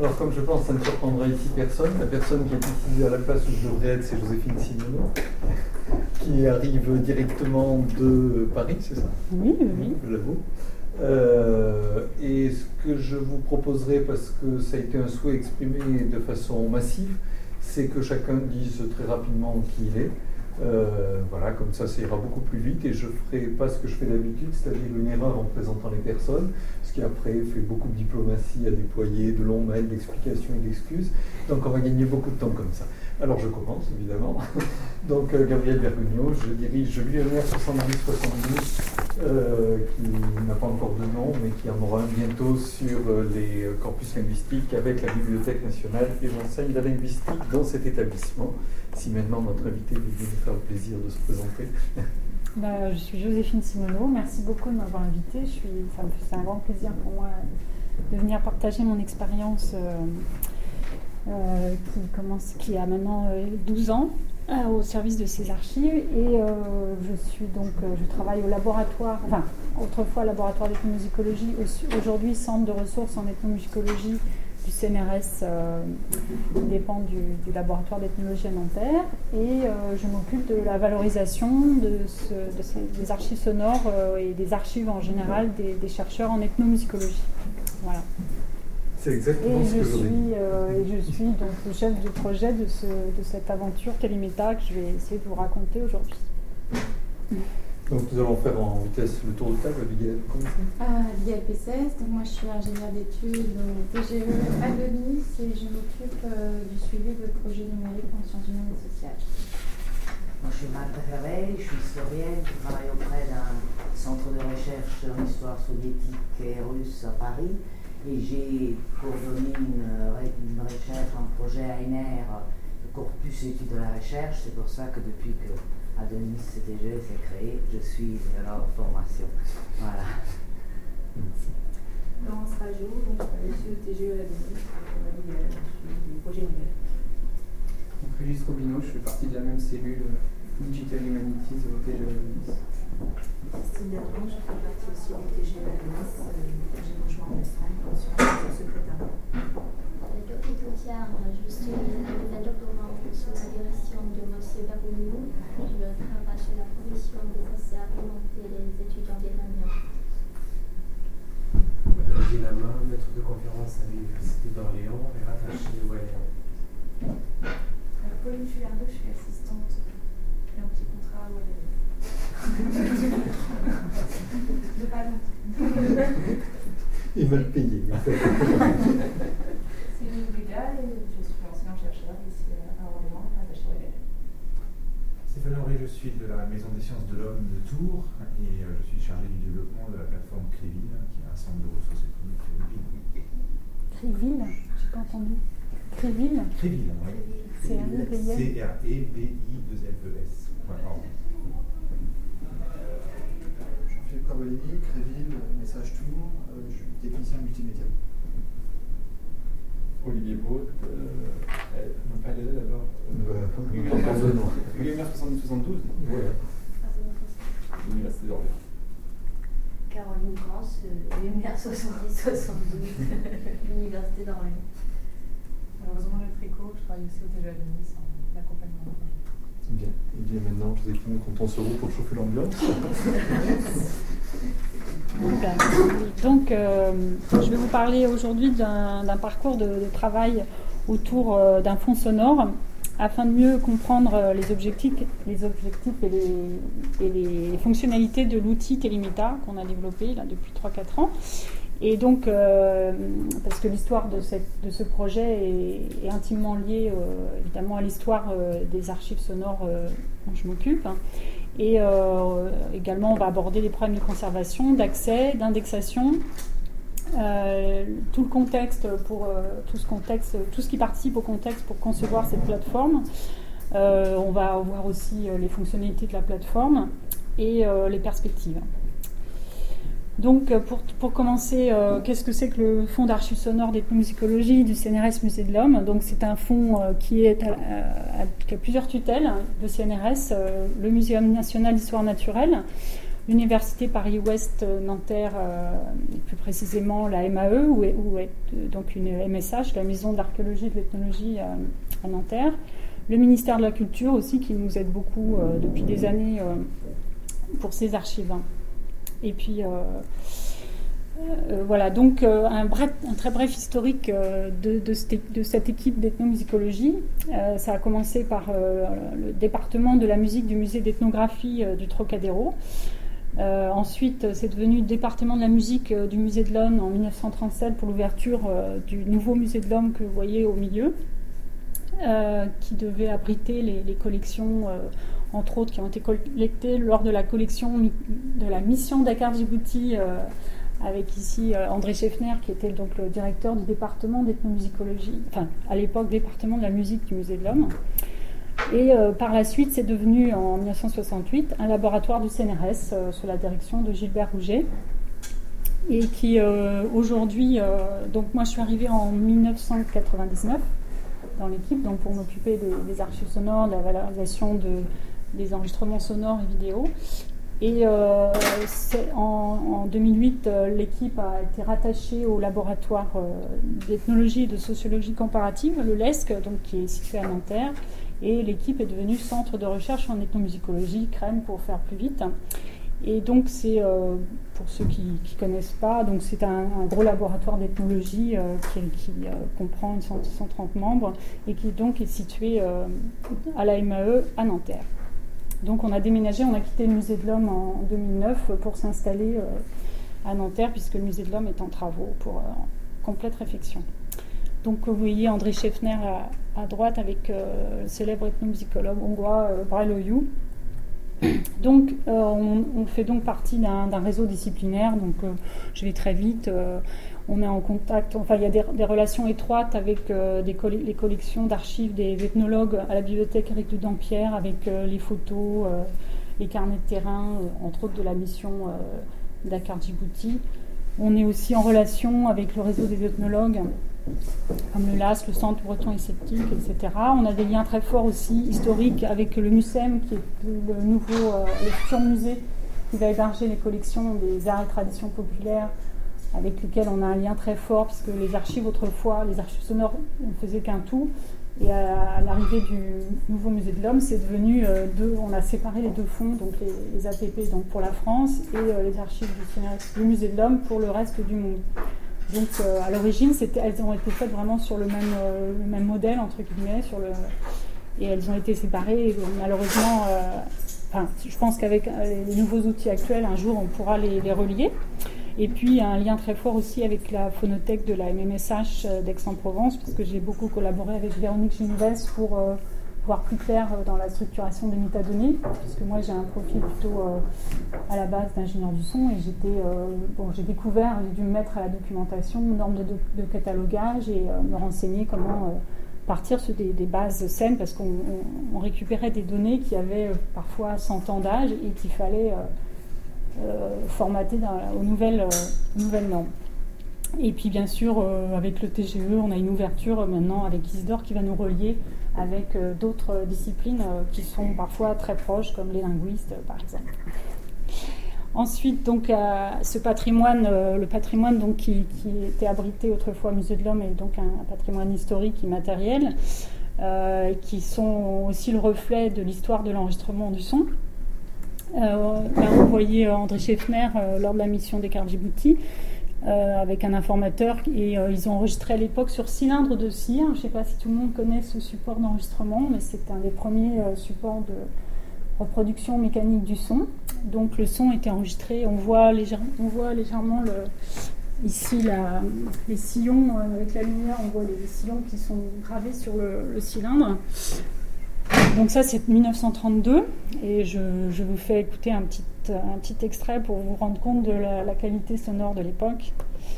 Alors, comme je pense, ça ne surprendra ici personne. La personne qui est ici à la place où je devrais être, c'est Joséphine Simoneau, qui arrive directement de Paris, c'est ça? Oui, oui. Le labo. Et ce que je vous proposerai, parce que ça a été un souhait exprimé de façon massive, c'est que chacun dise très rapidement qui il est. Voilà, comme ça ira beaucoup plus vite et je ne ferai pas ce que je fais d'habitude, c'est-à-dire une erreur en présentant les personnes, ce qui après fait beaucoup de diplomatie à déployer, de longs mails d'explications et d'excuses. Donc on va gagner beaucoup de temps comme ça. Alors je commence évidemment. Donc Gabriel Vergognaud, je dirige l'UMR 70-72, qui n'a pas encore de nom, mais qui en aura un bientôt sur les corpus linguistiques avec la Bibliothèque nationale, et j'enseigne la linguistique dans cet établissement. Si maintenant notre invité veut nous faire le plaisir de se présenter. Je suis Joséphine Simoneau, merci beaucoup de m'avoir invitée. C'est un grand plaisir pour moi de venir partager mon expérience qui a maintenant 12 ans au service de ces archives. Et je travaille au laboratoire, autrefois laboratoire d'ethnomusicologie, aujourd'hui centre de ressources en ethnomusicologie du CNRS, qui dépend du laboratoire d'ethnologie à Nanterre, et je m'occupe de la valorisation des archives sonores et des archives en général des chercheurs en ethnomusicologie. Voilà. C'est exactement ce que je suis donc le chef de projet de cette aventure Calimeta que je vais essayer de vous raconter aujourd'hui. Donc nous allons faire en vitesse le tour de table. Abigail, vous commencez? Abigail Pessès, donc moi je suis ingénieure d'études au PGE à Nice et je m'occupe du suivi de projets numériques en sciences humaines et sociales. Moi je suis Martha Ravel, je suis historienne, je travaille auprès d'un centre de recherche en histoire soviétique et russe à Paris et j'ai coordonné une recherche, un projet ANR, le corpus études de la recherche. C'est pour ça que depuis que à Denis CTG s'est créé, je suis de leur formation. Voilà. Laurence Rageau, donc je suis au TGE à Denis, je suis du projet numérique. Donc Régis Robineau, je fais partie de la même cellule Digital Humanities au TGE à Denis. Christine Ladron, je fais partie aussi du TGE à Denis, j'ai rejoint en Espagne sur le secrétariat. Dr Gauthier, je suis la doctorante sur la direction de M. Vergognaud. Je travaille sur la provision des essais argumentés des étudiants vietnamiens. Olivier Lama, maître de conférence à l'Université d'Orléans et rattaché au LR. Pauline Fulardeau, je suis assistante. J'ai un petit contrat à LR. De pas longtemps. Et mal payé. Céline Dugal, et je suis enseignant-chercheur ici à Orléans, rattaché au LR. Stéphane Auré, je suis de la Maison des sciences de l'homme de Tours et je suis chargé du développement de la plateforme Créville, qui est un centre de ressources économiques Créville. Créville, je n'ai pas entendu. Créville. Créville, oui. C'est C-R-E-B-I-2-L-E-S. Jean-Philippe Carbonelli, Créville, Message Tour, je suis technicien multimédia. Olivier Baud, non pas LL alors. UMR 70-72. Voilà. L'Université d'Orléans. Caroline Grance, UMR 70-72, l'Université d'Orléans. Malheureusement, le tricot, je travaille aussi au TGE à Nice en accompagnement de projet. Bien. Et bien maintenant, Joséphine, quand on se roule pour chauffer l'ambiance. Donc, je vais vous parler aujourd'hui d'un parcours de travail autour d'un fond sonore afin de mieux comprendre les objectifs et les fonctionnalités de l'outil Calimeta qu'on a développé là, depuis 3-4 ans. Et donc, parce que l'histoire de ce projet est intimement liée évidemment à l'histoire des archives sonores dont je m'occupe. Et également, on va aborder les problèmes de conservation, d'accès, d'indexation, tout le contexte tout ce qui participe au contexte pour concevoir cette plateforme. On va voir aussi les fonctionnalités de la plateforme et les perspectives. Donc, pour commencer, qu'est-ce que c'est que le Fonds d'archives sonores d'ethnomusicologie du CNRS Musée de l'Homme? Donc, c'est un fonds qui a plusieurs tutelles, le CNRS, le Muséum national d'histoire naturelle, l'Université Paris-Ouest Nanterre, et plus précisément la MAE, donc une MSH, la Maison d'archéologie et de l'ethnologie à Nanterre. Le ministère de la Culture aussi, qui nous aide beaucoup depuis des années pour ces archives. Et puis, voilà, donc un très bref historique de cette équipe d'ethnomusicologie. Ça a commencé par le département de la musique du musée d'ethnographie du Trocadéro. Ensuite, c'est devenu le département de la musique du musée de l'Homme en 1937 pour l'ouverture du nouveau musée de l'Homme que vous voyez au milieu, qui devait abriter les collections, entre autres, qui ont été collectées lors de la collection de la mission Dakar-Djibouti, avec ici André Scheffner, qui était donc le directeur du département d'ethnomusicologie, enfin à l'époque département de la musique du musée de l'Homme. Et par la suite, c'est devenu en 1968 un laboratoire du CNRS sous la direction de Gilbert Rouget. Et qui aujourd'hui, donc moi je suis arrivée en 1999 dans l'équipe, donc pour m'occuper des archives sonores, de la valorisation des enregistrements sonores et vidéo. Et en 2008, l'équipe a été rattachée au laboratoire d'ethnologie et de sociologie comparative, le LESC, donc, qui est situé à Nanterre. Et l'équipe est devenue centre de recherche en ethnomusicologie, CREM pour faire plus vite. Et donc c'est, pour ceux qui ne connaissent pas, donc c'est un gros laboratoire d'ethnologie qui comprend 130 membres et qui donc est situé à la MAE à Nanterre. Donc on a déménagé, on a quitté le musée de l'Homme en 2009 pour s'installer à Nanterre, puisque le musée de l'Homme est en travaux pour complète réfection. Donc vous voyez André Scheffner à droite avec le célèbre ethnomusicologue hongrois Braille Oyu. Donc on fait donc partie d'un réseau disciplinaire, donc je vais très vite. On est en contact, enfin il y a des relations étroites avec les collections d'archives des ethnologues à la bibliothèque Éric du Dampierre, avec les photos, les carnets de terrain, entre autres de la mission Dakar-Djibouti. On est aussi en relation avec le réseau des ethnologues, comme le LAS, le Centre breton et sceptique, etc. On a des liens très forts aussi historiques avec le MUSEM, qui est le futur musée qui va héberger les collections des arts et traditions populaires, avec lesquels on a un lien très fort, puisque les archives autrefois, les archives sonores, on ne faisait qu'un tout. Et à l'arrivée du nouveau musée de l'Homme, c'est devenu on a séparé les deux fonds, donc les APP donc pour la France et les archives du musée de l'Homme pour le reste du monde. Donc à l'origine, elles ont été faites vraiment sur le même modèle, entre guillemets, et elles ont été séparées. Et malheureusement, je pense qu'avec les nouveaux outils actuels, un jour, on pourra les relier. Et puis, un lien très fort aussi avec la phonothèque de la MMSH d'Aix-en-Provence, parce que j'ai beaucoup collaboré avec Véronique Ginouves pour voir plus clair dans la structuration des métadonnées, puisque moi j'ai un profil plutôt à la base d'ingénieur du son, et j'ai découvert, j'ai dû me mettre à la documentation, normes de catalogage, et me renseigner comment partir sur des bases saines, parce qu'on récupérait des données qui avaient parfois 100 ans d'âge et qu'il fallait formater aux nouvelles normes. Et puis bien sûr, avec le TGE, on a une ouverture maintenant avec Isidore qui va nous relier avec d'autres disciplines qui sont parfois très proches, comme les linguistes par exemple. Ensuite, donc, ce patrimoine, le patrimoine donc, qui était abrité autrefois au Musée de l'Homme, est donc un patrimoine historique immatériel, qui sont aussi le reflet de l'histoire de l'enregistrement du son. Là, vous voyez André Scheffner lors de la mission Dakar-Djibouti, avec un informateur, et ils ont enregistré à l'époque sur cylindre de cire. Je ne sais pas si tout le monde connaît ce support d'enregistrement, mais c'est un des premiers supports de reproduction mécanique du son. Donc le son était enregistré, on voit légèrement ici les sillons avec la lumière, on voit les sillons qui sont gravés sur le cylindre. Donc ça c'est 1932, et je vous fais écouter un petit extrait pour vous rendre compte de la qualité sonore de l'époque.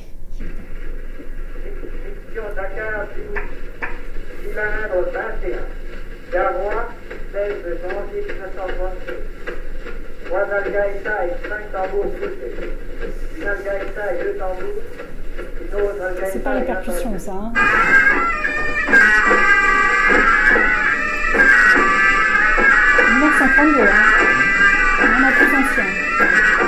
Dakar, cylindre 21, Gavois, 16 janvier 1932. 3 algaïtas et 5 tambours fouettés. Une algaïta et 2 tambours. Une autre algaïta. C'est pas les percussions, ça. Hein. 1932, hein. On en a plus ancien.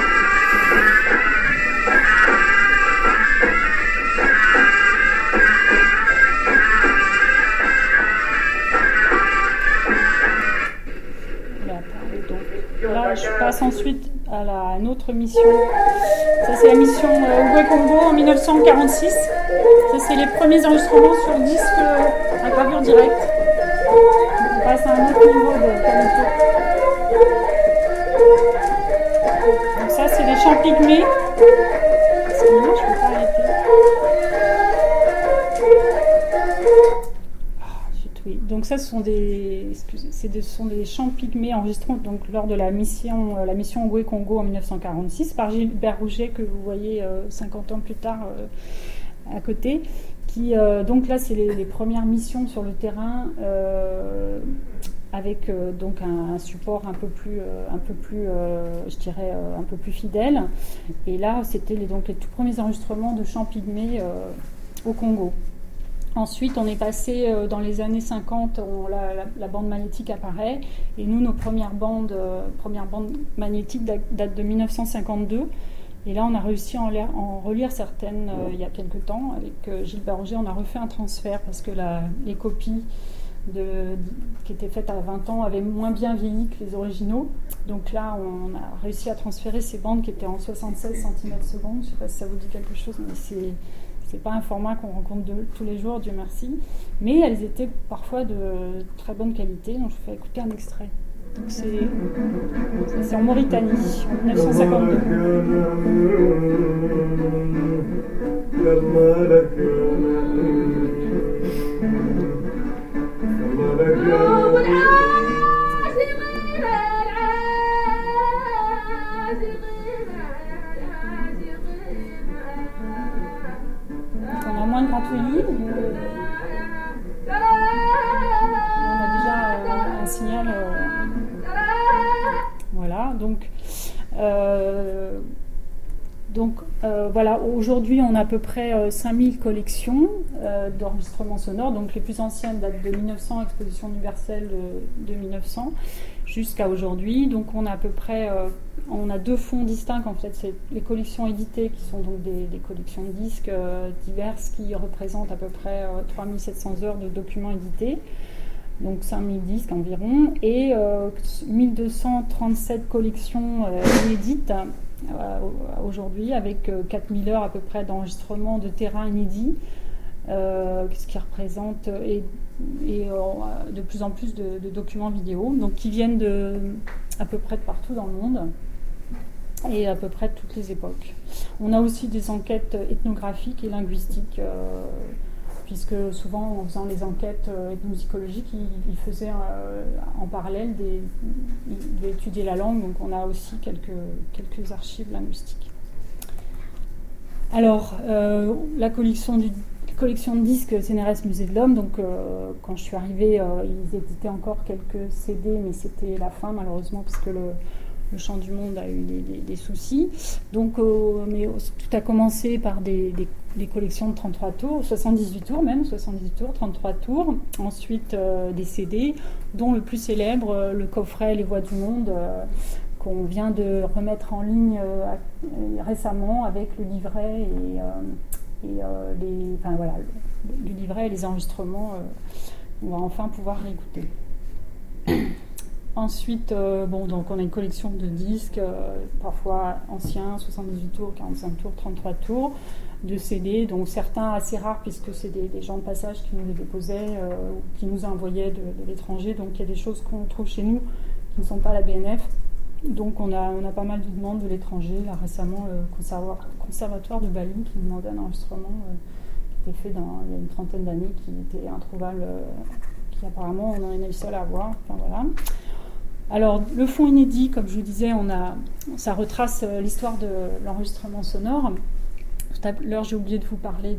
passe ensuite à une autre mission. Ça, c'est la mission Uruguay-Congo en 1946. Ça, c'est les premiers enregistrements sur disque à gravure directe. On passe à un autre niveau de qualité. Donc ça, c'est les chants pygmées. Excusez-moi, je ne peux pas arrêter. Donc ça, ce sont des chants pygmées enregistrés donc, lors de la mission Uruguay-Congo en 1946 par Gilbert Rouget, que vous voyez 50 ans plus tard à côté. Donc là, c'est les premières missions sur le terrain avec donc un support un peu plus fidèle. Et là, c'était donc les tout premiers enregistrements de chants pygmées au Congo. Ensuite, on est passé dans les années 50, la bande magnétique apparaît, et nous, nos premières bandes magnétiques datent de 1952. Et là, on a réussi à en relire certaines il y a quelques temps. Avec Gilbert Rouget, on a refait un transfert parce que les copies qui étaient faites à 20 ans avaient moins bien vieilli que les originaux. Donc là, on a réussi à transférer ces bandes qui étaient en 76 cm/s. Je ne sais pas si ça vous dit quelque chose, mais c'est pas un format qu'on rencontre tous les jours, Dieu merci. Mais elles étaient parfois de très bonne qualité, donc je vous fais écouter un extrait. Donc c'est en Mauritanie, en 1952. On a moins de grantouillis, on a déjà un signal. Voilà, donc voilà, aujourd'hui on a à peu près 5000 collections d'enregistrements sonores, donc les plus anciennes datent de 1900, Exposition universelle de 1900, jusqu'à aujourd'hui. Donc on a à peu près, on a deux fonds distincts en fait, c'est les collections éditées qui sont donc des collections de disques diverses qui représentent à peu près 3700 heures de documents édités. Donc 5000 disques environ, et 1237 collections inédites aujourd'hui, avec 4000 heures à peu près d'enregistrement de terrain inédit, ce qui représente et de plus en plus de documents vidéo, donc qui viennent à peu près de partout dans le monde et à peu près de toutes les époques. On a aussi des enquêtes ethnographiques et linguistiques, puisque souvent en faisant les enquêtes ethnomusicologiques, ils faisaient en parallèle, ils devaient étudier la langue, donc on a aussi quelques archives linguistiques. Alors, la collection de disques CNRS Musée de l'Homme, donc quand je suis arrivée, ils éditaient encore quelques CD, mais c'était la fin malheureusement, parce que le Chant du Monde a eu des soucis. Donc, mais tout a commencé par des collections de 33 tours, 78 tours même, 78 tours, 33 tours. Ensuite, des CD, dont le plus célèbre, le coffret Les Voix du Monde, qu'on vient de remettre en ligne récemment avec le livret le livret et les enregistrements. On va enfin pouvoir l'écouter. Ensuite, donc on a une collection de disques, parfois anciens, 78 tours, 45 tours, 33 tours, de CD, donc certains assez rares puisque c'est des gens de passage qui nous les déposaient, qui nous envoyaient de l'étranger. Donc il y a des choses qu'on trouve chez nous qui ne sont pas à la BNF. Donc on a pas mal de demandes de l'étranger. Là récemment, le conservatoire de Bali qui nous demandait un enregistrement qui était fait il y a une trentaine d'années, qui était introuvable, qui apparemment on en est les seuls à avoir. Enfin, voilà. Alors, le fonds inédit, comme je vous disais, ça retrace l'histoire de l'enregistrement sonore. Tout à l'heure, j'ai oublié de vous parler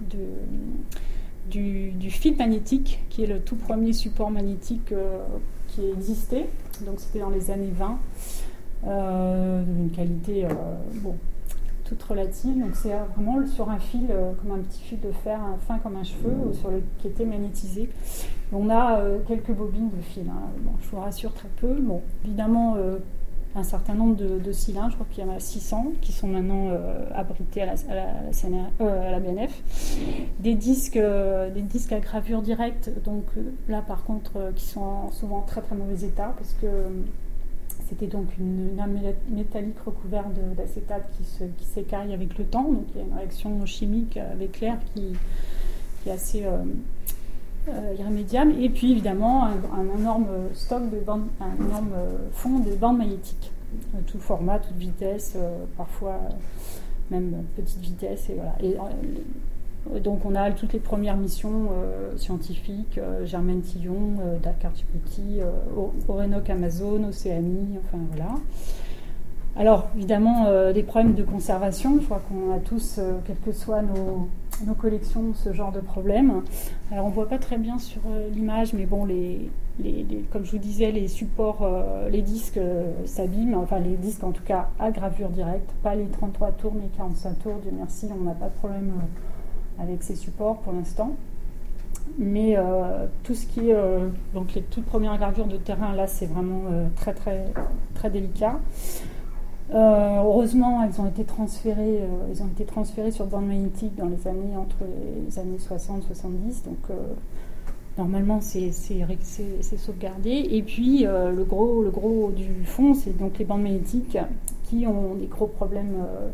du fil magnétique, qui est le tout premier support magnétique qui existait. Donc, c'était dans les années 20, d'une qualité toute relative. Donc, c'est vraiment sur un fil, comme un petit fil de fer, fin comme un cheveu, qui était magnétisé. On a quelques bobines de fil, Bon, je vous rassure, très peu. Bon, évidemment, un certain nombre de cylindres, je crois qu'il y en a 600 qui sont maintenant abrités à la BNF. Des disques à gravure directe, donc là par contre, qui sont souvent en très très mauvais état, parce que C'était donc une métallique recouverte d'acétate qui s'écaille avec le temps. Donc il y a une réaction chimique avec l'air qui est assez irrémédiable. Et puis évidemment un énorme stock de bandes, un énorme fond de bandes magnétiques. Tout format, toute vitesse, parfois même petite vitesse. Et voilà. Et donc on a toutes les premières missions scientifiques, Germaine Tillon, Dakar Djibouti, Orénoque Amazon, Océanie, enfin voilà. Alors évidemment des problèmes de conservation, je crois qu'on a tous, quelles que soient nos collections, ce genre de problème. Alors on ne voit pas très bien sur l'image, mais bon, comme je vous disais, les supports, les disques s'abîment, enfin les disques en tout cas à gravure directe, pas les 33 tours, mais 45 tours, Dieu merci, on n'a pas de problème avec ces supports pour l'instant. Mais tout ce qui est donc les toutes premières gravures de terrain, là c'est vraiment très très très délicat. Heureusement, elles ont été transférées sur bande magnétique dans les années entre les années 60 70. Donc normalement c'est sauvegardé. Et puis le gros du fond, c'est donc les bandes magnétiques qui ont des gros problèmes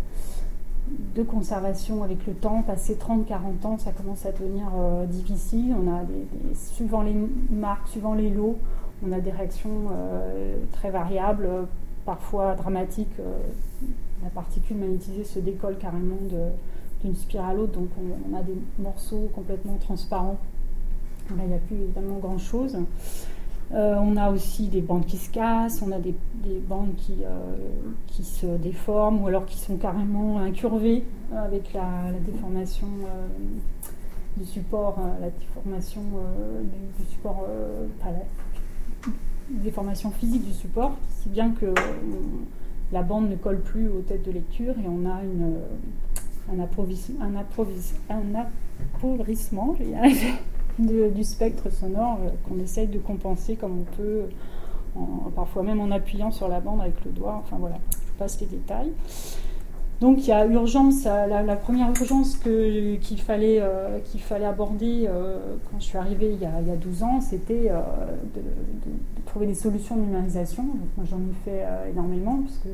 de conservation avec le temps. Passé 30-40 ans, ça commence à devenir difficile. On a suivant les marques, suivant les lots, on a des réactions très variables, parfois dramatiques. La particule magnétisée se décolle carrément d'une spire à l'autre, donc on a des morceaux complètement transparents. Là, il n'y a plus évidemment grand-chose. On a aussi des bandes qui se cassent, on a des bandes qui se déforment ou alors qui sont carrément incurvées avec la déformation du support, la déformation du support, la déformation physique du support, si bien que la bande ne colle plus aux têtes de lecture et on a un appauvrissement, je vais y arriver, du spectre sonore qu'on essaye de compenser comme on peut, parfois même en appuyant sur la bande avec le doigt. Enfin voilà, je passe les détails. Donc il y a urgence, la première urgence qu'il fallait aborder quand je suis arrivée il y a 12 ans, c'était de trouver des solutions de numérisation. Donc moi j'en ai fait énormément puisque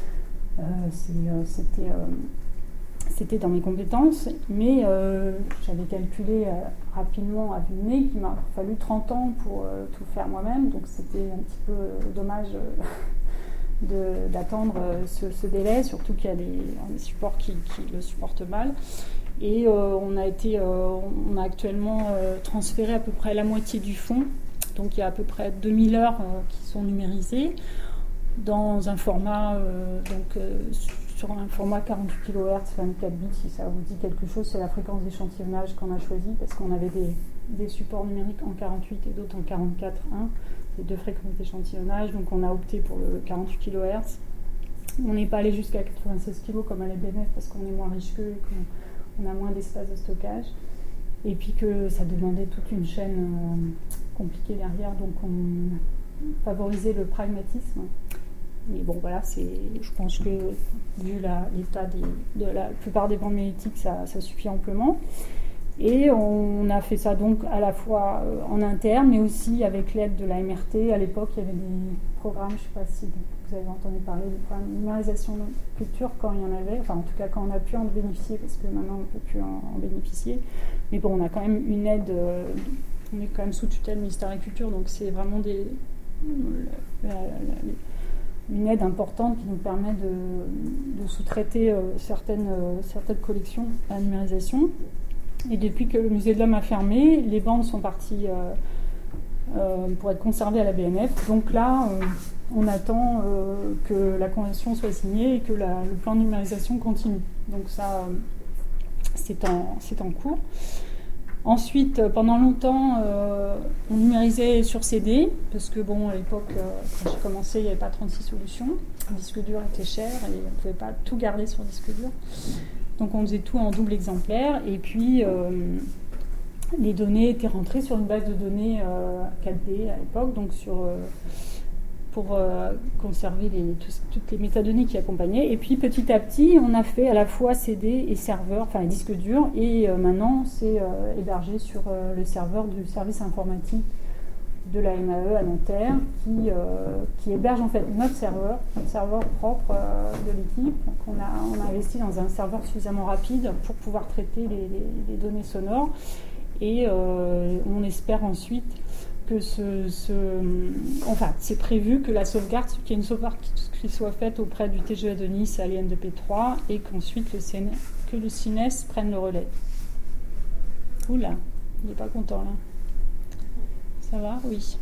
c'était dans mes compétences, mais j'avais calculé rapidement à vue de nez qu'il m'a fallu 30 ans pour tout faire moi-même, donc c'était un petit peu dommage d'attendre ce délai, surtout qu'il y a des supports qui le supportent mal. Et on a actuellement transféré à peu près la moitié du fond, donc il y a à peu près 2000 heures qui sont numérisées dans un format sur un format 48 kHz, 24 bits, si ça vous dit quelque chose. C'est la fréquence d'échantillonnage qu'on a choisie parce qu'on avait des supports numériques en 48 et d'autres en 44.1. C'est deux fréquences d'échantillonnage, donc on a opté pour le 48 kHz. On n'est pas allé jusqu'à 96 kg comme à la BNF parce qu'on est moins riche qu'eux et qu'on a moins d'espace de stockage. Et puis que ça demandait toute une chaîne compliquée derrière, donc on favorisait le pragmatisme. Mais bon, voilà, je pense que vu l'état de la plupart des bandes magnétiques, ça suffit amplement. Et on a fait ça donc à la fois en interne, mais aussi avec l'aide de la MRT. À l'époque, il y avait des programmes, je ne sais pas si vous avez entendu parler, des programmes de numérisation de culture quand il y en avait, enfin en tout cas quand on a pu en bénéficier, parce que maintenant on ne peut plus en bénéficier. Mais bon, on a quand même une aide, on est quand même sous tutelle du ministère de la Culture, donc c'est vraiment une aide importante qui nous permet de sous-traiter certaines collections à la numérisation. Et depuis que le musée de l'Homme a fermé, les bandes sont parties pour être conservées à la BNF. Donc là, on attend que la convention soit signée et que le plan de numérisation continue. Donc ça, c'est en cours. Ensuite, pendant longtemps, on numérisait sur CD, parce que bon, à l'époque, quand j'ai commencé, il n'y avait pas 36 solutions. Le disque dur était cher et on ne pouvait pas tout garder sur disque dur. Donc on faisait tout en double exemplaire, et puis les données étaient rentrées sur une base de données Calpé à l'époque, donc pour conserver toutes les métadonnées qui accompagnaient. Et puis petit à petit, on a fait à la fois CD et serveur, enfin les disques durs, et maintenant c'est hébergé sur le serveur du service informatique de la MAE à Nanterre qui héberge en fait notre serveur propre de l'équipe. Donc on a investi dans un serveur suffisamment rapide pour pouvoir traiter les données sonores et on espère ensuite que c'est prévu que la sauvegarde, qu'il y ait une sauvegarde qui soit faite auprès du TGE de Nice à l'IN2P3 et qu'ensuite que le CINES prenne le relais. Oula, il n'est pas content là. Ça va? Oui.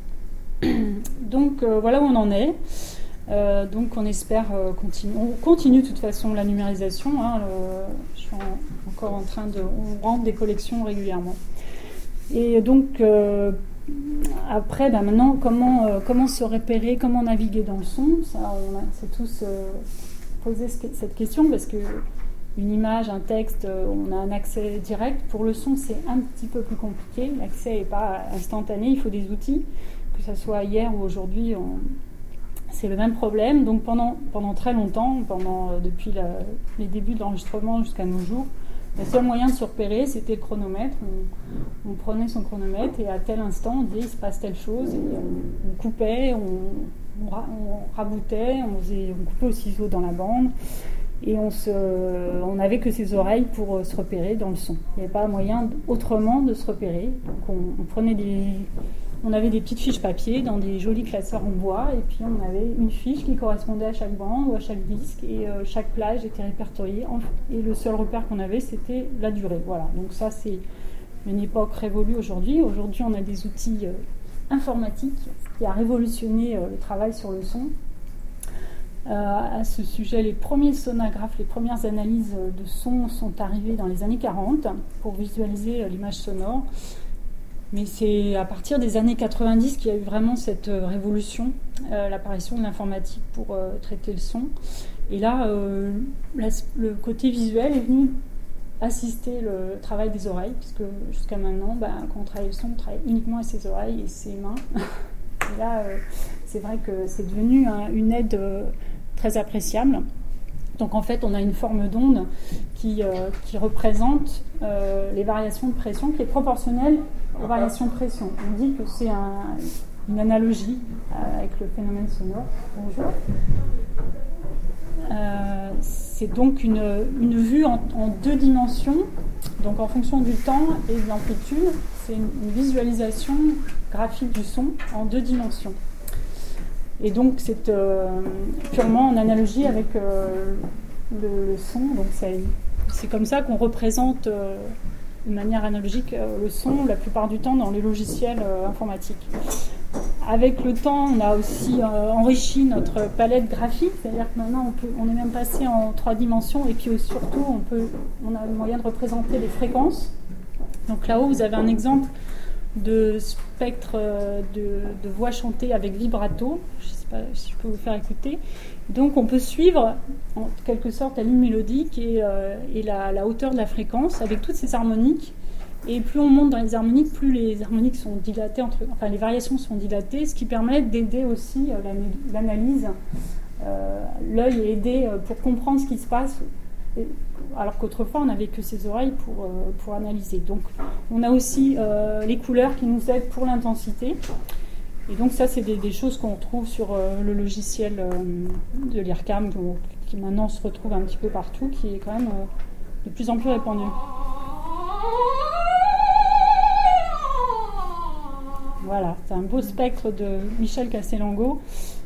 Donc voilà où on en est. Donc on espère continuer. On continue de toute façon la numérisation. Je suis encore en train on rentre des collections régulièrement. Et donc après, maintenant, comment se repérer, comment naviguer dans le son? Ça, on s'est tous posé cette question parce que une image, un texte, on a un accès direct. Pour le son, c'est un petit peu plus compliqué. L'accès n'est pas instantané, il faut des outils, que ce soit hier ou aujourd'hui, c'est le même problème. Donc pendant très longtemps, depuis les débuts de l'enregistrement jusqu'à nos jours, le seul moyen de se repérer, c'était le chronomètre. On prenait son chronomètre et à tel instant, on disait il se passe telle chose. Et on coupait, on raboutait, on coupait au ciseau dans la bande. Et on n'avait que ses oreilles pour se repérer dans le son. Il n'y avait pas moyen autrement de se repérer. Donc on avait des petites fiches papier dans des jolis classeurs en bois, et puis on avait une fiche qui correspondait à chaque bande ou à chaque disque, et chaque plage était répertoriée. Et le seul repère qu'on avait, c'était la durée. Voilà. Donc ça, c'est une époque révolue aujourd'hui. Aujourd'hui, on a des outils informatiques qui a révolutionné le travail sur le son. À ce sujet, les premiers sonographes, les premières analyses de son sont arrivées dans les années 40 pour visualiser l'image sonore. Mais c'est à partir des années 90 qu'il y a eu vraiment cette révolution, l'apparition de l'informatique pour traiter le son. Et là, le côté visuel est venu assister le travail des oreilles, puisque jusqu'à maintenant, quand on travaille le son, on travaille uniquement avec ses oreilles et ses mains. Et là, c'est vrai que c'est devenu une aide très appréciable. Donc en fait, on a une forme d'onde qui représente les variations de pression, qui est proportionnelle aux variations de pression. On dit que c'est une analogie avec le phénomène sonore. Bonjour. C'est donc une vue en deux dimensions, donc en fonction du temps et de l'amplitude. C'est une visualisation graphique du son en deux dimensions. Et donc c'est purement en analogie avec le son. Donc c'est comme ça qu'on représente de manière analogique le son la plupart du temps dans les logiciels informatiques. Avec le temps, on a aussi enrichi notre palette graphique, c'est-à-dire que maintenant on est même passé en 3 dimensions, et puis surtout on a le moyen de représenter les fréquences. Donc là-haut, vous avez un exemple de spectre de voix chantée avec vibrato. Je ne sais pas si je peux vous faire écouter. Donc on peut suivre en quelque sorte la ligne mélodique et la hauteur de la fréquence avec toutes ces harmoniques. Et plus on monte dans les harmoniques, plus les harmoniques sont dilatées, les variations sont dilatées, ce qui permet d'aider aussi l'analyse. L'œil est aidé pour comprendre ce qui se passe, alors qu'autrefois on n'avait que ses oreilles pour analyser. Donc on a aussi les couleurs qui nous aident pour l'intensité. Et donc ça, c'est des choses qu'on retrouve sur le logiciel de l'IRCAM, qui maintenant se retrouve un petit peu partout, qui est quand même de plus en plus répandu. Voilà, c'est un beau spectre de Michel Castellango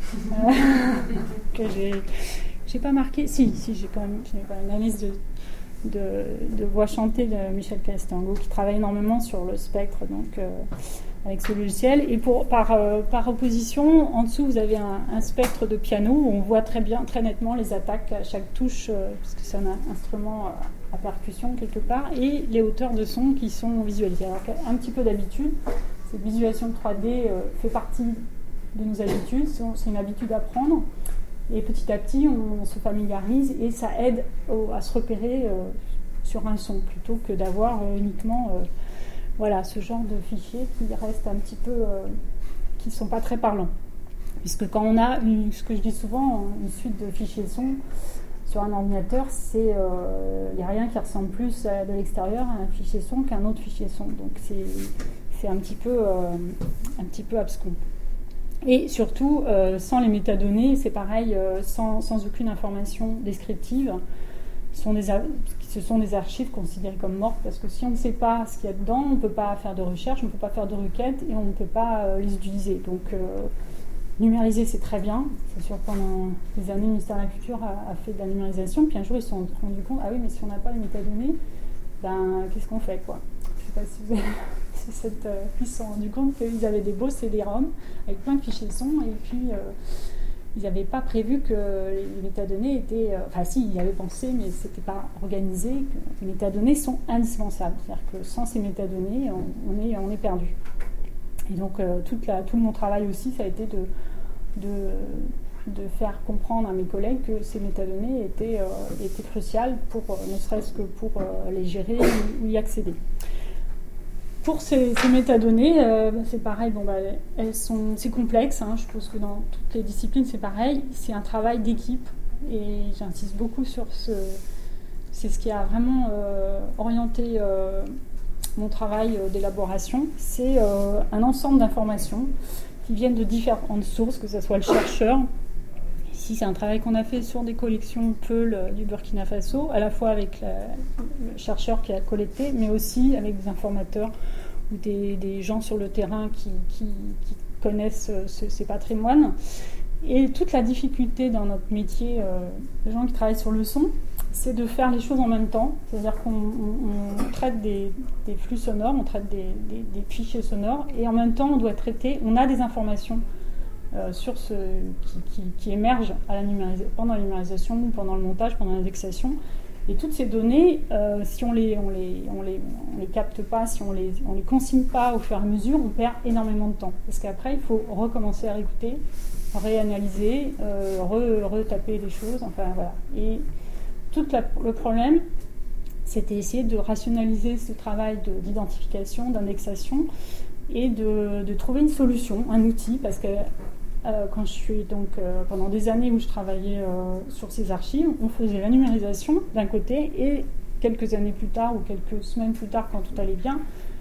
que j'ai pas marqué. Si, j'ai quand même une analyse de voix chantée de Michel Castellango qui travaille énormément sur le spectre, donc avec ce logiciel. Et par opposition, en dessous, vous avez un spectre de piano où on voit très nettement les attaques à chaque touche, parce que c'est un instrument à percussion quelque part, et les hauteurs de son qui sont visualisées. Alors un petit peu d'habitude. Cette visualisation de 3D fait partie de nos habitudes, c'est une habitude à prendre, et petit à petit on se familiarise et ça aide à se repérer sur un son, plutôt que d'avoir uniquement ce genre de fichiers qui restent un petit peu, qui ne sont pas très parlants. Puisque quand on a, ce que je dis souvent, une suite de fichiers son sur un ordinateur, il n'y a rien qui ressemble plus de l'extérieur à un fichier son qu'un autre fichier son. Donc c'est un petit peu abscon. Et surtout, sans les métadonnées, c'est pareil, sans aucune information descriptive, ce sont des archives considérées comme mortes, parce que si on ne sait pas ce qu'il y a dedans, on ne peut pas faire de recherche, on ne peut pas faire de requêtes, et on ne peut pas les utiliser. Donc, numériser, c'est très bien. C'est sûr, pendant des années, le ministère de la Culture a fait de la numérisation, puis un jour, ils se sont rendus compte, ah oui, mais si on n'a pas les métadonnées, ben, qu'est-ce qu'on fait, quoi? Je ne sais pas si vous avez... ils se sont rendus compte qu'ils avaient des beaux CD-ROM avec plein de fichiers son, et puis ils n'avaient pas prévu que les métadonnées étaient... Enfin si, ils y avaient pensé, mais ce n'était pas organisé. Que les métadonnées sont indispensables. C'est-à-dire que sans ces métadonnées, on est perdu. Et donc tout mon travail aussi, ça a été de faire comprendre à mes collègues que ces métadonnées étaient cruciales, ne serait-ce que pour les gérer ou y accéder. Pour ces métadonnées, c'est pareil, c'est complexe, hein, je pense que dans toutes les disciplines c'est pareil, c'est un travail d'équipe et j'insiste beaucoup sur c'est ce qui a vraiment orienté mon travail d'élaboration, c'est un ensemble d'informations qui viennent de différentes sources, que ce soit le chercheur. Ici, c'est un travail qu'on a fait sur des collections Peul du Burkina Faso, à la fois avec le chercheur qui a collecté, mais aussi avec des informateurs ou des gens sur le terrain qui connaissent ces patrimoines. Et toute la difficulté dans notre métier, les gens qui travaillent sur le son, c'est de faire les choses en même temps. C'est-à-dire qu'on traite des flux sonores, on traite des fichiers sonores, et en même temps, on a des informations sur qui émergent pendant la numérisation, pendant le montage, pendant l'indexation. Et toutes ces données, si on les capte pas, si on les consigne pas au fur et à mesure, on perd énormément de temps. Parce qu'après, il faut recommencer à réécouter, réanalyser, retaper les choses, enfin voilà. Et tout le problème, c'était essayer de rationaliser ce travail d'identification, d'indexation, et de trouver une solution, un outil, parce que quand je suis pendant des années où je travaillais sur ces archives, on faisait la numérisation d'un côté, et quelques années plus tard ou quelques semaines plus tard, quand tout allait bien,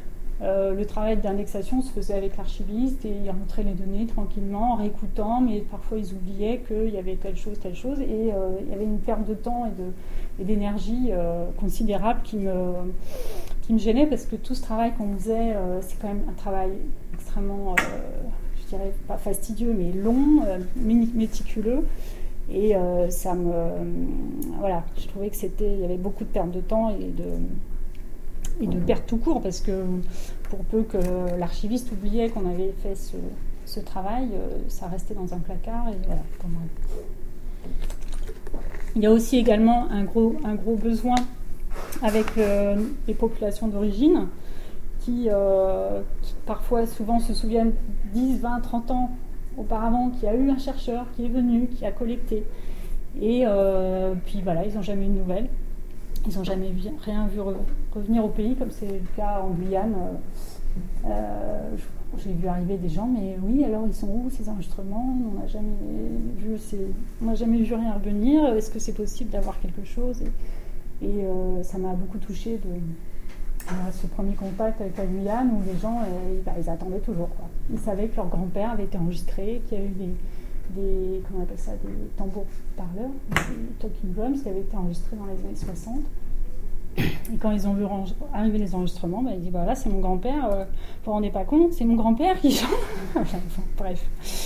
le travail d'indexation se faisait avec l'archiviste et il rentrait les données tranquillement en réécoutant, mais parfois ils oubliaient qu'il y avait telle chose, et il y avait une perte de temps et d'énergie considérable qui me gênait, parce que tout ce travail qu'on faisait, c'est quand même un travail extrêmement, je dirais pas fastidieux, mais long, méticuleux, et ça me... voilà, je trouvais que il y avait beaucoup de perte de temps et de perte tout court, parce que pour peu que l'archiviste oubliait qu'on avait fait ce travail, ça restait dans un placard, et voilà, pour moi. Il y a aussi également un gros besoin avec les populations d'origine qui parfois, souvent se souviennent 10, 20, 30 ans auparavant qu'il y a eu un chercheur qui est venu, qui a collecté, et puis voilà, ils n'ont jamais eu de nouvelles. Ils n'ont jamais rien vu revenir au pays, comme c'est le cas en Guyane. J'ai vu arriver des gens, mais oui, alors ils sont où ces enregistrements? On n'a jamais vu rien revenir. Est-ce que c'est possible d'avoir quelque chose? Et ça m'a beaucoup touchée ce premier contact avec la Guyane, où les gens, ils attendaient toujours, quoi. Ils savaient que leur grand-père avait été enregistré, qu'il y a eu des comment on appelle ça, des tambours parleurs, des talking drums qui avaient été enregistrés dans les années 60. Et quand ils ont vu arriver les enregistrements, ils disent voilà, c'est mon grand-père, vous vous rendez pas compte, c'est mon grand-père qui chante. Bref.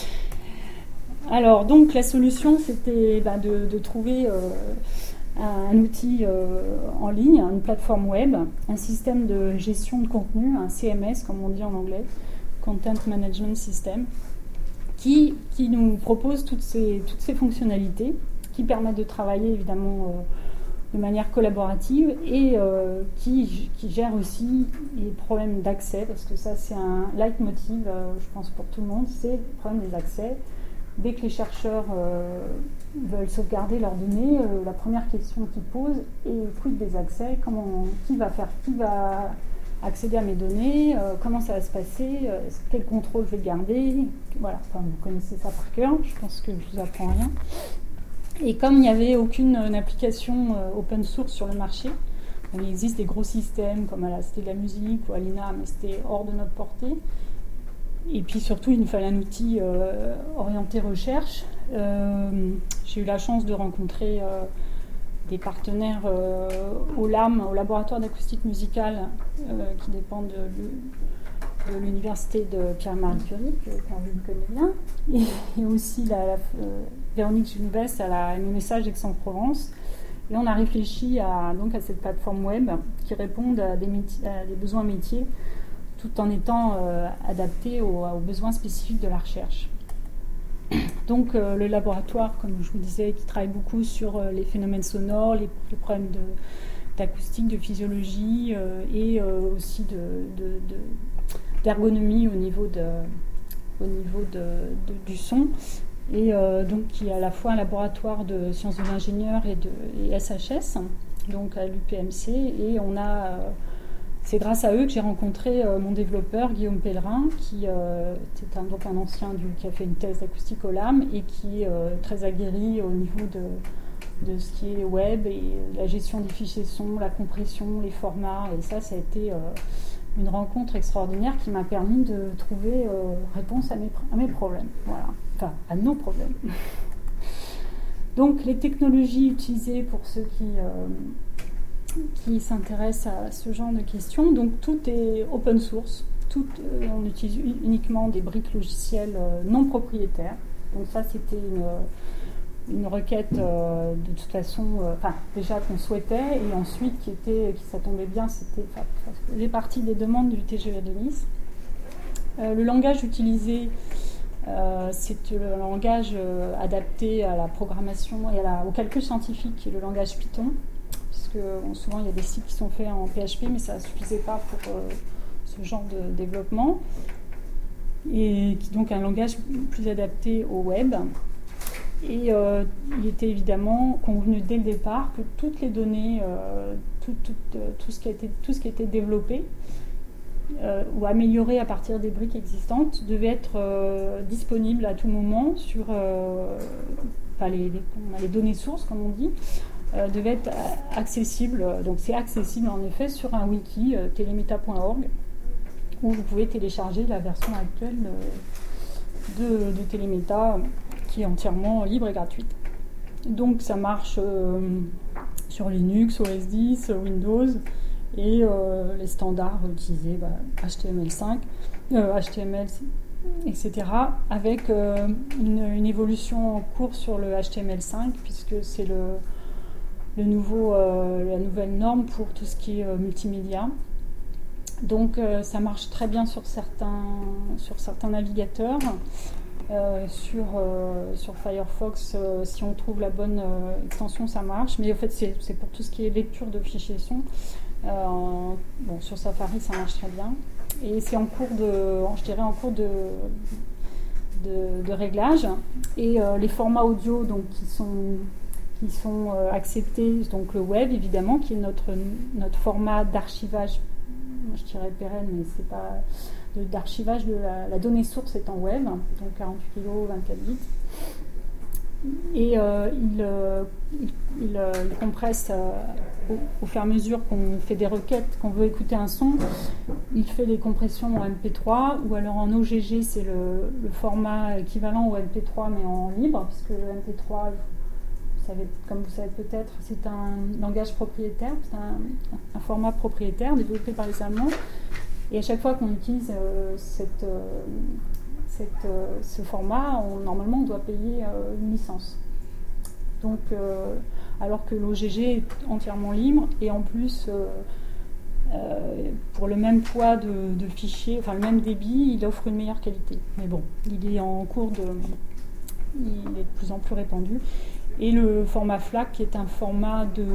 Alors donc la solution, c'était de trouver un outil en ligne, une plateforme web, un système de gestion de contenu, un CMS comme on dit en anglais, Content Management System, qui nous propose toutes ces fonctionnalités, qui permettent de travailler évidemment de manière collaborative, et qui gère aussi les problèmes d'accès, parce que ça c'est un leitmotiv, je pense pour tout le monde, c'est le problème des accès. Dès que les chercheurs veulent sauvegarder leurs données, la première question qu'ils posent est quid des accès, qui va accéder à mes données, comment ça va se passer, quel contrôle je vais garder, voilà, vous connaissez ça par cœur, je pense que je vous apprends rien. Et comme il n'y avait aucune application open source sur le marché, il existe des gros systèmes comme à la Cité de la Musique ou à l'INA, mais c'était hors de notre portée. Et puis surtout, il nous fallait un outil orienté recherche. J'ai eu la chance de rencontrer des partenaires au LAM, au laboratoire d'acoustique musicale, qui dépendent de l'université de Pierre-Marie Curie, que Caroline connaît bien, et aussi Véronique Junvest à la MMSH d'Aix-en-Provence. Et on a réfléchi donc à cette plateforme web qui répond à des besoins métiers, tout en étant adapté aux besoins spécifiques de la recherche. Donc le laboratoire, comme je vous disais, qui travaille beaucoup sur les phénomènes sonores, les problèmes d'acoustique, de physiologie et aussi d'ergonomie au niveau du son. Et donc qui est à la fois un laboratoire de sciences de l'ingénieur et SHS, donc à l'UPMC. Et c'est grâce à eux que j'ai rencontré mon développeur Guillaume Pellerin, qui était donc un ancien qui a fait une thèse d'acoustique au LAM et qui est très aguerri au niveau de ce qui est web et la gestion des fichiers son, la compression, les formats. Et ça a été une rencontre extraordinaire qui m'a permis de trouver réponse à mes problèmes. Voilà. Enfin, à nos problèmes. Donc, les technologies utilisées pour ceux qui s'intéressent à ce genre de questions, donc tout est open source. On utilise uniquement des briques logicielles non propriétaires. Donc ça, c'était une requête de toute façon, déjà qu'on souhaitait, et ensuite ça tombait bien, faisait partie des demandes du TGE de Nice. Le langage utilisé, c'est le langage adapté à la programmation et au calcul scientifique, qui est le langage Python, puisque souvent il y a des sites qui sont faits en PHP, mais ça ne suffisait pas pour ce genre de développement, et qui est donc un langage plus adapté au web. Et il était évidemment convenu dès le départ que toutes les données, tout ce qui a été développé ou amélioré à partir des briques existantes devait être disponible à tout moment sur les données sources, comme on dit, devaient être accessibles. Donc c'est accessible en effet sur un wiki, telemeta.org, où vous pouvez télécharger la version actuelle de Telemeta, qui est entièrement libre et gratuite. Donc ça marche sur Linux, OS 10, Windows, et les standards utilisés, HTML5, HTML, etc., avec une évolution en cours sur le HTML5, puisque c'est la nouvelle norme pour tout ce qui est multimédia. Donc ça marche très bien sur certains navigateurs. Sur Firefox, si on trouve la bonne extension, ça marche. Mais en fait, c'est pour tout ce qui est lecture de fichiers son. Sur Safari, ça marche très bien. Et c'est en cours de réglage. Et les formats audio donc, qui sont acceptés, donc le web évidemment, qui est notre format d'archivage, je dirais pérenne, mais c'est pas... d'archivage de la donnée source est en web, donc 48 kg, 24 bits. Et il compresse au fur et à mesure qu'on fait des requêtes, qu'on veut écouter un son, il fait les compressions en MP3, ou alors en OGG, c'est le format équivalent au MP3 mais en libre, puisque le MP3, comme vous savez peut-être, c'est un langage propriétaire, c'est un format propriétaire développé par les Allemands. Et à chaque fois qu'on utilise ce format, normalement on doit payer une licence. Donc, alors que l'OGG est entièrement libre, et en plus, pour le même poids de fichiers, enfin le même débit, il offre une meilleure qualité. Mais bon, il est en cours il est de plus en plus répandu. Et le format FLAC, qui est un format de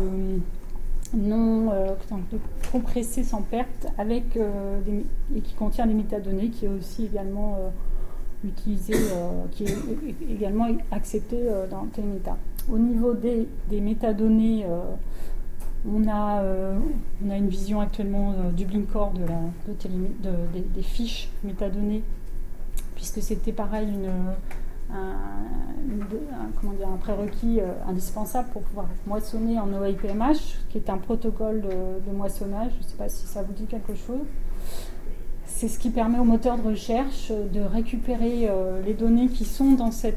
compressé sans perte, et qui contient des métadonnées, qui est aussi également utilisé, qui est également accepté dans Telemeta. Au niveau des métadonnées, on a une vision actuellement du Blinkcore des fiches métadonnées, puisque c'était pareil un prérequis indispensable pour pouvoir moissonner en OIPMH, qui est un protocole de moissonnage. Je ne sais pas si ça vous dit quelque chose. C'est ce qui permet au moteur de recherche de récupérer les données qui sont dans ces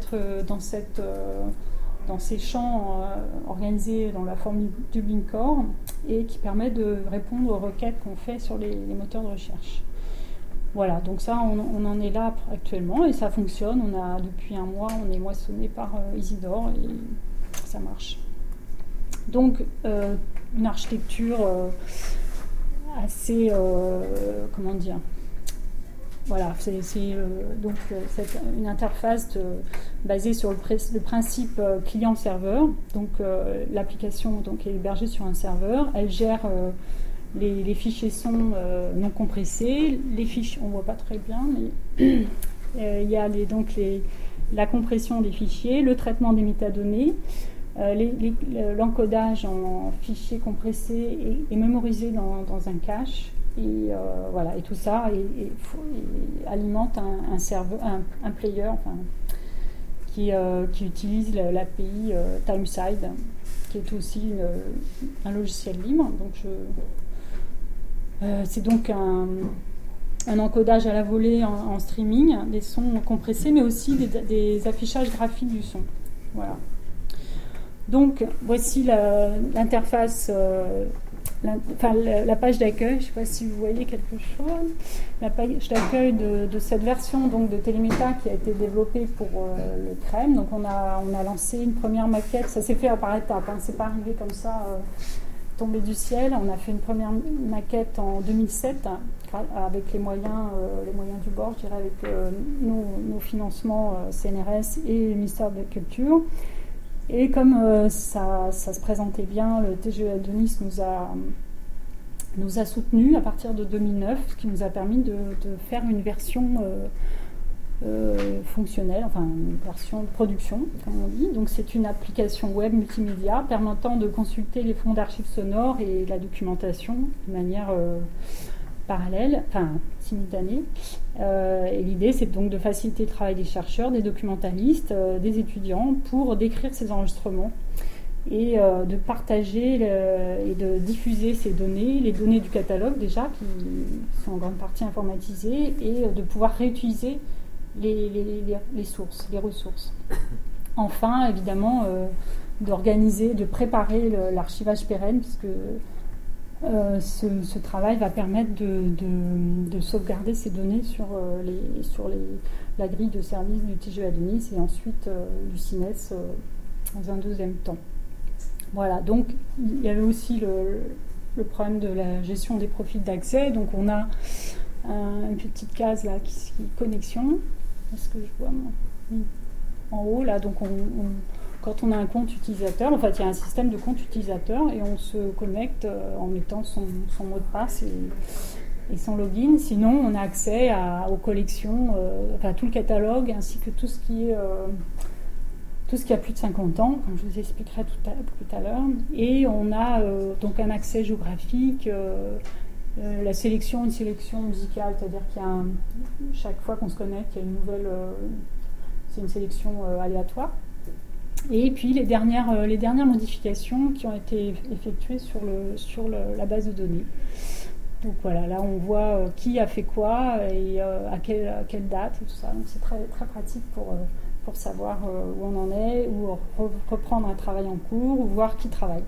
champs organisés dans la forme du Dublin Core et qui permet de répondre aux requêtes qu'on fait sur les moteurs de recherche. Voilà, donc ça, on en est là actuellement et ça fonctionne. Depuis un mois, on est moissonné par Isidore et ça marche. Donc, une architecture assez, comment dire, voilà, c'est une interface basée sur le principe client-serveur. Donc, l'application est hébergée sur un serveur. Elle gère les fichiers son non compressés. Les fichiers, on ne voit pas très bien, mais il y a la compression des fichiers, le traitement des métadonnées, l'encodage en fichiers compressés et mémorisés dans un cache. Et voilà, et tout ça alimente un serveur, un player, qui utilise l'API Timeside, qui est aussi un logiciel libre. Donc c'est donc un encodage à la volée en streaming, des sons compressés, mais aussi des affichages graphiques du son. Voilà. Donc voici l'interface. La page d'accueil, je ne sais pas si vous voyez quelque chose, la page d'accueil de cette version donc, de Téléméta qui a été développée pour le CREM. Donc on a lancé une première maquette, ça s'est fait par étapes, c'est pas arrivé comme ça, tombé du ciel. On a fait une première maquette en 2007 avec les moyens du bord, je dirais, avec nos financements CNRS et le ministère de la Culture. Et comme ça se présentait bien, le TGE Adonis nous a soutenus à partir de 2009, ce qui nous a permis de faire une version fonctionnelle, enfin une version de production, comme on dit. Donc c'est une application web multimédia permettant de consulter les fonds d'archives sonores et la documentation de manière parallèle, enfin simultanée. Et l'idée, c'est donc de faciliter le travail des chercheurs, des documentalistes, des étudiants pour décrire ces enregistrements et de partager et de diffuser ces données, les données du catalogue déjà, qui sont en grande partie informatisées, et de pouvoir réutiliser les sources, les ressources. Enfin, évidemment, d'organiser, de préparer l'archivage pérenne, puisque ce travail va permettre de sauvegarder ces données sur la grille de service du TGE Adonis et ensuite du CINES dans un deuxième temps. Voilà, donc il y avait aussi le problème de la gestion des profils d'accès. Donc on a une petite case là qui est connexion. Est-ce que je vois en haut là, donc quand on a un compte utilisateur, en fait, il y a un système de compte utilisateur et on se connecte en mettant son mot de passe et son login. Sinon, on a accès aux collections, tout le catalogue ainsi que tout ce qui a plus de 50 ans, comme je vous expliquerai tout à l'heure. Et on a donc un accès géographique, une sélection musicale, c'est-à-dire qu'il y a chaque fois qu'on se connecte, il y a une nouvelle, c'est une sélection aléatoire. Et puis les dernières modifications qui ont été effectuées sur la base de données. Donc voilà, là on voit qui a fait quoi et à quelle date et tout ça. Donc c'est très, très pratique pour savoir où on en est, ou reprendre un travail en cours, ou voir qui travaille.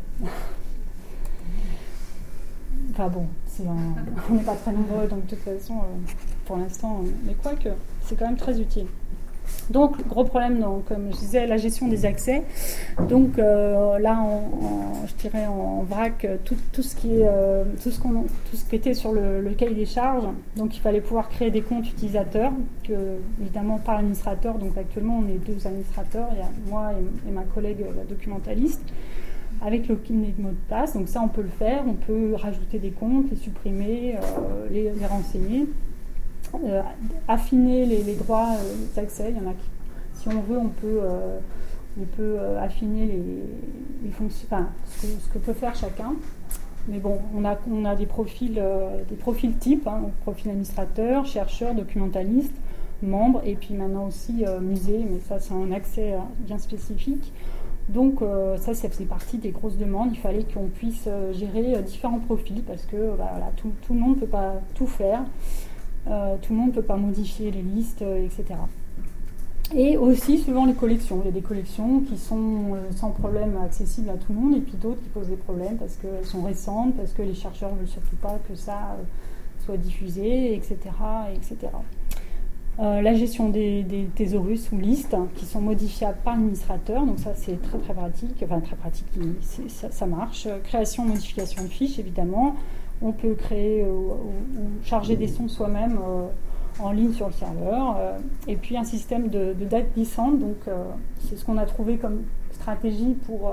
Enfin bon, on n'est pas très nombreux, donc de toute façon, pour l'instant, mais quoique, c'est quand même très utile. Donc, gros problème, donc, comme je disais, la gestion des accès. Donc là, je dirais en vrac tout ce qui était sur le cahier des charges. Donc, il fallait pouvoir créer des comptes utilisateurs, évidemment par administrateur. Donc, actuellement, on est 2 administrateurs. Il y a moi et ma collègue, la documentaliste, avec le mot de passe. Donc, ça, on peut le faire. On peut rajouter des comptes, les supprimer, les renseigner. Affiner les droits d'accès. Il y en a qui, si on veut, on peut affiner les fonctions, ce que peut faire chacun. Mais bon, on a des profils types, profil administrateur, chercheur, documentaliste. membres, et puis maintenant aussi musée, mais ça c'est un accès bien spécifique. Donc ça faisait partie des grosses demandes. Il fallait qu'on puisse gérer différents profils parce que voilà, tout le monde ne peut pas tout faire, tout le monde ne peut pas modifier les listes, etc. Et aussi suivant les collections. Il y a des collections qui sont sans problème accessibles à tout le monde et puis d'autres qui posent des problèmes parce qu'elles sont récentes, parce que les chercheurs ne veulent surtout pas que ça soit diffusé, etc. etc. La gestion des thésaurus ou listes qui sont modifiables par l'administrateur, donc ça c'est très très pratique, ça marche. Création, modification de fiches évidemment, on peut créer ou charger des sons soi-même en ligne sur le serveur, et puis un système de date glissante, donc c'est ce qu'on a trouvé comme stratégie pour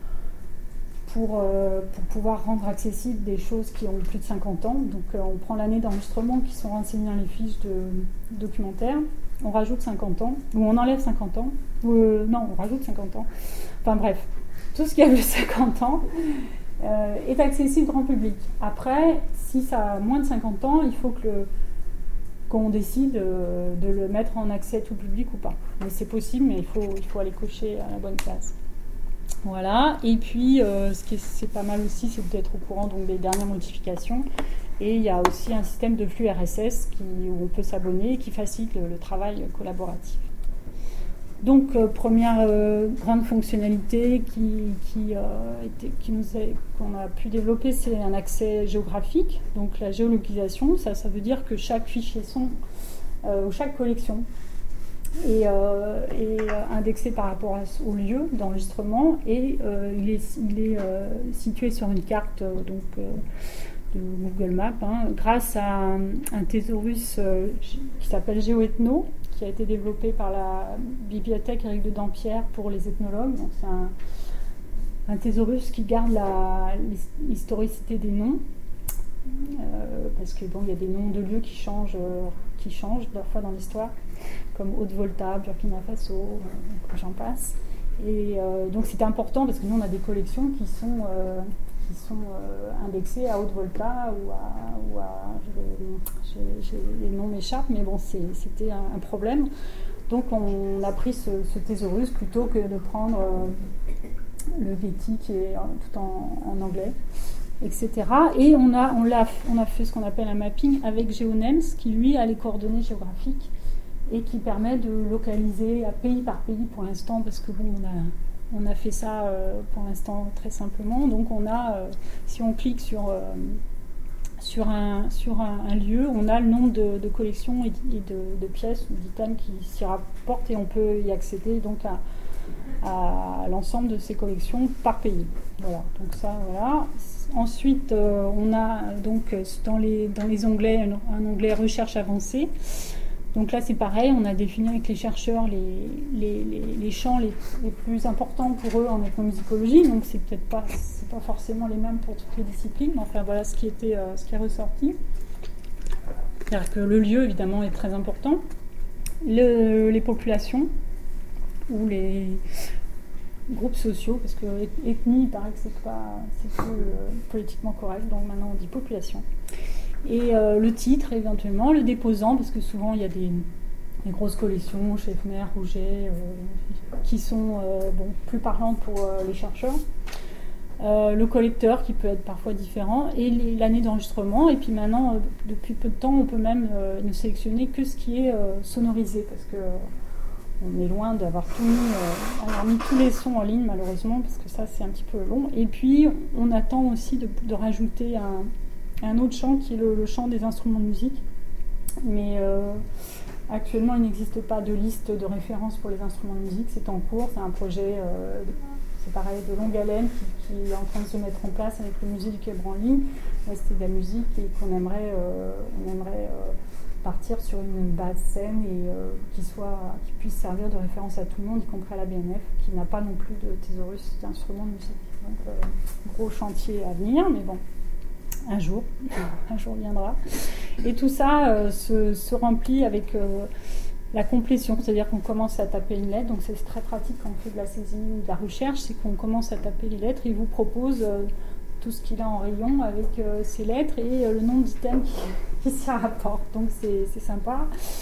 pouvoir rendre accessibles des choses qui ont plus de 50 ans. Donc on prend l'année d'enregistrement qui sont renseignées dans les fiches de documentaire, on rajoute 50 ans, ou on enlève 50 ans, non, on rajoute 50 ans. Enfin bref, tout ce qui a plus de 50 ans est accessible grand public. Après, si ça a moins de 50 ans, il faut qu'on décide de le mettre en accès tout public ou pas. Mais c'est possible, mais il faut aller cocher à la bonne place. Voilà, et puis ce qui c'est pas mal aussi, c'est d'être au courant donc, des dernières modifications. Et il y a aussi un système de flux RSS où on peut s'abonner et qui facilite le travail collaboratif. Donc, première grande fonctionnalité qu'on a pu développer, c'est un accès géographique. Donc, la géolocalisation, ça veut dire que chaque fichier son ou chaque collection est indexé par rapport au lieu d'enregistrement et il est situé sur une carte de Google Maps grâce à un thésaurus qui s'appelle GeoEthno, qui a été développé par la bibliothèque Éric de Dampierre pour les ethnologues. Donc c'est un thésaurus qui garde l'historicité des noms, parce que bon, il y a des noms de lieux qui changent parfois dans l'histoire, comme Haute-Volta, Burkina Faso, j'en passe. Et donc c'était important parce que nous on a des collections qui sont indexées à Haute-Volta ou à les noms m'échappent, mais bon c'était un problème. Donc on a pris ce thésaurus plutôt que de prendre le Getty qui est tout en anglais, etc. Et on a fait ce qu'on appelle un mapping avec GeoNames qui lui a les coordonnées géographiques et qui permet de localiser pays par pays pour l'instant, parce que bon, on a fait ça pour l'instant très simplement. Donc on a, si on clique sur un lieu, on a le nombre de collections et de pièces ou d'items qui s'y rapportent et on peut y accéder donc à l'ensemble de ces collections par pays. Voilà, donc ça, voilà. Ensuite, on a donc dans les onglets un onglet recherche avancée. Donc là, c'est pareil, on a défini avec les chercheurs les champs les plus importants pour eux en ethnomusicologie. Donc c'est pas forcément les mêmes pour toutes les disciplines. Enfin voilà ce qui est ressorti. C'est-à-dire que le lieu, évidemment, est très important. Les populations ou les groupes sociaux, parce que ethnie, il paraît que c'est plus politiquement correct, donc maintenant on dit population. Et le titre éventuellement, le déposant, parce que souvent il y a des grosses collections, Schaeffner, Rouget, qui sont plus parlantes pour les chercheurs. Le collecteur qui peut être parfois différent, et l'année d'enregistrement. Et puis maintenant, depuis peu de temps, on peut même ne sélectionner que ce qui est sonorisé, parce que on est loin d'avoir mis tous les sons en ligne malheureusement, parce que ça c'est un petit peu long. Et puis on attend aussi de rajouter un autre champ qui est le champ des instruments de musique, mais actuellement il n'existe pas de liste de référence pour les instruments de musique, c'est en cours, c'est un projet c'est pareil de longue haleine qui est en train de se mettre en place avec le musée du Quai Branly. C'était de la musique et qu'on aimerait partir sur une base saine et qui puisse servir de référence à tout le monde, y compris à la BNF, qui n'a pas non plus de thésaurus d'instruments de musique. Donc gros chantier à venir, mais bon, un jour viendra. Et tout ça se remplit avec la complétion, c'est-à-dire qu'on commence à taper une lettre, donc c'est très pratique quand on fait de la saisie ou de la recherche, c'est qu'on commence à taper les lettres, et il vous propose tout ce qu'il a en rayon avec ces lettres et le nombre d'items qui s'y rapportent. Donc c'est sympa.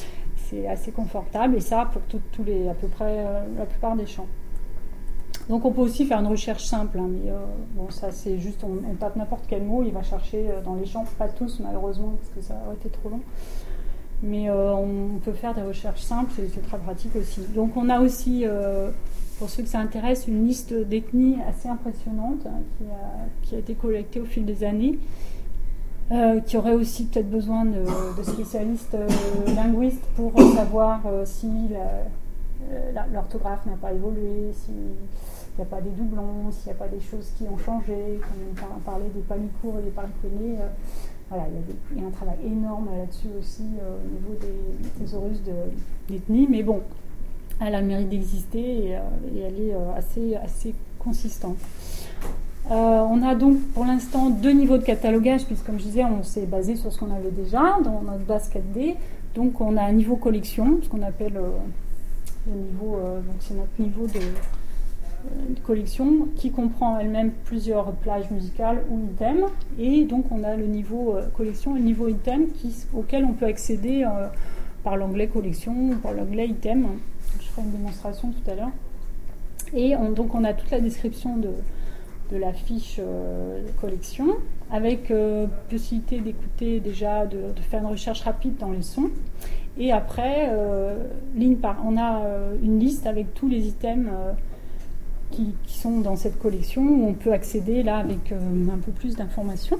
c'est assez confortable, et ça pour à peu près la plupart des champs. Donc on peut aussi faire une recherche simple, hein, mais bon, ça c'est juste, on tape n'importe quel mot, il va chercher dans les champs, pas tous malheureusement, parce que ça aurait été trop long. Mais on peut faire des recherches simples, c'est très pratique aussi. Donc on a aussi, pour ceux que ça intéresse, une liste d'ethnies assez impressionnante, hein, qui a été collectée au fil des années, qui aurait aussi peut-être besoin de spécialistes linguistes pour savoir si l'orthographe n'a pas évolué, s'il n'y a pas des doublons, s'il n'y a pas des choses qui ont changé, comme on parlait des palicours et des paliconés. Voilà, il y a un travail énorme là-dessus aussi au niveau des thésaurus d'ethnie, mais bon, elle a le mérite d'exister et elle est assez consistante. On a donc pour l'instant 2 niveaux de catalogage, puisque comme je disais, on s'est basé sur ce qu'on avait déjà dans notre base 4D. Donc on a un niveau collection, ce qu'on appelle le niveau, donc c'est notre niveau de collection qui comprend elle-même plusieurs plages musicales ou items, et donc on a le niveau collection et le niveau item auquel on peut accéder par l'onglet collection ou par l'onglet item. Je ferai une démonstration tout à l'heure. Et donc on a toute la description de la fiche collection, avec possibilité d'écouter déjà, de faire une recherche rapide dans les sons. Et après, on a une liste avec tous les items qui sont dans cette collection, où on peut accéder là avec un peu plus d'informations.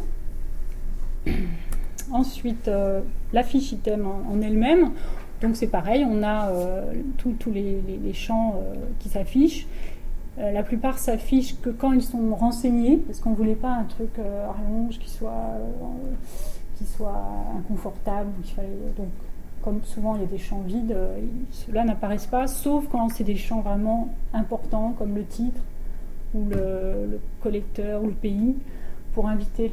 Ensuite, la fiche item en elle-même, donc c'est pareil, on a tous les champs qui s'affichent. La plupart s'affichent que quand ils sont renseignés, parce qu'on ne voulait pas un truc rallonge qui soit inconfortable. Donc, comme souvent il y a des champs vides, ceux-là n'apparaissent pas, sauf quand c'est des champs vraiment importants, comme le titre, ou le collecteur, ou le pays, pour inviter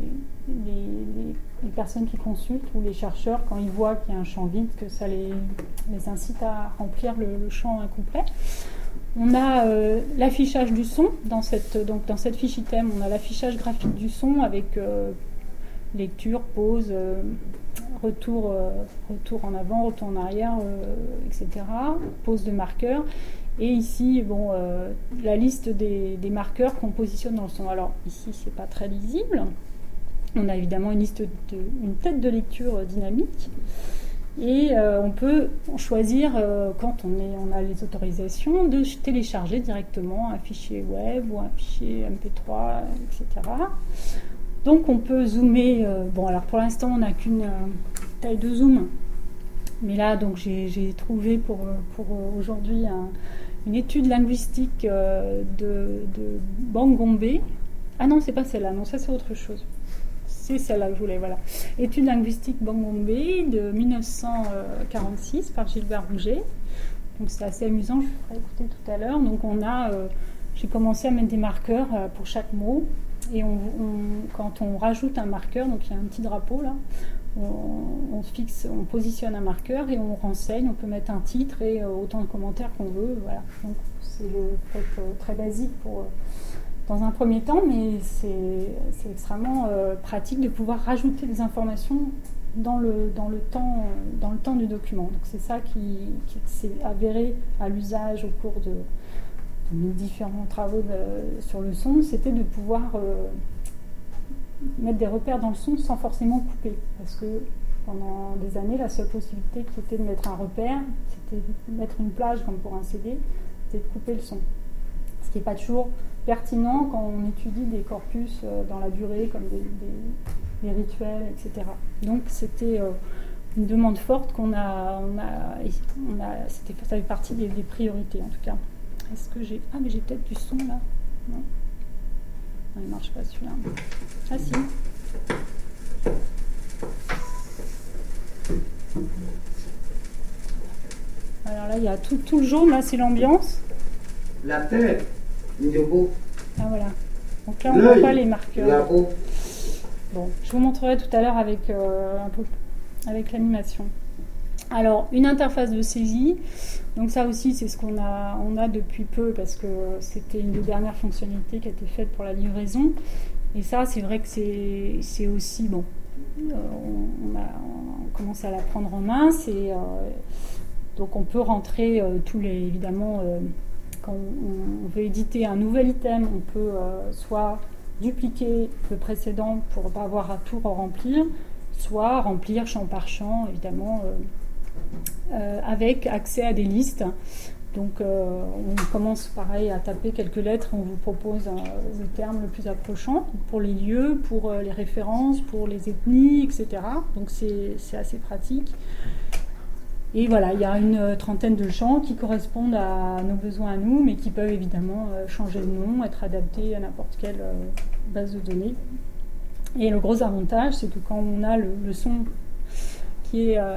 les personnes qui consultent, ou les chercheurs, quand ils voient qu'il y a un champ vide, que ça les incite à remplir le champ incomplet. On a l'affichage du son, dans cette fiche item, on a l'affichage graphique du son avec lecture, pause, retour en avant, retour en arrière, etc. Pause de marqueurs. Et ici, la liste des marqueurs qu'on positionne dans le son. Alors ici, c'est pas très lisible. On a évidemment une tête de lecture dynamique. Et on peut choisir, quand on a les autorisations, de télécharger directement un fichier web ou un fichier MP3, etc. Donc on peut zoomer. Alors pour l'instant, on n'a qu'une taille de zoom. Mais là, donc j'ai trouvé pour aujourd'hui une étude linguistique de Bangombe. Ah non, c'est pas celle-là. Non, ça c'est autre chose. C'est celle-là que je voulais, voilà. Étude linguistique Bangombe de 1946 par Gilbert Rouget. Donc c'est assez amusant, je vous ferai écouter tout à l'heure. Donc j'ai commencé à mettre des marqueurs pour chaque mot. Et quand on rajoute un marqueur, donc il y a un petit drapeau là, on positionne un marqueur et on renseigne, on peut mettre un titre et autant de commentaires qu'on veut. Voilà. Donc c'est peut-être très basique dans un premier temps, mais c'est extrêmement pratique de pouvoir rajouter des informations dans le temps du document. Donc c'est ça qui s'est avéré à l'usage au cours de nos différents travaux sur le son, c'était de pouvoir mettre des repères dans le son sans forcément couper. Parce que pendant des années, la seule possibilité qui était de mettre un repère, c'était de mettre une plage comme pour un CD, c'était de couper le son. Ce qui n'est pas toujours pertinent quand on étudie des corpus dans la durée, comme des rituels, etc. Donc c'était une demande forte ça fait partie des priorités en tout cas. Est-ce que j'ai... Ah, mais j'ai peut-être du son, là. Non, il ne marche pas, celui-là. Ah, si. Alors là, il y a tout le jaune, là, c'est l'ambiance. La tête, le beau. Ah, voilà. Donc là, on ne voit pas les marqueurs. Bon, je vous montrerai tout à l'heure avec l'animation. Alors, une interface de saisie. Donc ça aussi, c'est ce qu'on a depuis peu, parce que c'était une des dernières fonctionnalités qui a été faite pour la livraison. Et ça, c'est vrai que c'est aussi, on commence à la prendre en main. Donc on peut rentrer évidemment, quand on veut éditer un nouvel item, on peut soit dupliquer le précédent pour ne pas avoir à tout remplir, soit remplir champ par champ, évidemment, avec accès à des listes. Donc on commence pareil à taper quelques lettres, on vous propose le terme le plus approchant pour les lieux, pour les références, pour les ethnies, etc. Donc c'est assez pratique. Et voilà, il y a une trentaine de champs qui correspondent à nos besoins à nous, mais qui peuvent évidemment changer de nom, être adaptés à n'importe quelle base de données. Et le gros avantage, c'est que quand on a le son qui est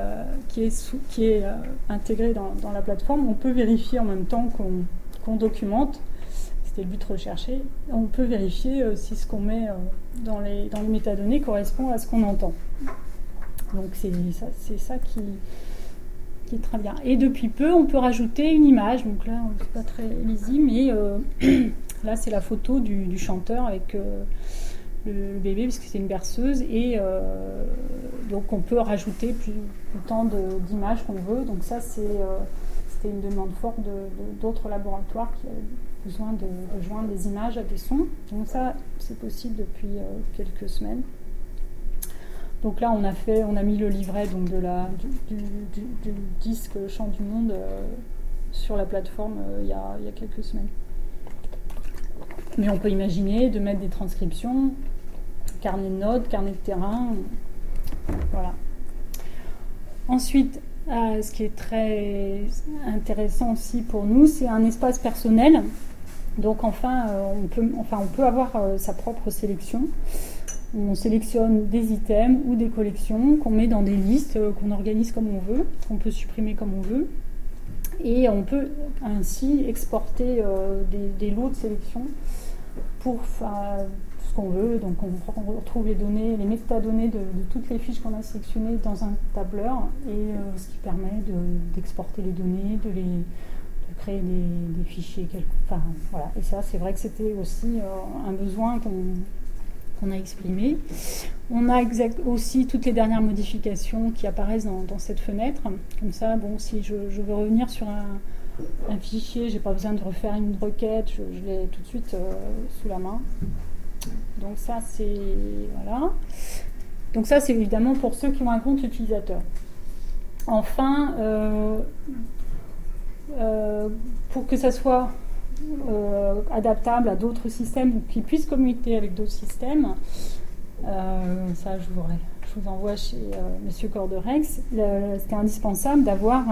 intégré dans la plateforme, on peut vérifier en même temps qu'on documente. C'était le but recherché. On peut vérifier si ce qu'on met dans les métadonnées correspond à ce qu'on entend. Donc c'est ça qui est très bien. Et depuis peu, on peut rajouter une image. Donc là, c'est pas très lisible, mais là, c'est la photo du chanteur avec le bébé, parce que c'est une berceuse. Et donc, on peut rajouter autant d'images qu'on veut. Donc ça, c'était une demande forte d'autres laboratoires qui avaient besoin de joindre des images à des sons. Donc ça, c'est possible depuis quelques semaines. Donc là, on a mis le livret donc du disque Chant du Monde sur la plateforme il y a quelques semaines. Mais on peut imaginer de mettre des transcriptions, carnet de notes, carnet de terrain, voilà. Ensuite, ce qui est très intéressant aussi pour nous, c'est un espace personnel. Donc on peut avoir sa propre sélection. On sélectionne des items ou des collections qu'on met dans des listes, qu'on organise comme on veut, qu'on peut supprimer comme on veut. Et on peut ainsi exporter des lots de sélection pour faire ce qu'on veut. Donc on retrouve les données, les métadonnées de toutes les fiches qu'on a sélectionnées dans un tableur, et ce qui permet d'exporter les données, de créer des fichiers. Voilà. Et ça, c'est vrai que c'était aussi un besoin qu'on a exprimé. On a aussi toutes les dernières modifications qui apparaissent dans cette fenêtre. Comme ça, si je veux revenir sur un fichier, je n'ai pas besoin de refaire une requête, je l'ai tout de suite sous la main. Donc ça, c'est évidemment pour ceux qui ont un compte utilisateur. Enfin, pour que ça soit adaptable à d'autres systèmes ou qui puissent communiquer avec d'autres systèmes, ça je vous envoie chez Monsieur Corderex. C'était indispensable d'avoir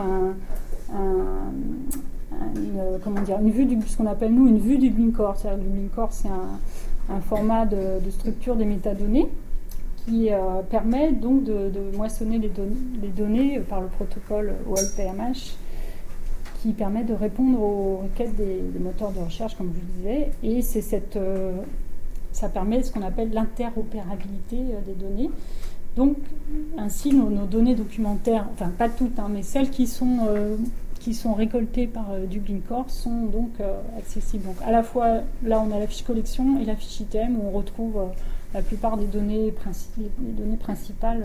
une vue ce qu'on appelle nous une vue du Blinkor. C'est-à-dire le Blinkor, c'est un format de structure des métadonnées qui permet donc de moissonner les données par le protocole OLPMH, qui permet de répondre aux requêtes des moteurs de recherche, comme je vous disais, et ça permet ce qu'on appelle l'interopérabilité des données. Donc, ainsi, nos données documentaires, enfin pas toutes, mais celles qui sont récoltées par du Blinkor sont donc accessibles. Donc, à la fois, là, on a la fiche collection et la fiche item, où on retrouve la plupart des données principales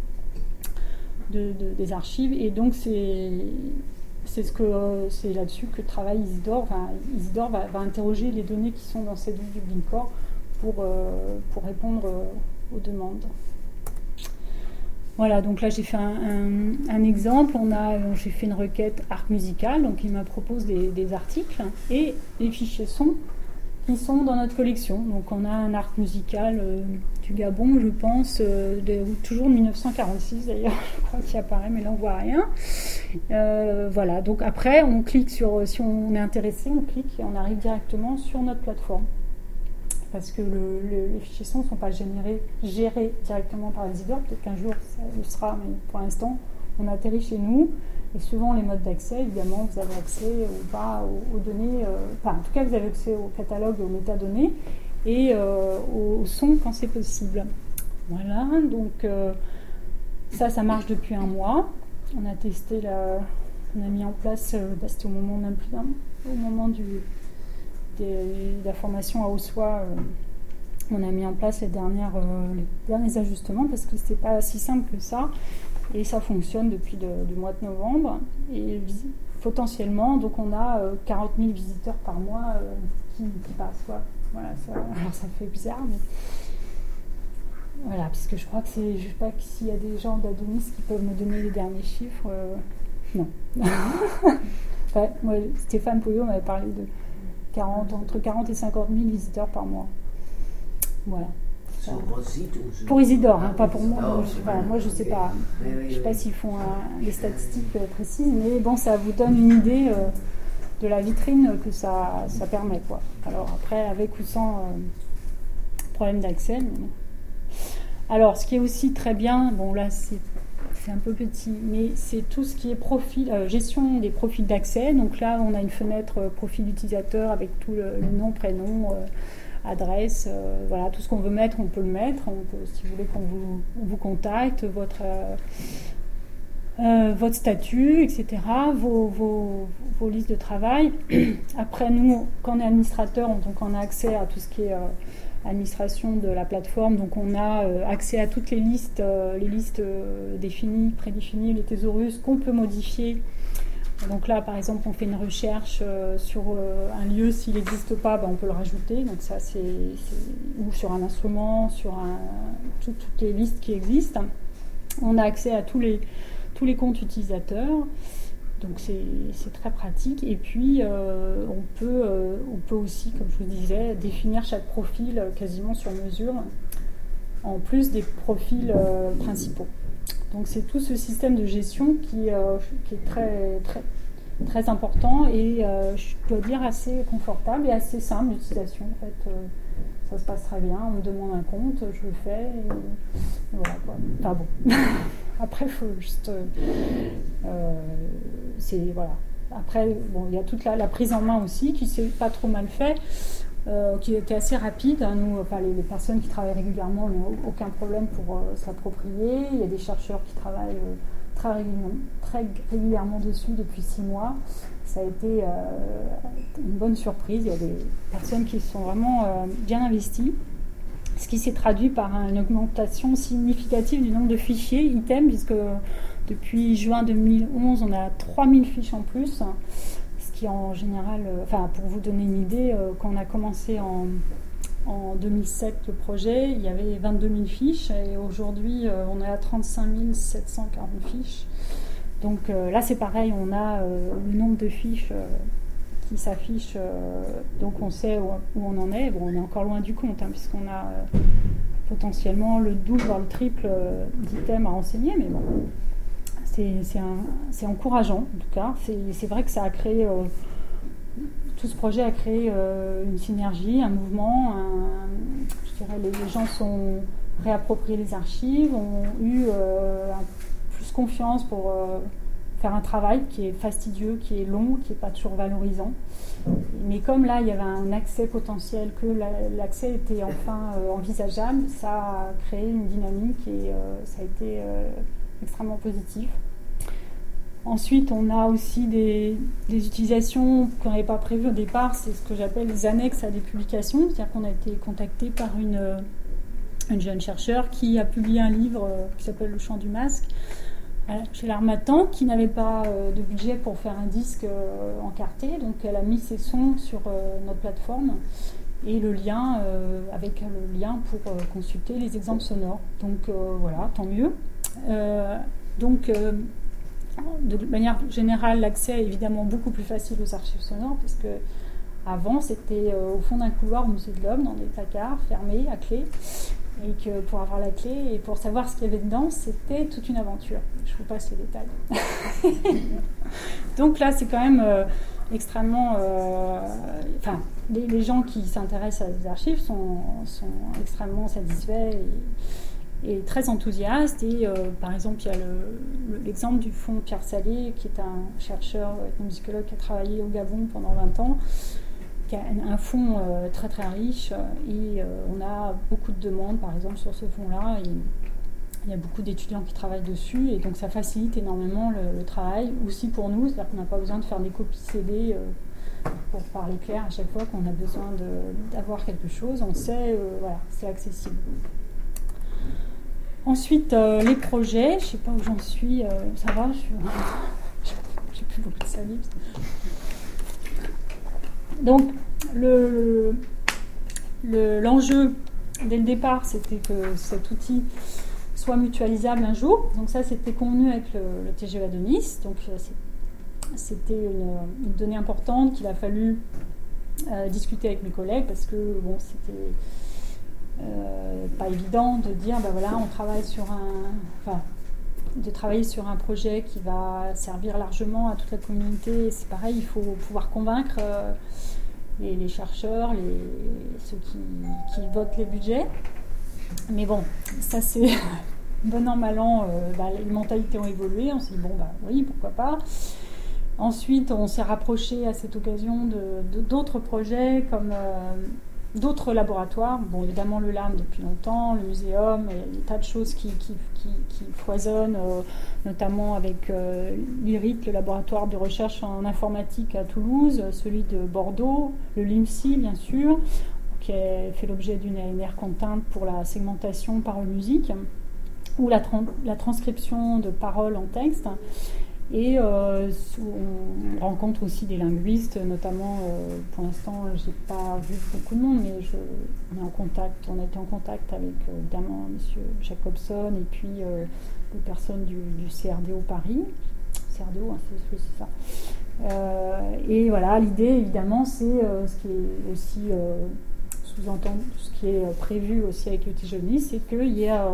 des archives, et donc c'est là-dessus que travaille Isidore. Isidore va interroger les données qui sont dans cette vue du Blinkor pour répondre aux demandes. Voilà, donc là j'ai fait un exemple. J'ai fait une requête arc musical, donc il me propose des articles et les fichiers sons qui sont dans notre collection. Donc on a un arc musical du Gabon, je pense, toujours de 1946 d'ailleurs, je crois qu'il apparaît, mais là on voit rien. Voilà, donc après on clique si on est intéressé, on clique et on arrive directement sur notre plateforme. Parce que les fichiers sons ne sont pas gérés directement par Isidore. Peut-être qu'un jour ça le sera, mais pour l'instant on atterrit chez nous. Et suivant les modes d'accès, évidemment, vous avez accès ou pas aux données, en tout cas vous avez accès au catalogue et aux métadonnées, et au son quand c'est possible. Voilà, donc ça marche depuis un mois. On a testé, on a mis en place, c'était au moment de la formation à Ossois On a mis en place les derniers ajustements parce que c'est pas si simple que ça. Et ça fonctionne depuis du mois de novembre. Et potentiellement, donc on a 40 000 visiteurs par mois qui passent. Voilà, alors ça fait bizarre, mais voilà, parce que je crois que je sais pas s'il y a des gens d'Adonis qui peuvent me donner les derniers chiffres. Non. Enfin, moi, Stéphane Pouillot m'avait parlé de entre 40 et 50 000 visiteurs par mois. Voilà. Sur votre site ou pour Isidore, pas pour moi. Moi, je ne sais okay. pas. Je ne sais pas s'ils font des statistiques précises, mais bon, ça vous donne une idée de la vitrine que ça permet, quoi. Alors après, avec ou sans problème d'accès. Mais non. Alors, ce qui est aussi très bien, bon là, c'est un peu petit, mais c'est tout ce qui est gestion des profils d'accès. Donc là, on a une fenêtre profil utilisateur avec tout le nom, prénom, adresse, voilà, tout ce qu'on veut mettre, on peut le mettre. Si vous voulez qu'on vous contacte, votre statut, etc., vos listes de travail. Après, nous, quand on est administrateur, donc on a accès à tout ce qui est administration de la plateforme. Donc on a accès à toutes les listes définies, prédéfinies, les thésaurus qu'on peut modifier. Donc là, par exemple, on fait une recherche sur un lieu, s'il n'existe pas, on peut le rajouter. Donc ça, ou sur un instrument, sur toutes les listes qui existent. On a accès à tous les comptes utilisateurs. Donc c'est très pratique. Et puis on peut aussi, comme je vous disais, définir chaque profil quasiment sur mesure, en plus des profils principaux. Donc c'est tout ce système de gestion qui est très, très, très important et je dois dire assez confortable et assez simple d'utilisation. En fait, ça se passe très bien. On me demande un compte, je le fais. Et voilà quoi. Enfin bon. Après, il faut juste. Voilà. Après, bon, il y a toute la prise en main aussi qui s'est pas trop mal fait. Qui était assez rapide. Nous, les personnes qui travaillent régulièrement n'ont aucun problème pour s'approprier. Il y a des chercheurs qui travaillent très régulièrement dessus depuis 6 mois. Ça a été une bonne surprise. Il y a des personnes qui sont vraiment bien investies. Ce qui s'est traduit par une augmentation significative du nombre de fichiers, items, puisque depuis juin 2011, on a 3000 fiches en plus. En général, pour vous donner une idée, quand on a commencé en 2007 le projet, il y avait 22 000 fiches et aujourd'hui on est à 35 740 fiches. Donc là c'est pareil, on a le nombre de fiches qui s'affichent, donc on sait où on en est. Bon, on est encore loin du compte, puisqu'on a potentiellement le double voire le triple d'items à renseigner, mais bon. C'est encourageant, en tout cas. C'est vrai que ça a créé, tout ce projet a créé une synergie, un mouvement. Je dirais, les gens sont réappropriés les archives, ont eu plus confiance pour faire un travail qui est fastidieux, qui est long, qui n'est pas toujours valorisant. Mais comme là, il y avait un accès potentiel, que l'accès était enfin envisageable, ça a créé une dynamique et ça a été extrêmement positif. Ensuite, on a aussi des utilisations qu'on n'avait pas prévues au départ, c'est ce que j'appelle les annexes à des publications, c'est-à-dire qu'on a été contacté par une jeune chercheure qui a publié un livre qui s'appelle Le Chant du masque chez l'Harmattan, qui n'avait pas de budget pour faire un disque encarté, donc elle a mis ses sons sur notre plateforme et le lien avec le lien pour consulter les exemples sonores. Donc voilà, tant mieux. De manière générale, l'accès est évidemment beaucoup plus facile aux archives sonores parce que avant c'était au fond d'un couloir au musée de l'Homme, dans des placards fermés à clé, et que pour avoir la clé et pour savoir ce qu'il y avait dedans, c'était toute une aventure. Je vous passe les détails. Donc là, c'est quand même extrêmement... les gens qui s'intéressent à des archives sont extrêmement satisfaits et très enthousiastes. Et par exemple, il y a l'exemple du fonds Pierre Salé, qui est un chercheur ethnomusicologue qui a travaillé au Gabon pendant 20 ans, qui a un fonds très très riche, et on a beaucoup de demandes par exemple sur ce fonds-là. Il y a beaucoup d'étudiants qui travaillent dessus, et donc ça facilite énormément le travail aussi pour nous, c'est-à-dire qu'on n'a pas besoin de faire des copies CD pour parler clair, à chaque fois qu'on a besoin d'avoir quelque chose, on sait, voilà, c'est accessible. Ensuite, les projets, je ne sais pas où j'en suis, ça va, j'ai plus beaucoup de salive. Donc, l'enjeu, dès le départ, c'était que cet outil soit mutualisable un jour. Donc ça, c'était convenu avec le TGEA de Nice. Donc c'était une donnée importante qu'il a fallu discuter avec mes collègues parce que bon, c'était pas évident de dire, ben voilà, on travaille de travailler sur un projet qui va servir largement à toute la communauté. C'est pareil, il faut pouvoir convaincre les chercheurs, ceux qui votent les budgets. Mais bon, ça c'est bon an, mal an, les mentalités ont évolué. On s'est dit, bon, oui, pourquoi pas. Ensuite, on s'est rapproché à cette occasion d'autres projets comme d'autres laboratoires. Bon, évidemment, le LAM depuis longtemps, le muséum, il y a des tas de choses qui foisonnent, notamment avec l'IRIT, le laboratoire de recherche en informatique à Toulouse, celui de Bordeaux, le LIMSI, bien sûr, qui a fait l'objet d'une ANR Content pour la segmentation parole-musique, ou la transcription de paroles en texte. Et on rencontre aussi des linguistes, notamment, pour l'instant, je n'ai pas vu beaucoup de monde, mais on a été en contact avec, évidemment, M. Jacobson et puis des personnes du CRDO Paris. CRDO, hein, c'est ça. Et voilà, l'idée, évidemment, c'est ce qui est aussi sous-entendu, ce qui est prévu aussi avec le TGEA, c'est qu'il y ait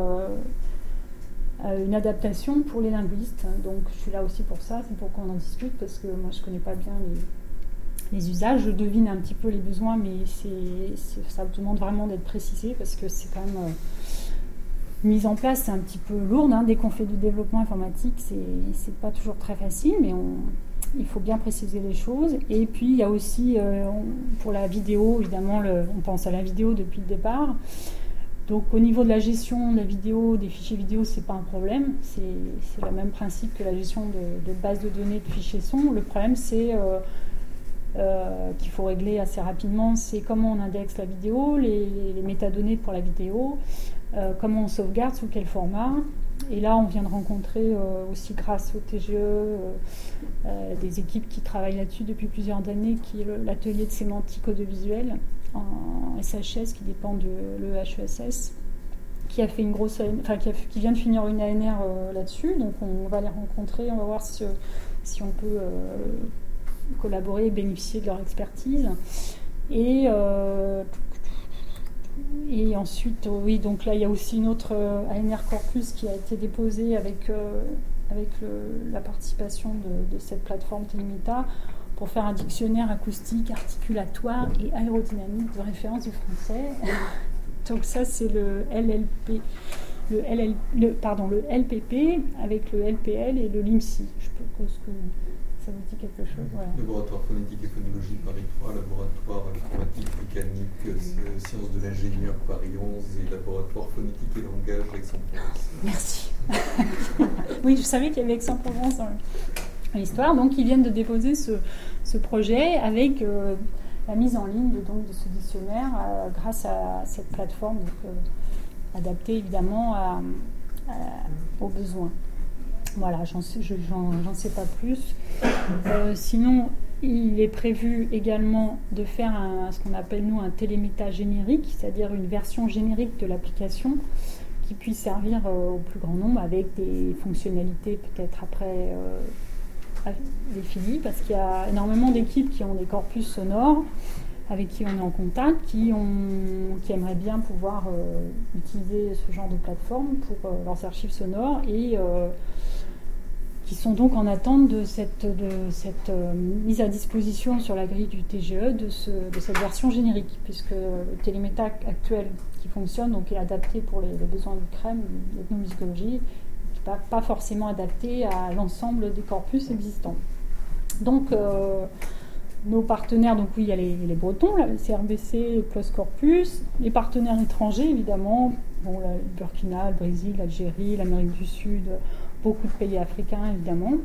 une adaptation pour les linguistes. Donc je suis là aussi pour ça, c'est pour qu'on en discute, parce que moi je ne connais pas bien les usages, je devine un petit peu les besoins, mais ça demande vraiment d'être précisé, parce que c'est quand même mise en place, c'est un petit peu lourd, hein. Dès qu'on fait du développement informatique, c'est pas toujours très facile, mais il faut bien préciser les choses. Et puis il y a aussi pour la vidéo, évidemment, on pense à la vidéo depuis le départ. Donc au niveau de la gestion de la vidéo, des fichiers vidéo, c'est pas un problème. C'est le même principe que la gestion de base de données de fichiers son. Le problème, c'est qu'il faut régler assez rapidement, c'est comment on indexe la vidéo, les métadonnées pour la vidéo, comment on sauvegarde, sous quel format. Et là, on vient de rencontrer aussi, grâce au TGE, des équipes qui travaillent là-dessus depuis plusieurs années, qui est l'atelier de sémantique audiovisuelle en SHS, qui dépend de l'EHESS, qui a fait une grosse, qui vient de finir une ANR là-dessus. Donc on va les rencontrer, on va voir si on peut collaborer et bénéficier de leur expertise. Et ensuite, oui, donc là il y a aussi une autre ANR Corpus qui a été déposée avec la participation de cette plateforme Telemita, pour faire un dictionnaire acoustique, articulatoire et aérodynamique de référence du français. Donc ça, c'est le LPP avec le LPL et le LIMSI. Je suppose que ça vous dit quelque chose. Voilà. Laboratoire phonétique et phonologie Paris 3, laboratoire informatique mécanique, sciences de l'ingénieur Paris 11 et laboratoire phonétique et langage Aix-en-Provence. Merci. Oui, je savais qu'il y avait Aix-en-Provence dans l'histoire. Donc ils viennent de déposer ce projet avec la mise en ligne de ce dictionnaire grâce à cette plateforme, adaptée évidemment aux besoins. Voilà, j'en sais pas plus. Sinon, il est prévu également de faire ce qu'on appelle nous un téléméta générique, c'est-à-dire une version générique de l'application qui puisse servir au plus grand nombre, avec des fonctionnalités peut-être après définies, parce qu'il y a énormément d'équipes qui ont des corpus sonores avec qui on est en contact, qui aimeraient bien pouvoir utiliser ce genre de plateforme pour leurs archives sonores, et qui sont donc en attente de cette mise à disposition sur la grille du TGE de cette version générique, puisque le téléméta actuel qui fonctionne donc est adapté pour les besoins du CREM, de l'ethnomusicologie, qui n'est pas forcément adapté à l'ensemble des corpus existants. Donc nos partenaires, donc oui, il y a les Bretons, là, le CRBC, le PLOS Corpus, les partenaires étrangers évidemment, le Burkina, le Brésil, l'Algérie, l'Amérique du Sud, beaucoup de pays africains évidemment,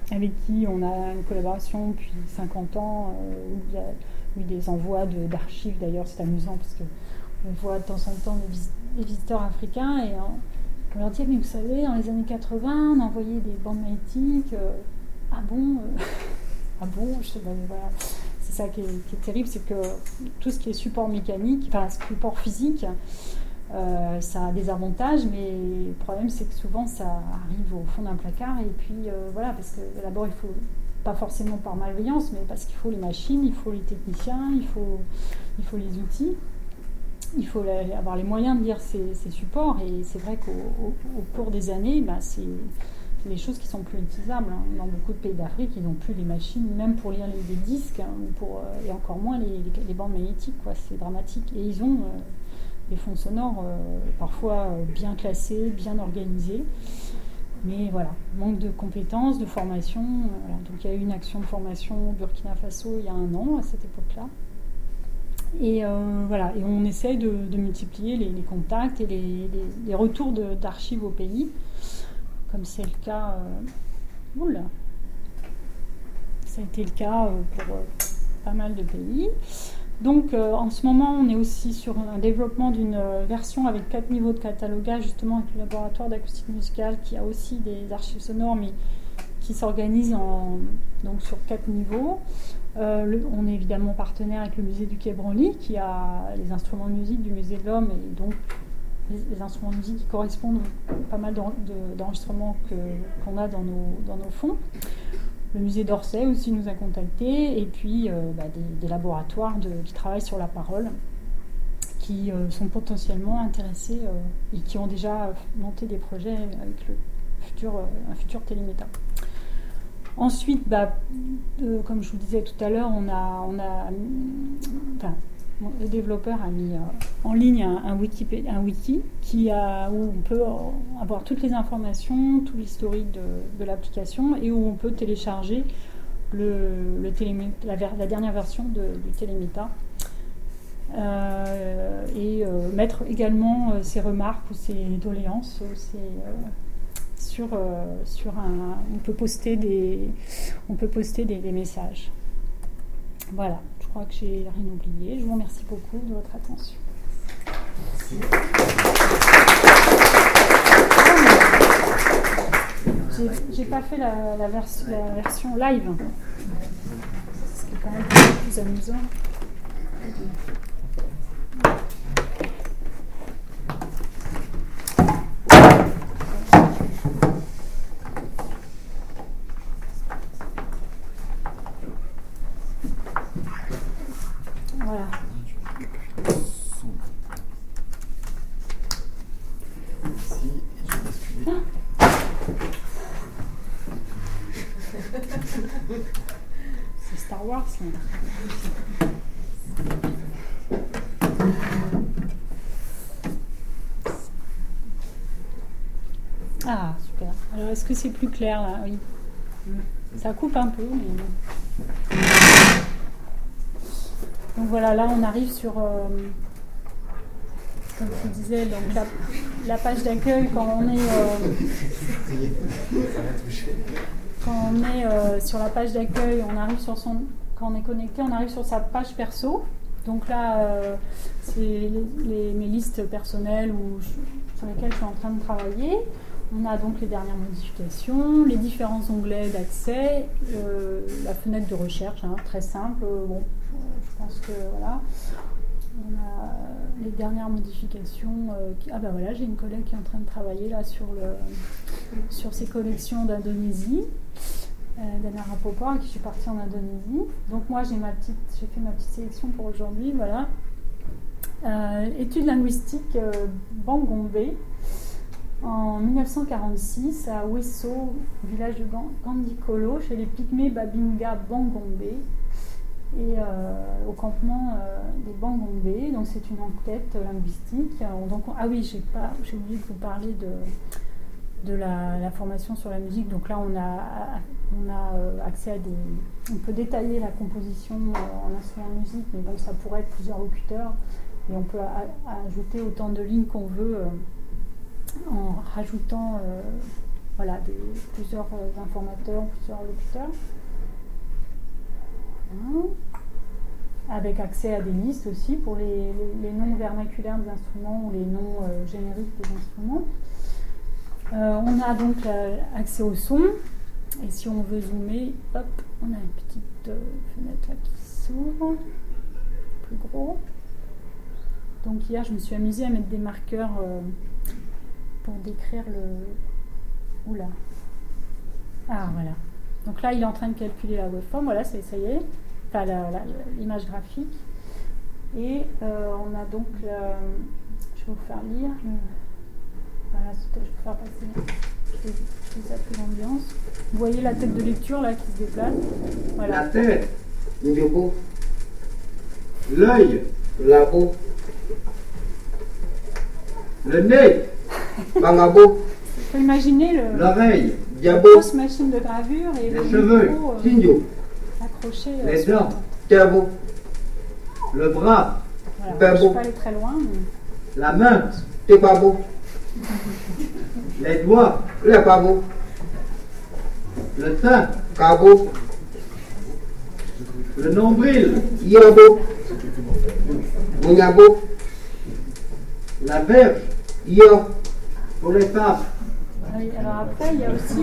avec qui on a une collaboration depuis 50 ans, où il y a eu des envois d'archives. D'ailleurs, c'est amusant parce qu'on voit de temps en temps des visiteurs africains et on leur dit « Mais vous savez, dans les années 80, on envoyait des bandes magnétiques. Ah bon Ah bon ?» Je sais pas, voilà. C'est ça qui est terrible, c'est que tout ce qui est support mécanique, enfin support physique, ça a des avantages, mais le problème c'est que souvent ça arrive au fond d'un placard, et puis voilà, parce que d'abord il faut, pas forcément par malveillance, mais parce qu'il faut les machines, il faut les techniciens, il faut les outils, il faut avoir les moyens de lire ces supports, et c'est vrai qu'au cours des années, c'est des choses qui sont plus utilisables. Dans beaucoup de pays d'Afrique, ils n'ont plus les machines, même pour lire les disques, et encore moins les bandes magnétiques, quoi. C'est dramatique. Et ils ont des fonds sonores parfois bien classés, bien organisés. Mais voilà, manque de compétences, de formation. Voilà. Donc il y a eu une action de formation au Burkina Faso il y a 1 an, à cette époque-là. Et voilà, et on essaye de multiplier les contacts et les retours d'archives au pays, comme c'est le cas. Ça a été le cas pour pas mal de pays. Donc en ce moment, on est aussi sur un développement d'une version avec 4 niveaux de catalogage, justement avec le laboratoire d'acoustique musicale qui a aussi des archives sonores, mais qui s'organise donc sur 4 niveaux. On est évidemment partenaire avec le musée du Quai Branly, qui a les instruments de musique du musée de l'Homme, et donc les instruments de musique qui correspondent à pas mal d'enregistrements qu'on a dans nos fonds. Le musée d'Orsay aussi nous a contactés, et puis des laboratoires qui travaillent sur la parole, qui sont potentiellement intéressés et qui ont déjà monté des projets avec un futur téléméta. Ensuite, comme je vous disais tout à l'heure, le développeur a mis en ligne un wiki où on peut avoir toutes les informations, tout l'historique de l'application, et où on peut télécharger la dernière version du téléméta, et mettre également ses remarques ou ses doléances. On peut poster des messages. Voilà, je crois que j'ai rien oublié. Je vous remercie beaucoup de votre attention. J'ai pas fait la version live, ce qui est quand même plus amusant. Voilà. C'est Star Wars, là. Ah, super. Alors, est-ce que c'est plus clair, là? Oui. Ça coupe un peu, mais... Donc voilà, là on arrive sur, comme tu disais, donc la page d'accueil quand on est sur la page d'accueil, on arrive quand on est connecté, on arrive sur sa page perso. Donc là, c'est mes listes personnelles sur lesquelles je suis en train de travailler. On a donc les dernières modifications, les différents onglets d'accès, la fenêtre de recherche, très simple. Bon, je pense que voilà. On a les dernières modifications. Voilà, j'ai une collègue qui est en train de travailler là sur ces collections d'Indonésie, d'Anna Rapoport, avec qui je suis partie en Indonésie. Donc moi j'ai fait ma petite sélection pour aujourd'hui. Voilà. Études linguistiques Bangombe. En 1946, à Wesso, village de Gandikolo, chez les Pygmées Babinga Bangombe, et au campement des Bangombe. Donc c'est une enquête linguistique. J'ai oublié de vous parler de la formation sur la musique. Donc là, on a accès à on peut détailler la composition en instrument de musique, mais bon, ça pourrait être plusieurs locuteurs, et on peut ajouter autant de lignes qu'on veut, en rajoutant voilà, plusieurs informateurs, plusieurs locuteurs. Voilà. Avec accès à des listes aussi pour les noms vernaculaires des instruments ou les noms génériques des instruments. On a donc accès au son. Et si on veut zoomer, hop, on a une petite fenêtre là qui s'ouvre, plus gros. Donc hier, je me suis amusée à mettre des marqueurs pour décrire le... Oula. Ah, voilà. Donc là, il est en train de calculer la waveform. Voilà, ça y est. Enfin, l'image graphique. Et on a donc... je vais vous faire lire. Voilà, je vais vous faire passer... Je vais appeler l'ambiance. Vous voyez la tête de lecture là qui se déplace. Voilà. La tête, Ndiobo. L'œil, Labo. Le nez, Bangabo. Il faut imaginer l'oreille, la Diabo. grosse machine de gravure et les cheveux, Tindio. Accroché. Les dents, Tiabo. Le bras, voilà, Babo. je ne vais pas aller très loin. Mais... La main, Tebabo. Les doigts, le Babo. Le teint, Cabo. Le nombril, Yabo. Mouniabo. La verge, Yo. Pour les femmes. Oui, alors après, il y a aussi...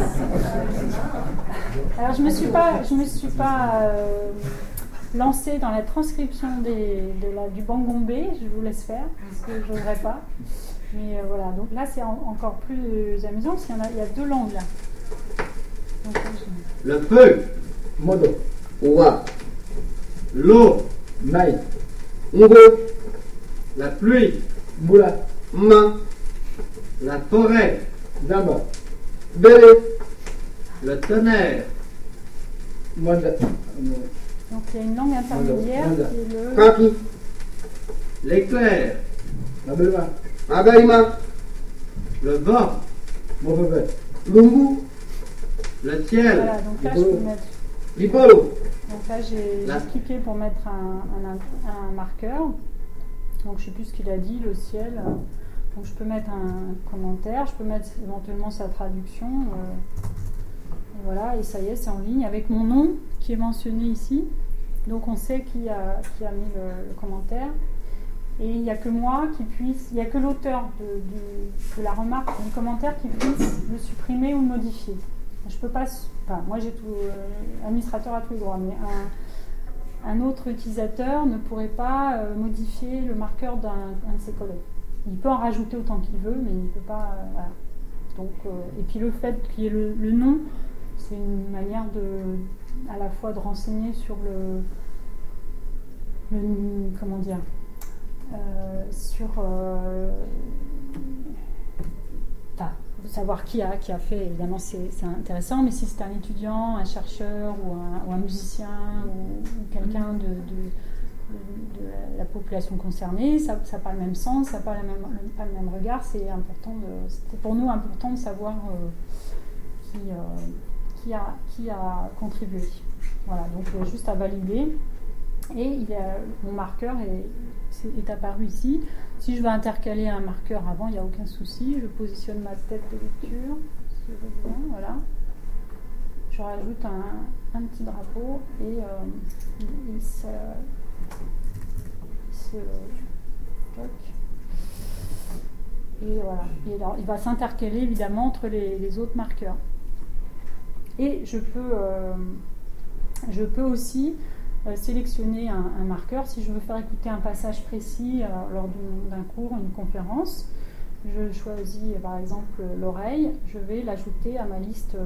alors, je me suis pas lancée dans la transcription du bangombé. Je vous laisse faire, parce que je n'oserais pas. Mais voilà, donc là, c'est encore plus amusant, parce qu'il y a 2 langues, là. Donc, le feu, Modo. Ouwa. L'eau, Maï. Ngo. La pluie, Moula. Ma. La forêt, Dama. Bélé. Le tonnerre, Moda. Donc il y a une langue intermédiaire qui est le... Kaki. L'éclair, Abelma. Abaïma. Le vent, Mobebe. Lumbu. Le ciel, Voilà, donc là je peux mettre... Lipolo. Donc là j'ai cliqué pour mettre un marqueur. Donc je ne sais plus ce qu'il a dit, le ciel. Donc je peux mettre un commentaire, je peux mettre éventuellement sa traduction. Et voilà, et ça y est, c'est en ligne avec mon nom qui est mentionné ici. Donc on sait qui a mis le commentaire. Et il n'y a que moi qui puisse, il n'y a que l'auteur de la remarque, du commentaire qui puisse le supprimer ou le modifier. Je peux pas, enfin, moi j'ai tout, administrateur a tous les droits, mais un autre utilisateur ne pourrait pas modifier le marqueur d'un de ses collègues. Il peut en rajouter autant qu'il veut, mais il ne peut pas. Voilà. Donc, et puis le fait qu'il y ait le nom, c'est une manière à la fois de renseigner sur comment dire, sur savoir qui a fait. Évidemment, c'est intéressant, mais si c'est un étudiant, un chercheur ou un musicien ou quelqu'un de la population concernée, ça n'a pas le même sens, ça n'a pas le même regard. C'était pour nous important de savoir qui a contribué. Voilà, donc juste à valider. Et mon marqueur est apparu ici. Si je veux intercaler un marqueur avant, il n'y a aucun souci. Je positionne ma tête de lecture. Si je veux bien, voilà. Je rajoute un petit drapeau et il se et voilà. Et alors, il va s'intercaler évidemment entre les autres marqueurs. Et je peux aussi sélectionner un marqueur si je veux faire écouter un passage précis lors d'un cours, une conférence. Je choisis par exemple l'oreille, je vais l'ajouter à ma liste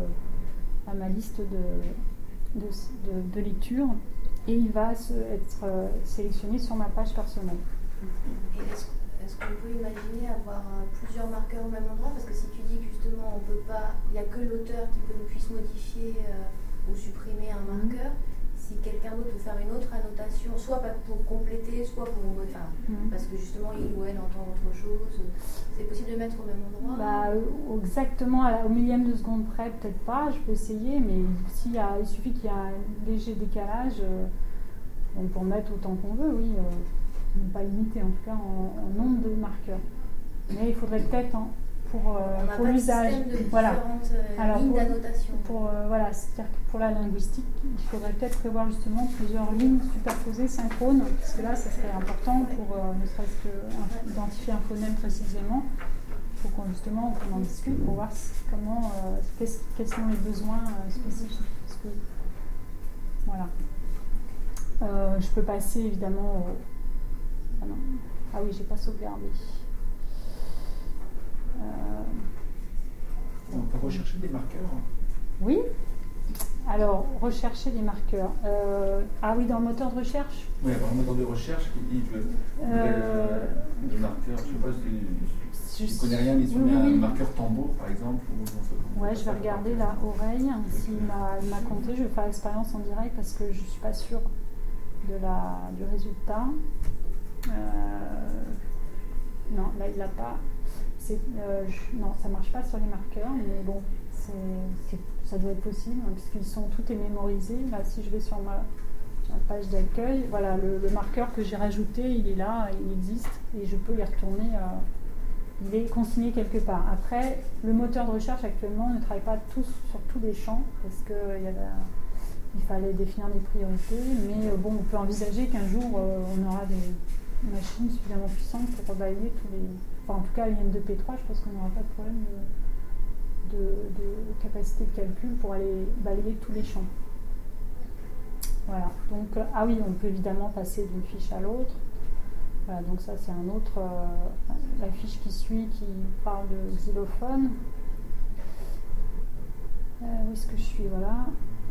de lecture et il va être sélectionné sur ma page personnelle. Et est-ce qu'on peut imaginer avoir plusieurs marqueurs au même endroit? Parce que si tu dis que justement on peut pas, il n'y a que l'auteur qui puisse modifier ou supprimer un marqueur, si quelqu'un d'autre veut faire une autre annotation, soit pour compléter, soit pour... parce que justement il ou elle entend autre chose, c'est possible de mettre au même endroit? Exactement au millième de seconde près, peut-être pas, je peux essayer, mais il suffit qu'il y ait un léger décalage, on peut en mettre autant qu'on veut, oui, on n'est pas limité en tout cas en nombre de marqueurs. Mais il faudrait peut-être pour l'usage. Voilà. Lignes d'annotation. Voilà, c'est-à-dire que pour la linguistique, il faudrait peut-être prévoir justement plusieurs lignes superposées, synchrones, parce que là, ça serait important pour ne serait-ce que identifier un phonème précisément. Il faut qu'on en discute pour voir comment, quels sont les besoins spécifiques. Parce que, voilà. Je peux passer évidemment au... Ah oui, j'ai pas sauvegardé. On peut rechercher des marqueurs. Oui. Alors, rechercher des marqueurs. Ah oui, dans le moteur de recherche. Oui, dans le moteur de recherche qui dit le marqueur, je ne sais pas si je ne connais rien, mais si on met un marqueur tambour par exemple. Ouais, je vais regarder la oreille. S'il m'a compté, je vais faire l'expérience en direct parce que je ne suis pas sûre du résultat. Non, là il l'a pas. Non, ça marche pas sur les marqueurs, mais bon, ça doit être possible hein, puisqu'ils tout est mémorisé. Là, si je vais sur ma page d'accueil, voilà, le marqueur que j'ai rajouté, il est là, il existe et je peux y retourner. Il est consigné quelque part. Après, le moteur de recherche actuellement ne travaille pas sur tous les champs parce qu'il fallait définir des priorités, mais bon, on peut envisager qu'un jour on aura des machines suffisamment puissantes pour balayer tous les... Enfin, en tout cas, l'IM2P3, je pense qu'on n'aura pas de problème de capacité de calcul pour aller balayer tous les champs. Voilà. Donc, ah oui, on peut évidemment passer d'une fiche à l'autre. Voilà, donc ça, c'est un autre... la fiche qui suit, qui parle de xylophone. Où est-ce que je suis? Voilà.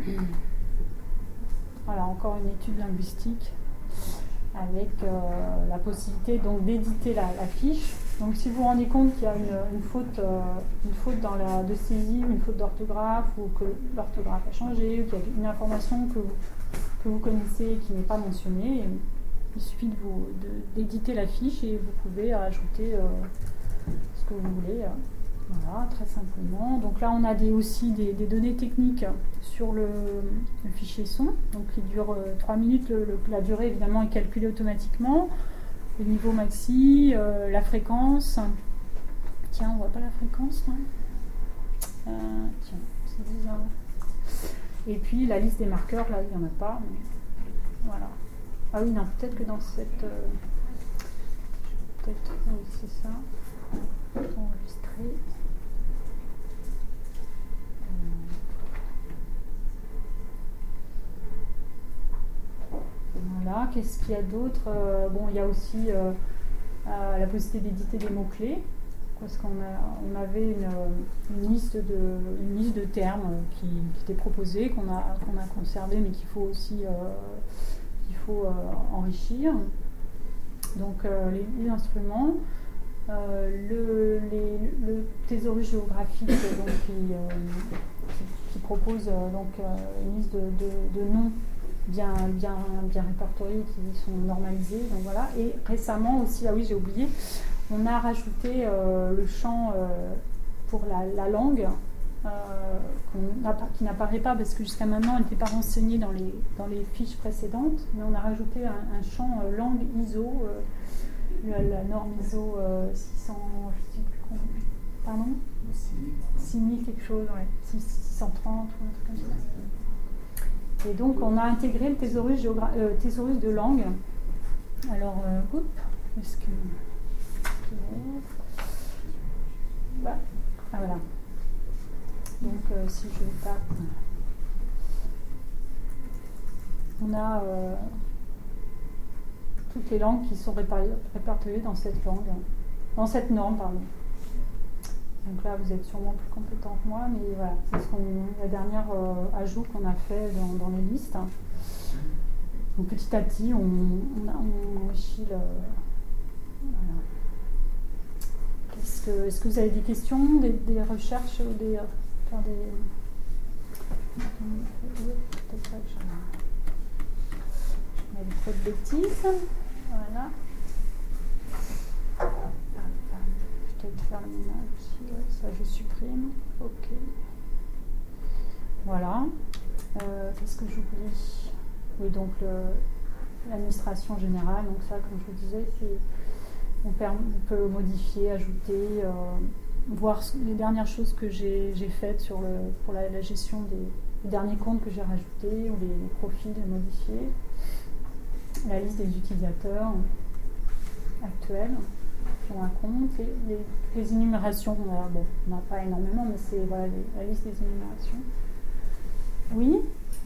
Voilà, encore une étude linguistique avec la possibilité donc d'éditer la fiche. Donc si vous vous rendez compte qu'il y a une faute dans de saisie, une faute d'orthographe, ou que l'orthographe a changé, ou qu'il y a une information que vous connaissez qui n'est pas mentionnée, il suffit d'éditer la fiche et vous pouvez ajouter ce que vous voulez. Voilà, très simplement. Donc là, on a aussi des données techniques sur le fichier son, donc qui dure 3 minutes. La durée, évidemment, est calculée automatiquement. Le niveau maxi, la fréquence. Tiens, on voit pas la fréquence, là. Tiens, c'est bizarre. Et puis la liste des marqueurs, là, il n'y en a pas. Mais voilà. Ah oui, non, peut-être que dans cette... peut-être, oui, c'est ça. Enregistrer. Voilà, qu'est-ce qu'il y a d'autre? Bon, il y a aussi la possibilité d'éditer des mots-clés, parce qu'on avait une liste de termes qui était proposée, qu'on a conservé, mais qu'il faut aussi enrichir. Donc, les instruments, le thésaurus géographique donc, qui propose donc, une liste de noms bien répertoriés qui sont normalisés. Donc voilà. Et récemment aussi, ah oui, j'ai oublié, on a rajouté le champ pour la langue qui n'apparaît pas parce que jusqu'à maintenant elle n'était pas renseignée dans les fiches précédentes, mais on a rajouté un champ langue ISO, la norme ISO 600, je sais plus combien, pardon, 6000 quelque chose, ouais, 630 ou un truc comme ça. Et donc on a intégré le thésaurus de langue. Alors, est-ce que... Bah, ah voilà. Donc si je tape, on a toutes les langues qui sont répertoriées dans cette langue, dans cette norme, pardon. Donc là, vous êtes sûrement plus compétent que moi, mais voilà, c'est la dernière ajout qu'on a fait dans les listes. Donc petit à petit, on enrichit le... Voilà. Est-ce que vous avez des questions, des recherches ou des... Peut-être pas que je mets trop de bêtises. Voilà. Je vais peut-être faire l'image aussi. Ouais, ça, je supprime. OK. Voilà. Qu'est-ce que j'oublie? Oui, donc l'administration générale. Donc ça, comme je vous disais, on peut modifier, ajouter voir les dernières choses que j'ai faites pour la gestion des derniers comptes que j'ai rajoutés ou les profils modifiés, la liste des utilisateurs actuels qui ont un compte, les énumérations. Bon, on n'a pas énormément, mais c'est voilà, la liste des énumérations. Oui.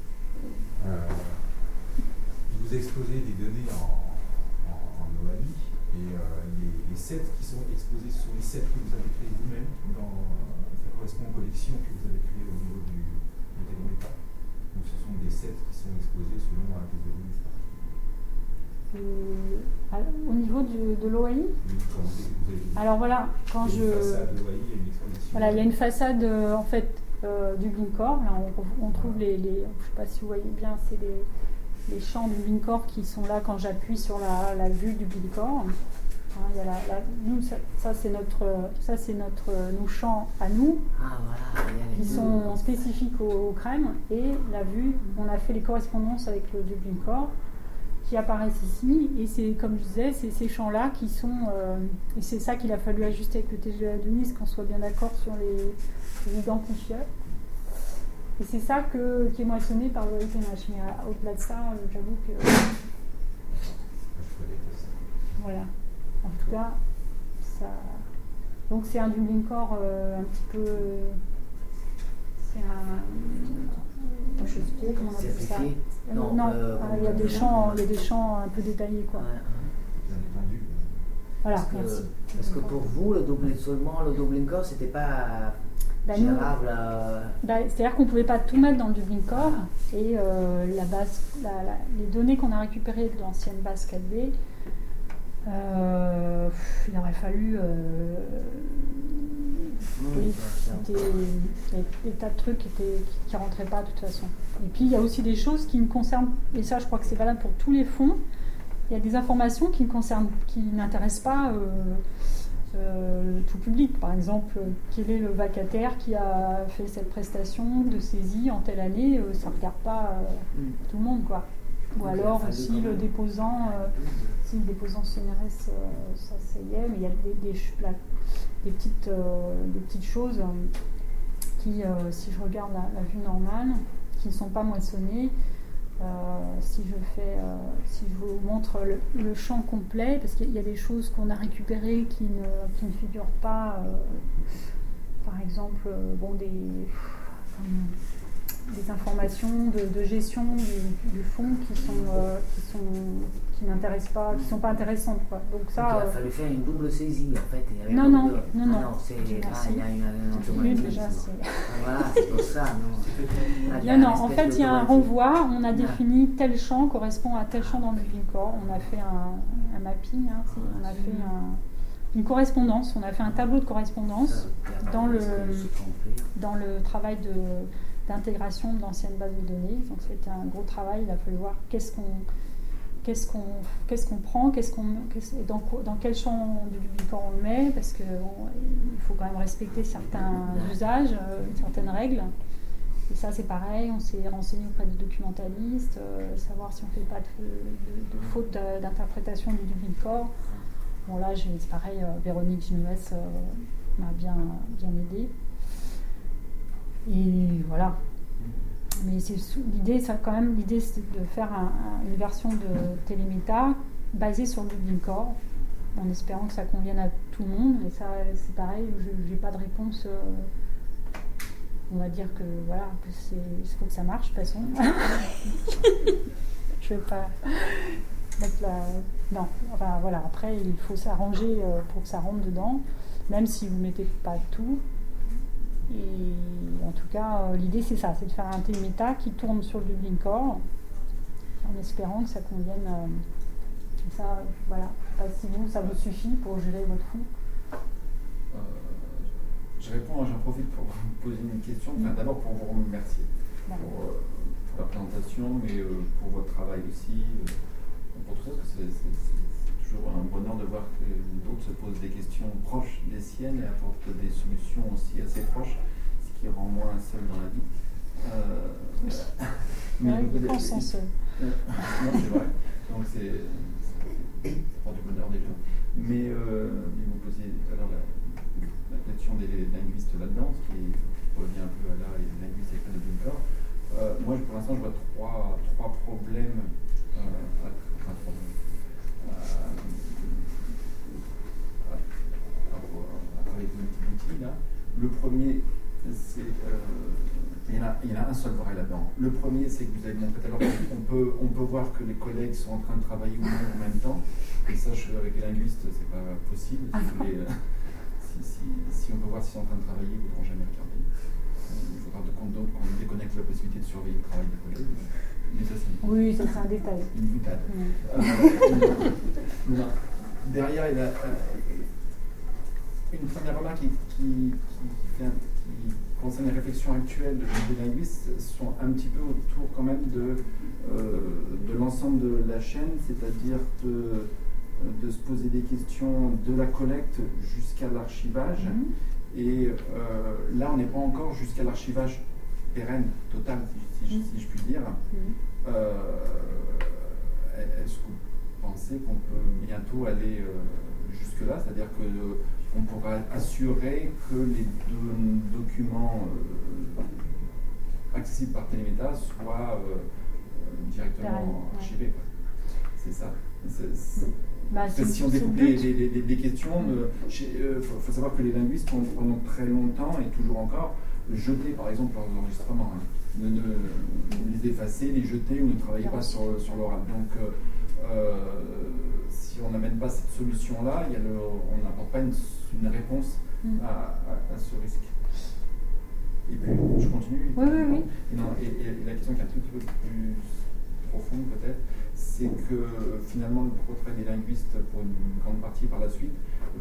Vous exposez des données en OAI et les sets qui sont exposés sont les sets que vous avez créés vous-même. Ça correspond aux collections que vous avez créées au niveau du Téléméta. Donc ce sont des sets qui sont exposés selon des données particulières. Au niveau de l'OAI. Alors voilà, quand il y a une façade OAI et une exposition. Voilà, il y a une façade en fait du Blinkor. Là, on trouve je ne sais pas si vous voyez bien, c'est les champs du Blinkor qui sont là quand j'appuie sur la vue du Blinkor. Hein, il y a nous, ça c'est nos champs à nous, qui sont spécifiques au crème, et la vue, on a fait les correspondances avec le du Blinkor qui apparaissent ici, et c'est comme je disais, c'est ces champs-là qui sont, et c'est ça qu'il a fallu ajuster avec le TGA Denise, qu'on soit bien d'accord sur les identifieurs. Et c'est ça qui est moissonné par le IPMH. Mais au-delà de ça, j'avoue que... Voilà. En tout cas, ça... Donc c'est un du Blinkor un petit peu... C'est un... Comment on appelle ça? Non, il y a des champs un peu détaillés, quoi. Voilà, merci. Parce que pour vous, le Blinkor, c'était pas... C'est-à-dire qu'on ne pouvait pas tout mettre dans le Blinkor, et la base, les données qu'on a récupérées de l'ancienne base 4D, il aurait fallu il y a des tas de trucs qui ne rentraient pas de toute façon. Et puis il y a aussi des choses qui me concernent, et ça je crois que c'est valable pour tous les fonds. Il y a des informations qui n'intéressent pas tout public. Par exemple, quel est le vacataire qui a fait cette prestation de saisie en telle année, ça ne regarde pas tout le monde, quoi. Ou alors si le déposant CNRS, ça y est, mais il y a des petites choses qui, si je regarde la vue normale, qui ne sont pas moissonnées. Si je vous montre le champ complet, parce qu'il y a des choses qu'on a récupérées qui ne figurent pas, par exemple, des informations de gestion du fonds qui n'intéressent pas, qui sont pas intéressantes, quoi. Donc ça. Donc, il a fallu faire une double saisie en fait. Non. Il y a une automatisme. Déjà, voilà, c'est pour ça. Non, en fait, il y a un renvoi. On a défini tel champ correspond à tel champ dans le Blinkor. On a fait un mapping. On a fait une correspondance. On a fait un tableau de correspondance dans le travail d'intégration de l'ancienne base de données. Donc c'était un gros travail. Il a fallu voir qu'est-ce qu'on prend, dans quel champ du Blinkor on le met, parce qu'il faut quand même respecter certains usages, certaines règles. Et ça c'est pareil, on s'est renseigné auprès des documentalistes, savoir si on ne fait pas de faute d'interprétation du Blinkor. Bon là c'est pareil, Véronique Ginouès m'a bien aidée. Et voilà. Mais l'idée c'est de faire une version de Téléméta basée sur le Blinkor, en espérant que ça convienne à tout le monde. Et ça, c'est pareil, je n'ai pas de réponse. On va dire que voilà, il faut que ça marche de toute façon. Je ne vais pas mettre non, enfin voilà, après il faut s'arranger pour que ça rentre dedans, même si vous ne mettez pas tout. Et en tout cas, l'idée c'est ça, c'est de faire un Téléméta qui tourne sur le Blinkor, en espérant que ça convienne. Ça, voilà. Je ne sais pas si ça vous suffit pour gérer votre fonds. J'en profite pour vous poser une question. Enfin, d'abord pour vous remercier pour la présentation, mais pour votre travail aussi, pour tout ça, parce que c'est toujours un bonheur de voir que d'autres se posent des questions proches des siennes et apportent des solutions aussi assez proches, ce qui rend moins seul dans la vie. Mais on sent seul. Non, c'est vrai. Donc c'est du bonheur déjà. Mais vous posiez tout à l'heure la question des linguistes là-dedans, ce qui revient un peu à là, les linguistes et les de Dunker. Moi, pour l'instant, je vois trois problèmes à travailler avec l'outil là. Le premier, c'est il y en a un seul vrai là-dedans. Le premier, c'est que vous avez montré tout à l'heure, on peut voir que les collègues sont en train de travailler ou non en même temps. Et ça, avec les linguistes, c'est pas possible. Si on peut voir s'ils sont en train de travailler, ils ne voudront jamais regarder. Il faudra qu'on déconnecte la possibilité de surveiller le travail des collègues. Mais ça, oui, ça c'est un détail. Une boutade. Derrière, il y a une première remarque qui concerne les réflexions actuelles des linguistes sont un petit peu autour quand même de l'ensemble de la chaîne, c'est-à-dire de se poser des questions de la collecte jusqu'à l'archivage. Et là, on n'est pas encore jusqu'à l'archivage pérenne, total, si je puis dire. Est-ce que vous pensez qu'on peut bientôt aller jusque-là, c'est-à-dire qu'on pourra assurer que les documents accessibles par Téléméta soient directement archivés? C'est ça. Si on découpe des questions, il faut savoir que les linguistes ont pendant très longtemps et toujours encore jeté par exemple leurs enregistrements, les effacer, les jeter ou ne travailler pas sur l'oral. Donc si on n'amène pas cette solution-là, on n'apporte pas une réponse à ce risque. Et puis, je continue. Oui. Et la question qui est un tout petit peu plus profonde peut-être, c'est que finalement le portrait des linguistes, pour une grande partie par la suite,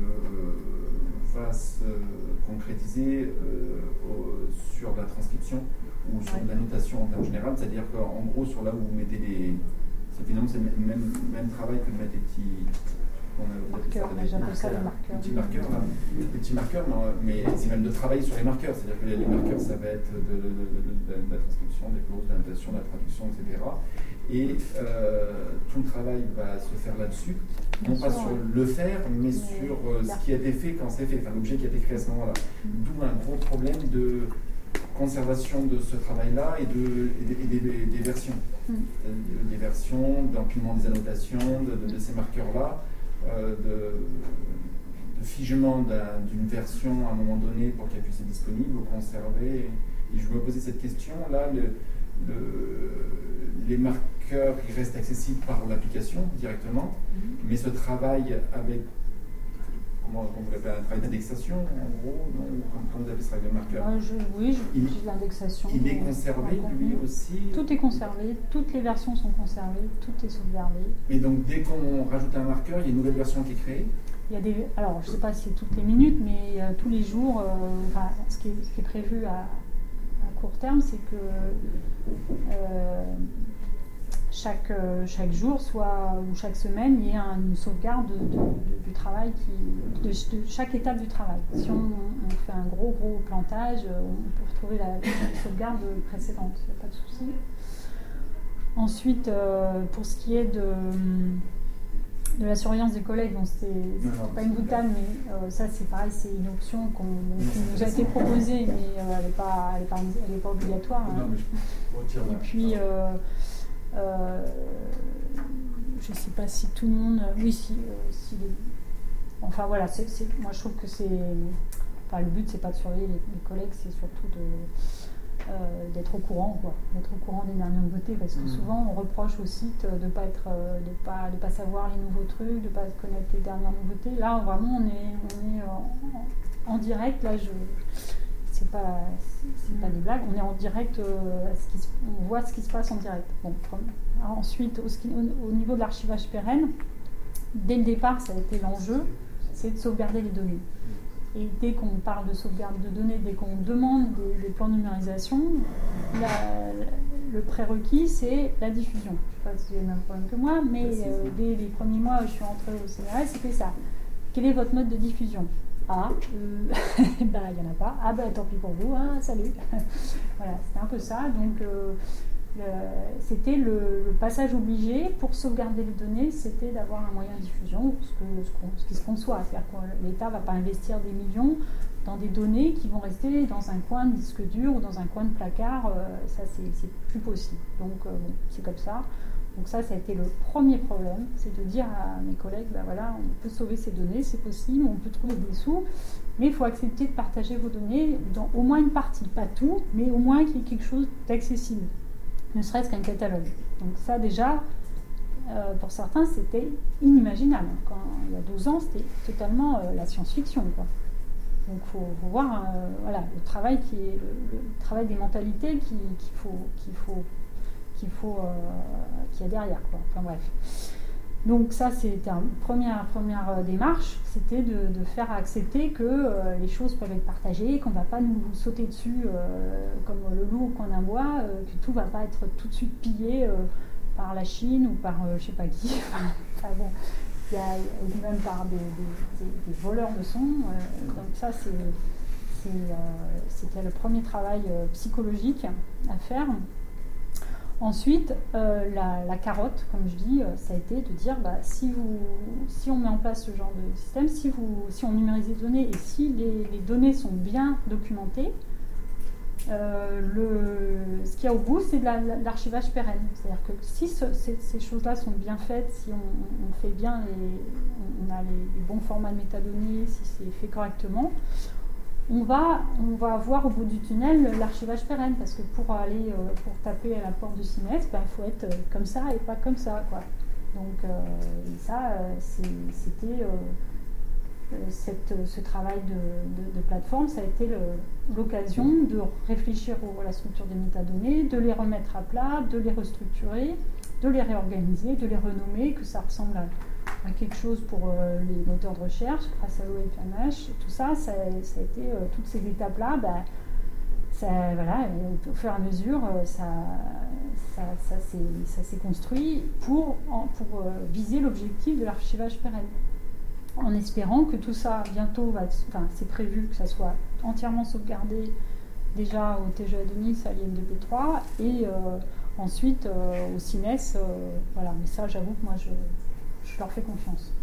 va se concrétiser sur la transcription ou sur la notation en termes généraux, c'est-à-dire qu'en gros sur là où vous mettez finalement c'est le même travail que de mettre des petits marqueurs, j'appelle ça les marqueurs. Des petits marqueurs, mais c'est même de travailler sur les marqueurs, c'est-à-dire que les marqueurs ça va être de la transcription, des clauses, de la notation, de la traduction, etc. Et tout le travail va se faire là-dessus, non pas sur le faire, mais sur ce qui a été fait quand c'est fait, enfin l'objet qui a été créé à ce moment-là. D'où un gros problème de conservation de ce travail-là et des versions. Des versions, d'empilement des annotations, de ces marqueurs-là, de figement d'une version à un moment donné pour qu'elle puisse être disponible ou conservée. Et je me posais cette question, là, les marqueurs ils restent accessibles par l'application directement, mais ce travail avec, comment on l'appelle, un travail d'indexation en gros, comment vous appelez ce travail de marqueur? Oui, j'ai l'indexation. Il est conservé lui aussi? Tout est conservé, toutes les versions sont conservées, tout est sauvegardé. Et donc dès qu'on rajoute un marqueur, il y a une nouvelle version qui est créée? Alors je ne sais pas si c'est toutes les minutes, mais tous les jours, ce qui est prévu à court terme, c'est que chaque jour ou chaque semaine, il y ait une sauvegarde du travail, de chaque étape du travail. Si on fait un gros plantage, on peut retrouver la sauvegarde précédente, il n'y a pas de souci. Ensuite, pour ce qui est de la surveillance des collègues, c'est pas une boutade, mais ça c'est pareil, c'est une option qui nous a été proposée, mais elle n'est pas obligatoire. Et puis, je ne sais pas si tout le monde... Enfin voilà, moi je trouve que le but c'est pas de surveiller les collègues, c'est surtout d'être au courant, d'être au courant des dernières nouveautés, parce que souvent on reproche au site de pas savoir les nouveaux trucs, de ne pas connaître les dernières nouveautés. Là vraiment on est en direct, là c'est pas des blagues, on est en direct, on voit ce qui se passe en direct. Ensuite, au niveau de l'archivage pérenne, dès le départ ça a été l'enjeu, c'est de sauvegarder les données. Et dès qu'on parle de sauvegarde de données, dès qu'on demande des plans de numérisation, le prérequis, c'est la diffusion. Je ne sais pas si vous avez le même problème que moi, mais dès les premiers mois où je suis entrée au CNRS, c'était ça. Quel est votre mode de diffusion? Il n'y en a pas. Tant pis pour vous, salut. Voilà, c'était un peu ça. Donc, c'était le passage obligé pour sauvegarder les données, c'était d'avoir un moyen de diffusion, ce qui se conçoit. C'est-à-dire que l'État ne va pas investir des millions dans des données qui vont rester dans un coin de disque dur ou dans un coin de placard. Ça, c'est plus possible. Donc, bon, c'est comme ça. Donc ça a été le premier problème, c'est de dire à mes collègues, ben voilà, on peut sauver ces données, c'est possible, on peut trouver des sous, mais il faut accepter de partager vos données dans au moins une partie, pas tout, mais au moins qu'il y ait quelque chose d'accessible, ne serait-ce qu'un catalogue. Donc ça déjà, pour certains, c'était inimaginable. Quand, il y a 12 ans, c'était totalement la science-fiction, quoi. Donc il faut voir voilà, le travail le travail des mentalités qu'il y a derrière, quoi. Enfin bref. Donc ça, c'était une première démarche, c'était de faire accepter que les choses peuvent être partagées, qu'on ne va pas nous sauter dessus comme le loup qu'on aboie, que tout ne va pas être tout de suite pillé par la Chine ou par je ne sais pas qui. Enfin bon, il y a même par des voleurs de sons. Donc ça, c'était le premier travail psychologique à faire. Ensuite, la carotte, comme je dis, ça a été de dire si on met en place ce genre de système, si on numérise les données et si les données sont bien documentées, ce qu'il y a au bout, c'est de l'archivage pérenne. C'est-à-dire que si ces choses-là sont bien faites, si on fait bien, on a les bons formats de métadonnées, si c'est fait correctement, on va avoir au bout du tunnel l'archivage pérenne, parce que pour taper à la porte du CINES, il faut être comme ça et pas comme ça, quoi. Donc ça, c'était ce travail de plateforme, ça a été l'occasion de réfléchir à la structure des métadonnées, de les remettre à plat, de les restructurer, de les réorganiser, de les renommer, que ça ressemble à quelque chose pour les moteurs de recherche, grâce à l'OFMH, tout ça, ça a été toutes ces étapes-là, voilà, au fur et à mesure, ça s'est construit pour viser l'objectif de l'archivage pérenne, en espérant que tout ça bientôt c'est prévu que ça soit entièrement sauvegardé déjà au TGA 2000, à l'IM2P3, et ensuite au CINES, voilà, mais ça j'avoue que moi je leur fais confiance.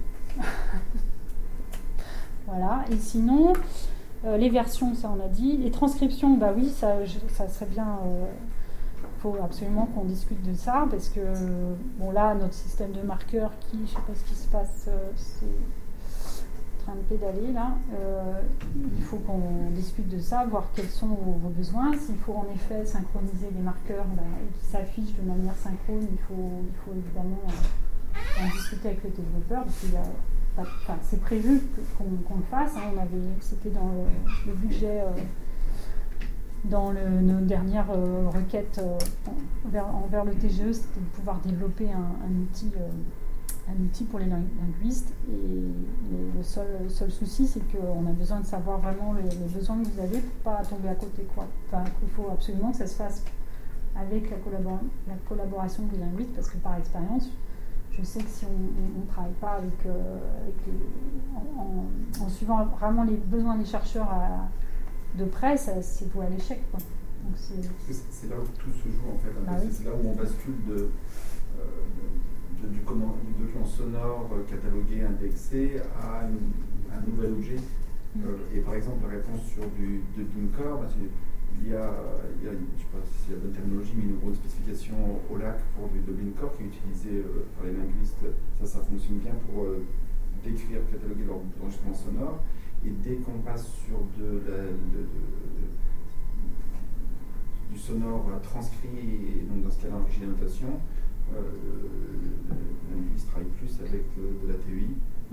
Voilà, et sinon, les versions, ça on a dit. Les transcriptions, oui, ça serait bien. Il faut absolument qu'on discute de ça, parce que, bon, là, notre système de marqueurs je ne sais pas ce qui se passe, c'est en train de pédaler, là. Il faut qu'on discute de ça, voir quels sont vos besoins. S'il faut en effet synchroniser les marqueurs et qu'ils s'affichent de manière synchrone, il faut évidemment en discuter avec le développeur, parce qu'il y a c'est prévu qu'on le fasse. Hein. C'était dans le budget, dans nos dernières requêtes envers le TGE, c'était de pouvoir développer un outil pour les linguistes. Et le seul souci, c'est qu'on a besoin de savoir vraiment les besoins que vous avez pour ne pas tomber à côté, quoi. Enfin, il faut absolument que ça se fasse avec la collaboration des linguistes, parce que par expérience, je sais que si on ne travaille pas en suivant vraiment les besoins des chercheurs de près, c'est voué à l'échec, quoi. Donc c'est là où tout se joue, en fait. Oui. C'est là où on bascule du document sonore catalogué, indexé, à un nouvel objet. Et par exemple, la réponse sur du Bincor, il y a, je ne sais pas si c'est la bonne terminologie, mais une grosse spécification OLAC pour du Bincor qui est utilisée par les linguistes. Ça fonctionne bien pour décrire, cataloguer l'enregistrement sonore. Et dès qu'on passe sur du sonore transcrit, et donc dans ce cas-là, enrichi d'annotation, le linguiste travaille plus avec de la TEI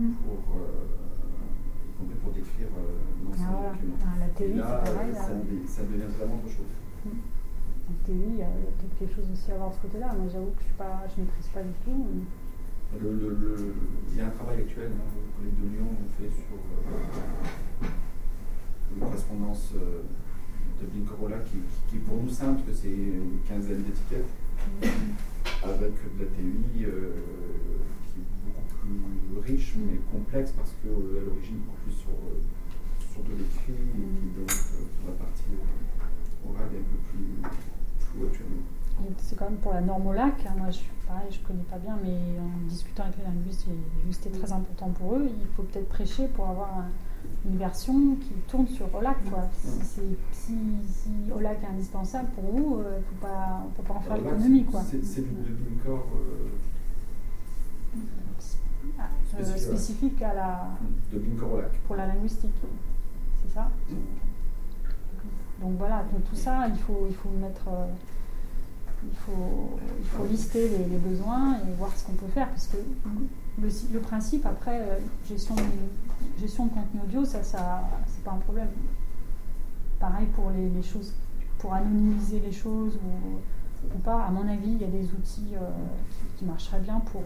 pour décrire l'ensemble du document. La TEI, et là, c'est pareil, ça devient vraiment autre chose. La TEI, il y a peut-être quelque chose aussi à voir de ce côté-là. Moi, j'avoue que je ne maîtrise pas du tout. Il y a un travail actuel, les collègues de Lyon ont fait sur une correspondance de Bincor qui est pour nous simple, parce que c'est une quinzaine d'étiquettes, avec de la TEI qui est beaucoup plus riche, mais complexe, parce qu'à l'origine, beaucoup plus sur de l'écrit, et qui donc, pour la partie orale, est un peu plus floue actuellement. c'est quand même pour la norme OLAC. Moi, je connais pas bien, mais en discutant avec les linguistes, j'ai vu que c'était très important pour eux. Il faut peut-être prêcher pour avoir une version qui tourne sur OLAC, quoi. Si OLAC est indispensable pour vous, on ne peut pas en faire l'économie, quoi. C'est du dubbing core spécifique à la dubbing core OLAC. Pour la linguistique, c'est ça. Donc voilà, donc tout ça, il faut mettre, il faut lister les besoins et voir ce qu'on peut faire, parce que le principe après gestion de contenu audio, ça c'est pas un problème. Pareil pour les choses, pour anonymiser les choses ou pas. À mon avis, il y a des outils qui marcheraient bien pour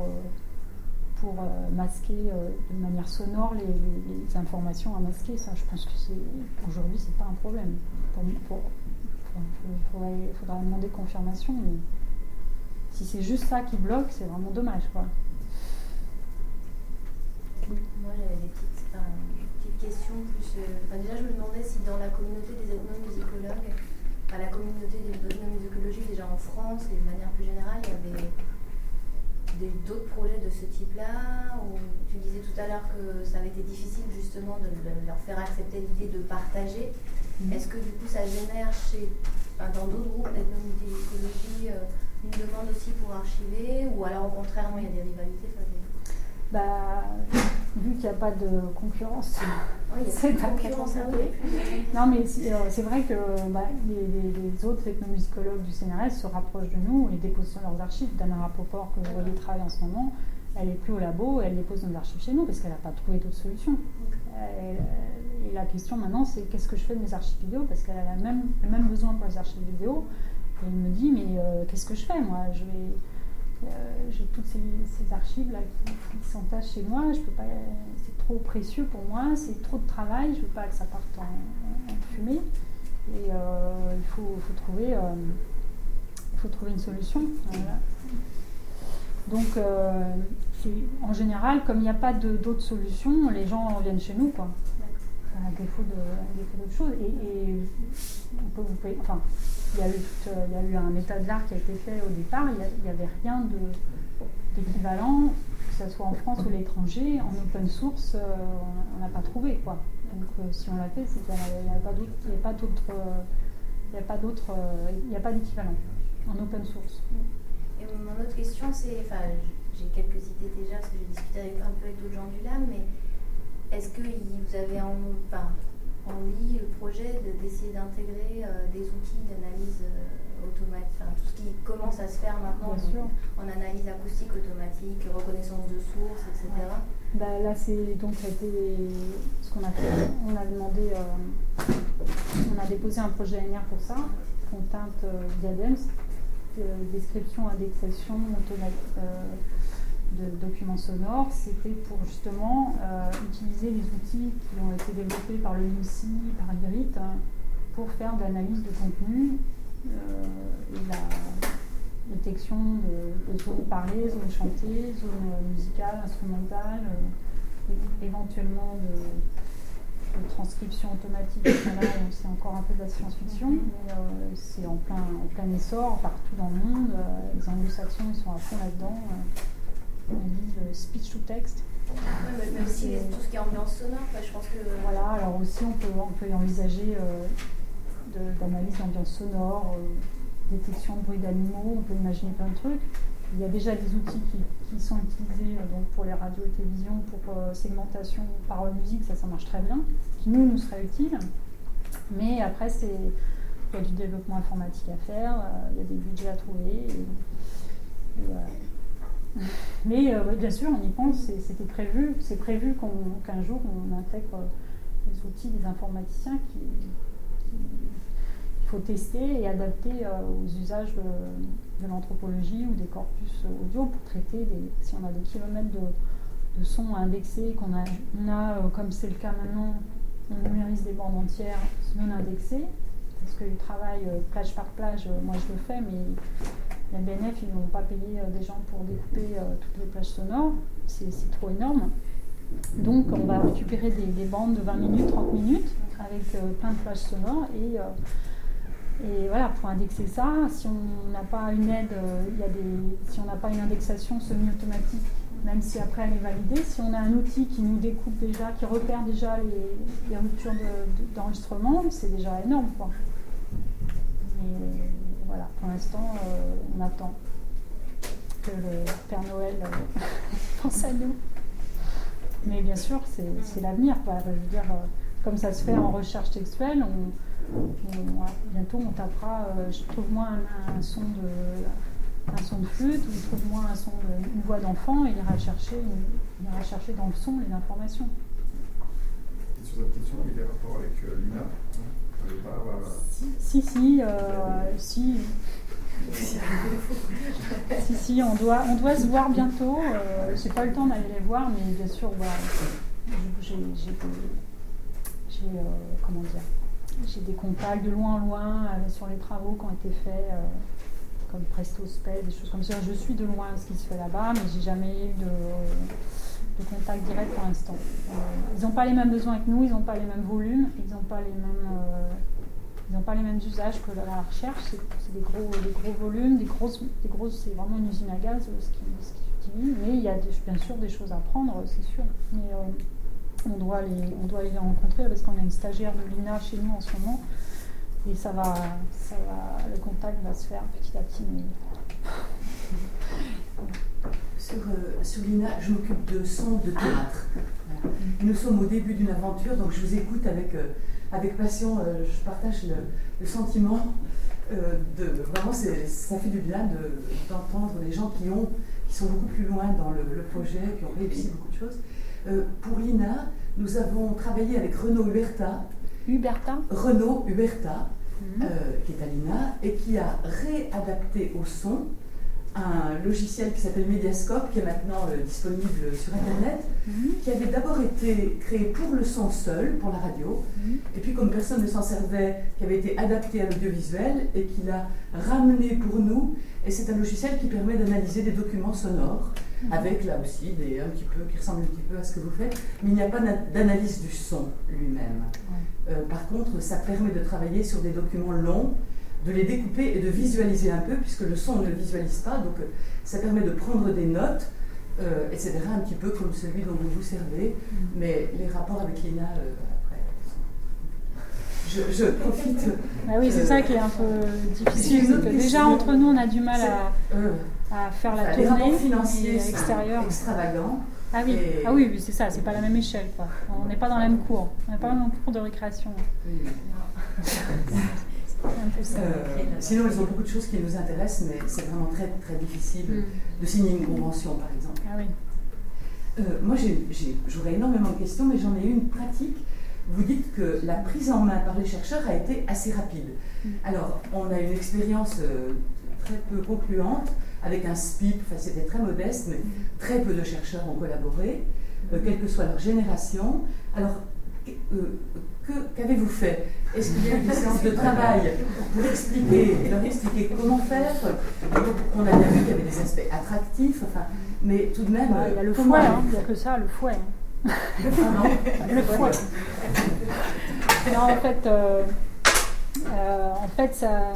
masquer de manière sonore les informations à masquer. Ça, je pense que aujourd'hui, c'est pas un problème. Il faudra demander confirmation, mais si c'est juste ça qui bloque, c'est vraiment dommage, quoi. Moi, j'avais des petites questions plus. Déjà, je me demandais si dans la communauté des ethnomusicologues, la communauté des ethnomusicologie déjà en France et de manière plus générale, il y avait d'autres projets de ce type-là, où tu disais tout à l'heure que ça avait été difficile justement de leur faire accepter l'idée de partager. Est-ce que du coup ça génère dans d'autres groupes d'ethnomusicologie une demande aussi pour archiver, ou alors au contraire, il y a des rivalités? Vu qu'il n'y a pas de concurrence, c'est pas concurrence. Non, mais c'est vrai que les autres ethnomusicologues du CNRS se rapprochent de nous et déposent leurs archives. Dana Rapoport, que je relis travail en ce moment, elle n'est plus au labo, elle dépose nos archives chez nous parce qu'elle n'a pas trouvé d'autres solutions. Et la question maintenant, c'est qu'est-ce que je fais de mes archives vidéo, parce qu'elle a le même besoin pour les archives vidéo. Et elle me dit, mais qu'est-ce que je fais, moi? J'ai toutes ces archives là qui s'entassent chez moi, je peux pas, c'est trop précieux pour moi, c'est trop de travail, je veux pas que ça parte en fumée, et il faut trouver une solution. Voilà. Donc en général, comme il n'y a pas d'autres solutions, les gens viennent chez nous, quoi. À défaut d'autres choses. Et il y a eu un état de l'art qui a été fait au départ, il n'y avait rien d'équivalent, que ce soit en France ou à l'étranger, en open source, on n'a pas trouvé, quoi. Donc si on l'a fait, c'est qu'il n'y a pas d'équivalent en open source. Et mon autre question, c'est, j'ai quelques idées déjà, parce que j'ai discuté un peu avec d'autres gens du LAM, mais est-ce que vous avez envie, le projet, d'essayer d'intégrer des outils d'analyse automatique, tout ce qui commence à se faire maintenant, en analyse acoustique automatique, reconnaissance de sources, etc. Là, c'est donc ce qu'on a fait. On a demandé, on a déposé un projet ANR pour ça, contrainte Diadems, description, indexation automatique de documents sonores. C'était pour justement utiliser les outils qui ont été développés par le MIMSI, par l'IRIT, pour faire de l'analyse de contenu et la détection de zones parlées, zones chantées, zones musicales, instrumentales, éventuellement de transcription automatique. Là, c'est encore un peu de la science-fiction, mais c'est en plein essor partout dans le monde. Les anglo-saxons, ils sont à fond là-dedans. On dit le speech to text. Mais aussi tout ce qui est ambiance sonore, je pense que. Voilà, alors aussi on peut y envisager d'analyse d'ambiance sonore, détection de bruit d'animaux, on peut imaginer plein de trucs. Il y a déjà des outils qui sont utilisés donc pour les radios et télévisions, pour segmentation parole-musique, ça marche très bien, qui nous serait utile. Mais après, il y a du développement informatique à faire, il y a des budgets à trouver. Et voilà. Mais oui, bien sûr, on y pense, c'était prévu. C'est prévu qu'un jour on intègre les outils des informaticiens qu'il faut tester et adapter aux usages de l'anthropologie ou des corpus audio pour traiter si on a des kilomètres de sons indexés, qu'on a comme c'est le cas maintenant, on numérise des bandes entières non indexées, parce que le travail plage par plage, moi je le fais, mais la BNF, ils ne vont pas payer des gens pour découper toutes les plages sonores, c'est trop énorme. Donc on va récupérer des bandes de 20 minutes, 30 minutes, avec plein de plages sonores, et Et voilà, pour indexer ça, si on n'a pas une aide, si on n'a pas une indexation semi-automatique, même si après elle est validée, si on a un outil qui nous découpe déjà, qui repère déjà les ruptures d'enregistrement, c'est déjà énorme, quoi. Mais voilà, pour l'instant, on attend que le Père Noël pense à nous. Mais bien sûr, c'est l'avenir, quoi. Je veux dire, comme ça se fait en recherche textuelle, bientôt on tapera, trouve-moi un son de flûte, ou trouve-moi une voix d'enfant, et il ira chercher dans le son les informations. Et sur cette question, il y a des rapports avec l'INA. Si, on doit se voir bientôt. J'ai pas eu le temps d'aller les voir, mais bien sûr, j'ai des contacts de loin en loin sur les travaux qui ont été faits, comme Presto Sped, des choses comme ça. Je suis de loin ce qui se fait là-bas, mais j'ai jamais eu de contact direct pour l'instant. Ils n'ont pas les mêmes besoins que nous, ils n'ont pas les mêmes volumes, ils n'ont pas les mêmes usages que la recherche. C'est des gros volumes, des grosses, c'est vraiment une usine à gaz ce qu'ils utilisent. Mais il y a bien sûr des choses à apprendre, c'est sûr. Mais on doit les rencontrer parce qu'on a une stagiaire de l'INA chez nous en ce moment. Et le contact va se faire petit à petit. Sur l'INA, je m'occupe de son de théâtre. Voilà. Nous sommes au début d'une aventure, donc je vous écoute avec passion. Je partage le sentiment vraiment, ça fait du bien d'entendre les gens qui sont beaucoup plus loin dans le projet, qui ont réussi beaucoup de choses. Pour l'INA, nous avons travaillé avec Renaud Huberta, qui est à l'INA, et qui a réadapté au son un logiciel qui s'appelle Mediascope, qui est maintenant disponible sur Internet, qui avait d'abord été créé pour le son seul, pour la radio, et puis comme personne ne s'en servait, qui avait été adapté à l'audiovisuel, et qui l'a ramené pour nous. Et c'est un logiciel qui permet d'analyser des documents sonores, avec là aussi qui ressemble un petit peu à ce que vous faites, mais il n'y a pas d'analyse du son lui-même. Par contre, ça permet de travailler sur des documents longs, de les découper et de visualiser un peu, puisque le son ne le visualise pas, donc ça permet de prendre des notes, etc., un petit peu comme celui dont vous vous servez, mais les rapports avec l'INA, après, je profite... Ah oui, c'est ça qui est un peu difficile, c'est que déjà entre nous on a du mal à faire la tournée. Les rapports financiers extérieurs extravagants. Ah oui, c'est ça, c'est pas la même échelle, quoi. On n'est pas dans la même cour, on n'est pas dans le même cours de récréation. Sinon, ils ont beaucoup de choses qui nous intéressent, mais c'est vraiment très, très difficile de signer une convention, par exemple. Ah oui. Moi, j'aurais énormément de questions, mais j'en ai une pratique. Vous dites que la prise en main par les chercheurs a été assez rapide. Alors, on a une expérience très peu concluante avec un SPIP, enfin, c'était très modeste, mais très peu de chercheurs ont collaboré, quelle que soit leur génération. Alors, qu'avez-vous fait? Est-ce qu'il y a eu des séances de travail pour leur expliquer comment faire? On a bien vu qu'il y avait des aspects attractifs, enfin, mais tout de même... Il y a le fouet, il n'y a que ça, le fouet. Le fouet. Non, en fait, ça...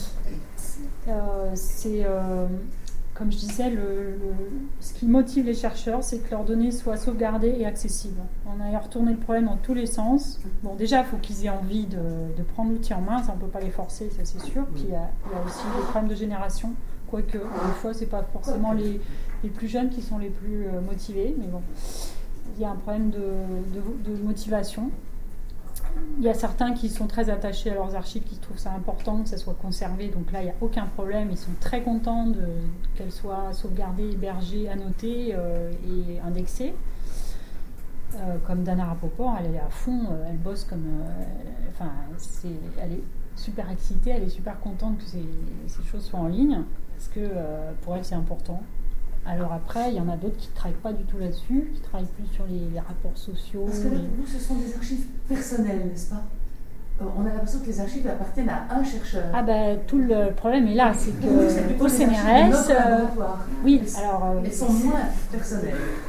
c'est... comme je disais, ce qui motive les chercheurs, c'est que leurs données soient sauvegardées et accessibles. On a retourné le problème dans tous les sens. Bon, déjà, il faut qu'ils aient envie de prendre l'outil en main, ça on ne peut pas les forcer, ça c'est sûr. Puis il y a aussi des problèmes de génération, quoique, des fois, ce n'est pas forcément les plus jeunes qui sont les plus motivés, mais bon, il y a un problème de motivation. Il y a certains qui sont très attachés à leurs archives, qui trouvent ça important que ça soit conservé, donc là il n'y a aucun problème, ils sont très contents qu'elles soient sauvegardées, hébergées, annotées et indexées. Comme Dana Rapoport, elle est à fond, elle bosse comme... elle est super excitée, elle est super contente que ces choses soient en ligne, parce que pour elle c'est important. Alors après, il y en a d'autres qui ne travaillent pas du tout là-dessus, qui travaillent plus sur les rapports sociaux. Parce que là, pour vous, ce sont des archives personnelles, n'est-ce pas? On a l'impression que les archives appartiennent à un chercheur. Ah ben, tout le problème est là, c'est que au CNRS... oui, alors... elles sont moins personnelles.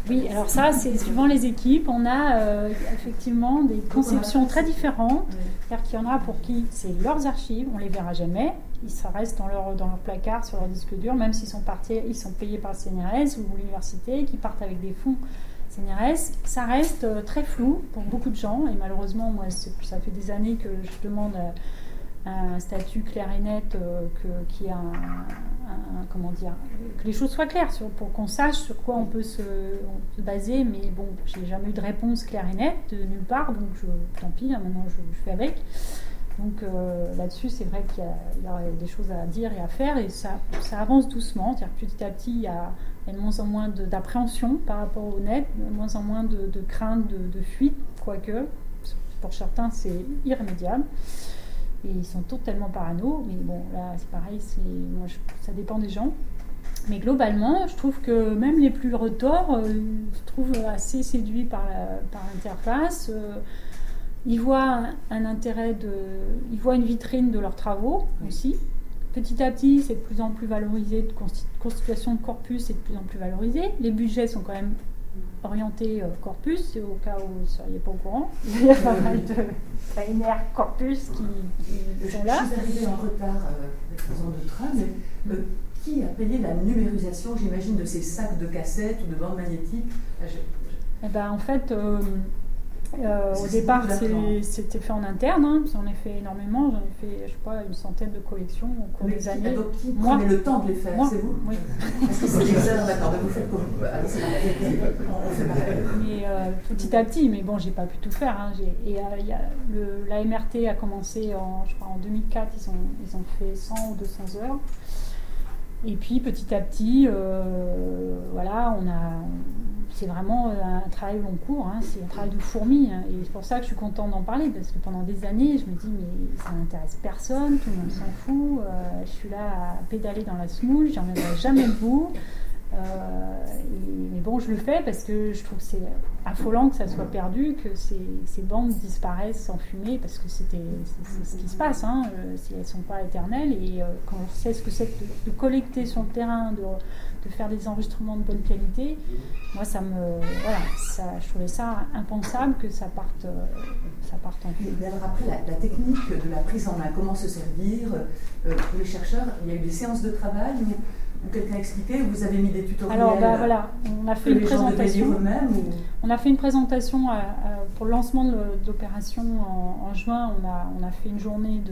Oui, alors ça, c'est suivant les équipes. On a effectivement des conceptions très différentes. C'est-à-dire qu'il y en a pour qui c'est leurs archives, on ne les verra jamais. Ils restent dans leur placard, sur leur disque dur, même s'ils sont partis, ils sont payés par le CNRS ou l'université, qui partent avec des fonds CNRS. Ça reste très flou pour beaucoup de gens. Et malheureusement, moi, ça fait des années que je demande un statut clair et net, qui a comment dire, que les choses soient claires pour qu'on sache sur quoi on peut se baser, mais bon, j'ai jamais eu de réponse claire et nette de nulle part, donc tant pis, maintenant je fais avec. Donc là-dessus, c'est vrai qu'il y a des choses à dire et à faire, et ça avance doucement. C'est-à-dire petit à petit, il y a de moins en moins d'appréhension par rapport au net, de moins en moins de crainte de fuite, quoique pour certains c'est irrémédiable. Et ils sont totalement parano, mais bon, là, c'est pareil, ça dépend des gens. Mais globalement, je trouve que même les plus retors se trouvent assez séduits par l'interface. Ils voient un intérêt ils voient une vitrine de leurs travaux aussi. Petit à petit, c'est de plus en plus valorisé, constitution de corpus est de plus en plus valorisée. Les budgets sont quand même orientés corpus, au cas où vous ne seriez pas au courant. Il y a pas mal de ANR corpus qui sont là. Je suis arrivée en retard avec raison de train, mais qui a payé la numérisation, j'imagine, de ces sacs de cassettes ou de bandes magnétiques? Eh ben, en fait, au départ, c'était fait en interne. Hein. J'en ai fait énormément. J'en ai fait, je sais pas, une centaine de collections au cours des années. Donc, qui prenait le temps de les faire? C'est vous? Oui. Parce que c'est des heures, d'accord. Vous faites comme on fait pareil. Mais petit à petit, mais bon, j'ai pas pu tout faire. Hein. La MRT a commencé je crois en 2004. Ils ont fait 100 ou 200 heures. Et puis petit à petit, voilà, c'est vraiment un travail long cours, hein, c'est un travail de fourmi, hein, et c'est pour ça que je suis contente d'en parler, parce que pendant des années, je me dis, mais ça n'intéresse personne, tout le monde s'en fout, je suis là à pédaler dans la semoule, j'en reviendrai jamais le bout, mais bon, je le fais parce que je trouve que c'est affolant que ça soit perdu, que ces bandes disparaissent en fumée, parce que c'est ce qui se passe, hein, elles ne sont pas éternelles, et quand on sait ce que c'est de collecter sur le terrain, de faire des enregistrements de bonne qualité, moi je trouvais ça impensable que ça parte en fumée. Mais alors après, la technique de la prise en main, comment se servir pour les chercheurs, il y a eu des séances de travail où quelqu'un a expliqué, vous avez mis des tutoriels. Alors voilà, on a fait une présentation. On a fait une présentation pour le lancement de l'opération en juin. On a fait une journée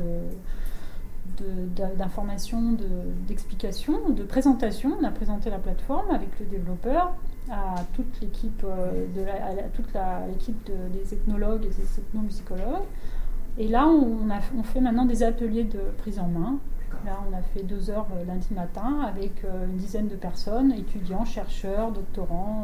d'information, d'explication, de présentation. On a présenté la plateforme avec le développeur à toute l'équipe des ethnologues et des ethnomusicologues. Et là, on fait maintenant des ateliers de prise en main. Là, on a fait 2 heures lundi matin avec une dizaine de personnes, étudiants, chercheurs, doctorants,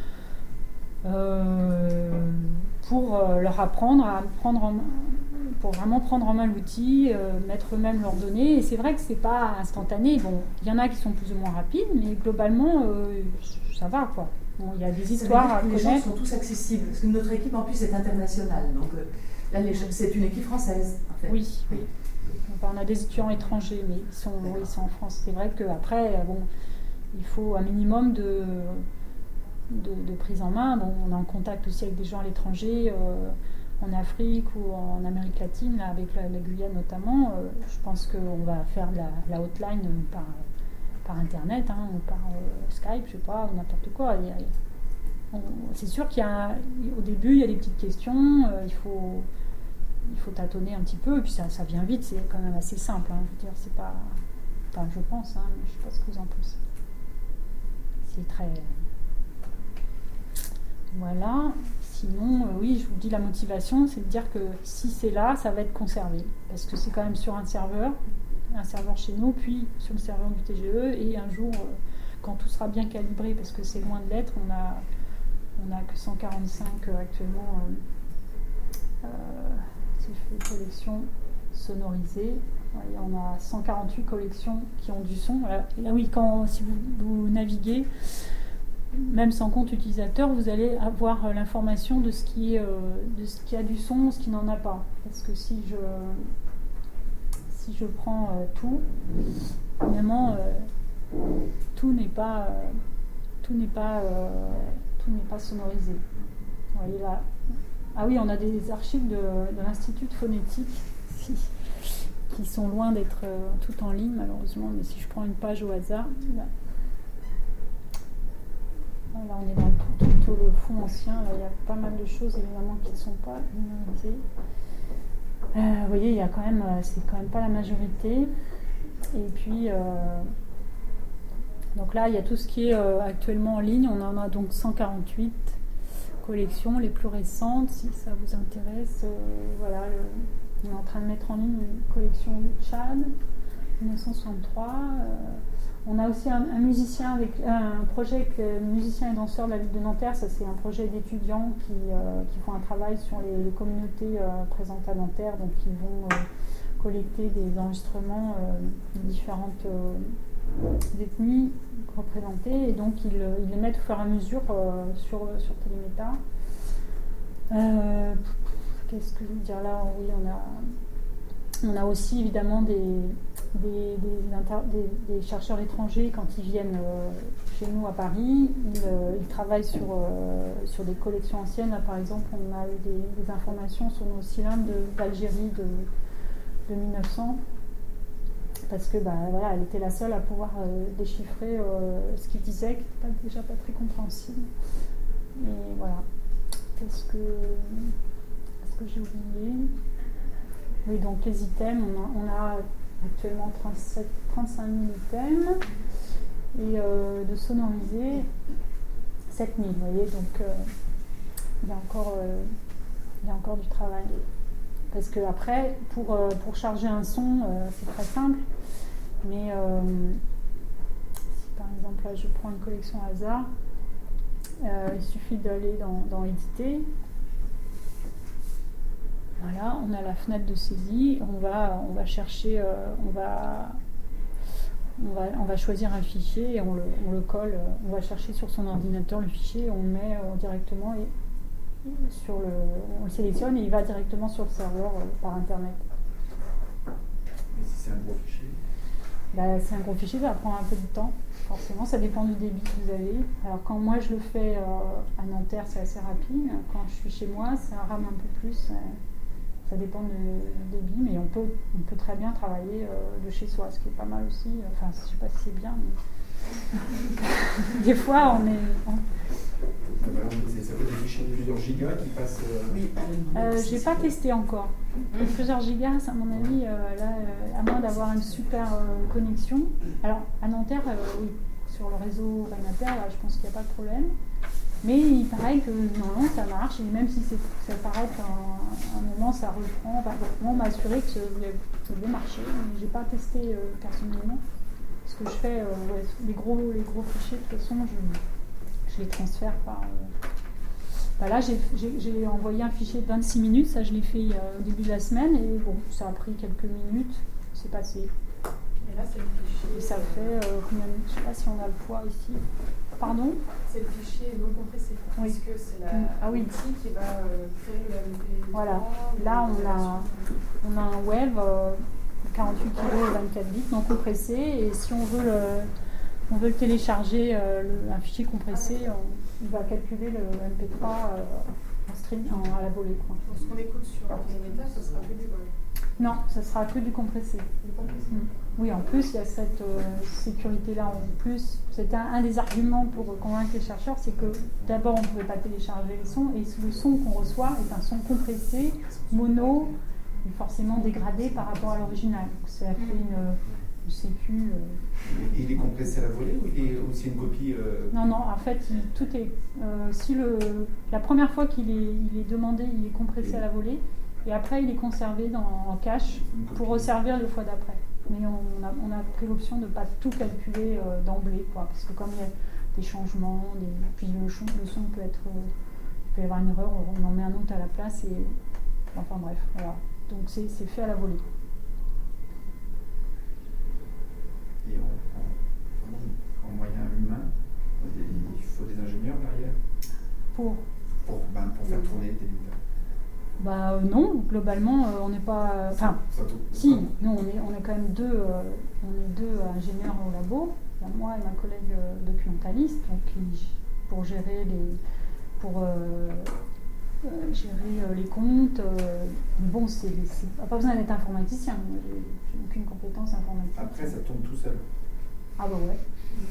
pour leur apprendre pour vraiment prendre en main l'outil, mettre eux-mêmes leurs données. Et c'est vrai que c'est pas instantané. Bon, il y en a qui sont plus ou moins rapides, mais globalement, ça va, quoi. Bon, il y a des histoires à connaître. Les gens sont tous accessibles, parce que notre équipe en plus est internationale. Donc là, c'est une équipe française, en fait. Oui. Enfin, on a des étudiants étrangers, mais ils sont en France. C'est vrai qu'après, il faut un minimum de prise en main. Bon, on est en contact aussi avec des gens à l'étranger, en Afrique ou en Amérique latine, là, avec la Guyane notamment. Je pense qu'on va faire de la hotline par Internet, hein, ou par Skype, je sais pas, ou n'importe quoi. C'est sûr qu'au début, il y a des petites questions, il faut tâtonner un petit peu, et puis ça vient vite, c'est quand même assez simple. Hein, je veux dire, c'est pas... Enfin, je pense, hein, mais je sais pas ce que vous en pensez. C'est très... Voilà. Sinon, oui, je vous dis, la motivation, c'est de dire que si c'est là, ça va être conservé. Parce que c'est quand même sur un serveur chez nous, puis sur le serveur du TGE, et un jour, quand tout sera bien calibré, parce que c'est loin de l'être, on a que 145 actuellement collections sonorisées. On a 148 collections qui ont du son. Là oui, si vous naviguez, même sans compte utilisateur, vous allez avoir l'information de ce qui a du son, ce qui n'en a pas. Parce que si je prends tout, finalement, tout n'est pas tout n'est pas sonorisé. Vous voyez là. Ah oui, on a des archives de l'Institut de phonétique qui sont loin d'être tout en ligne malheureusement, mais si je prends une page au hasard, là on est dans tout le fond ancien, là il y a pas mal de choses évidemment qui ne sont pas numérisées. Vous voyez, il y a quand même, c'est quand même pas la majorité. Et puis, donc là, il y a tout ce qui est actuellement en ligne. On en a donc 148 collections, les plus récentes, si ça vous intéresse. Voilà, on est en train de mettre en ligne une collection du Tchad, 1963. On a aussi un musicien avec un projet avec musiciens et danseurs de la ville de Nanterre. Ça, c'est un projet d'étudiants qui font un travail sur les communautés présentes à Nanterre, donc qui vont collecter des enregistrements de différentes ethnies représentées, et donc ils les mettent au fur et à mesure sur Téléméta. Qu'est-ce que je veux dire là? Oui, on a aussi évidemment des chercheurs étrangers quand ils viennent chez nous à Paris. Ils travaillent sur des collections anciennes. Là, par exemple, on a eu des informations sur nos cylindres d'Algérie de 1900, parce que voilà, elle était la seule à pouvoir déchiffrer ce qu'ils disaient, qui n'était déjà pas très compréhensible. Et voilà. Est-ce que j'ai oublié? Oui, donc les items, on a actuellement 35 000 items, et de sonoriser 7 000, vous voyez, donc il y a encore du travail. Parce que après, pour charger un son, c'est très simple, mais si par exemple là je prends une collection hasard, il suffit d'aller dans éditer. Voilà, on a la fenêtre de saisie, on va chercher, on va choisir un fichier et on le colle, on va chercher sur son ordinateur le fichier, et on le met directement on le sélectionne et il va directement sur le serveur par internet. Et si c'est un gros fichier? C'est un gros fichier, ça prend un peu de temps, forcément, ça dépend du débit que vous avez. Alors quand moi je le fais à Nanterre, c'est assez rapide, quand je suis chez moi, ça rame un peu plus. Ça dépend du débit, mais on peut très bien travailler de chez soi, ce qui est pas mal aussi. Enfin, je ne sais pas si c'est bien, mais des fois, on est... Ça peut être des fichiers de plusieurs gigas qui passent... Je n'ai pas testé encore. Plusieurs gigas, à mon avis, là, à moins d'avoir une super connexion. Alors, à Nanterre, oui, sur le réseau Nanterre, là, je pense qu'il n'y a pas de problème. Mais il paraît que normalement ça marche, et même si ça paraît qu'à un moment ça reprend, on m'a assuré que ça devait marcher. Je n'ai pas testé personnellement. Ce que je fais, les gros fichiers, de toute façon, je les transfère par... là, j'ai envoyé un fichier de 26 minutes, ça je l'ai fait au début de la semaine, et bon, ça a pris quelques minutes, c'est passé. Et là, c'est le fichier... Et ça fait combien de minutes? Je ne sais pas si on a le poids ici. Pardon? C'est le fichier non compressé. Oui. Puisque c'est l'outil qui va créer le MP3. Voilà. Là, on a un web 48 kg et 24 bits non compressé. Et si on veut le télécharger, un fichier compressé, il va calculer le MP3 en stream, à la volée. Donc, ce qu'on écoute sur Téléméta, ce sera que du web. Non, ça sera que du compressé. Oui, en plus, il y a cette sécurité-là. En plus, c'était un des arguments pour convaincre les chercheurs, c'est que d'abord, on ne pouvait pas télécharger les sons, et le son qu'on reçoit est un son compressé, mono, et forcément dégradé par rapport à l'original. Donc, ça fait une sécu. Et il est compressé à la volée, ou il est aussi une copie Non, en fait, tout est... la première fois qu'il est demandé, il est compressé à la volée, et après, il est conservé en cache pour resservir les fois d'après. Mais on a pris l'option de ne pas tout calculer d'emblée, parce que comme il y a des changements, puis le son peut être... il peut y avoir une erreur, on en met un autre à la place, et... Enfin bref, voilà. Donc c'est fait à la volée. Et en moyen humain, il faut des ingénieurs derrière Pour faire tourner Téléméta. Non, globalement, on n'est pas... si, nous, on est quand même deux ingénieurs au labo. Il y a moi et ma collègue documentaliste, donc pour gérer les comptes. Bon, pas besoin d'être informaticien. Moi, j'ai aucune compétence informatique. Après, ça tourne tout seul. Ah bah ouais.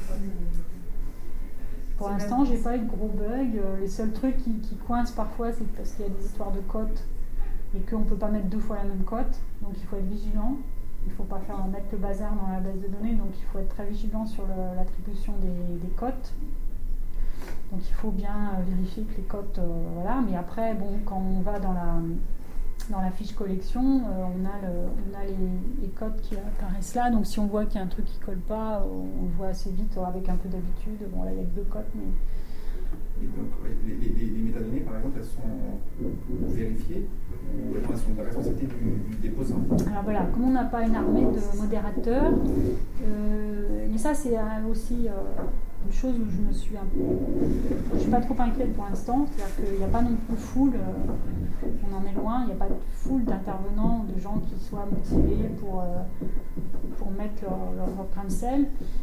Pour l'instant, j'ai pas eu de gros bugs. Les seuls trucs qui coincent parfois, c'est parce qu'il y a des histoires de cotes et qu'on ne peut pas mettre 2 fois la même cote. Donc il faut être vigilant. Il ne faut pas mettre le bazar dans la base de données. Donc il faut être très vigilant sur l'attribution des cotes. Donc il faut bien vérifier que les cotes, voilà. Mais après, bon, quand on va dans la fiche collection, on a les cotes qui apparaissent là. Donc si on voit qu'il y a un truc qui ne colle pas, on le voit assez vite avec un peu d'habitude. Bon, là, il n'y a que 2 cotes. Mais... Et donc, les métadonnées, par exemple, elles sont vérifiées ou elles sont de la responsabilité du déposant? Alors voilà, comme on n'a pas une armée de modérateurs, mais ça c'est aussi une chose où je me suis je suis pas trop inquiète pour l'instant, c'est-à-dire qu'il n'y a pas non plus foule, on en est loin, il n'y a pas de foule d'intervenants, de gens qui soient motivés pour mettre leur grain de sel.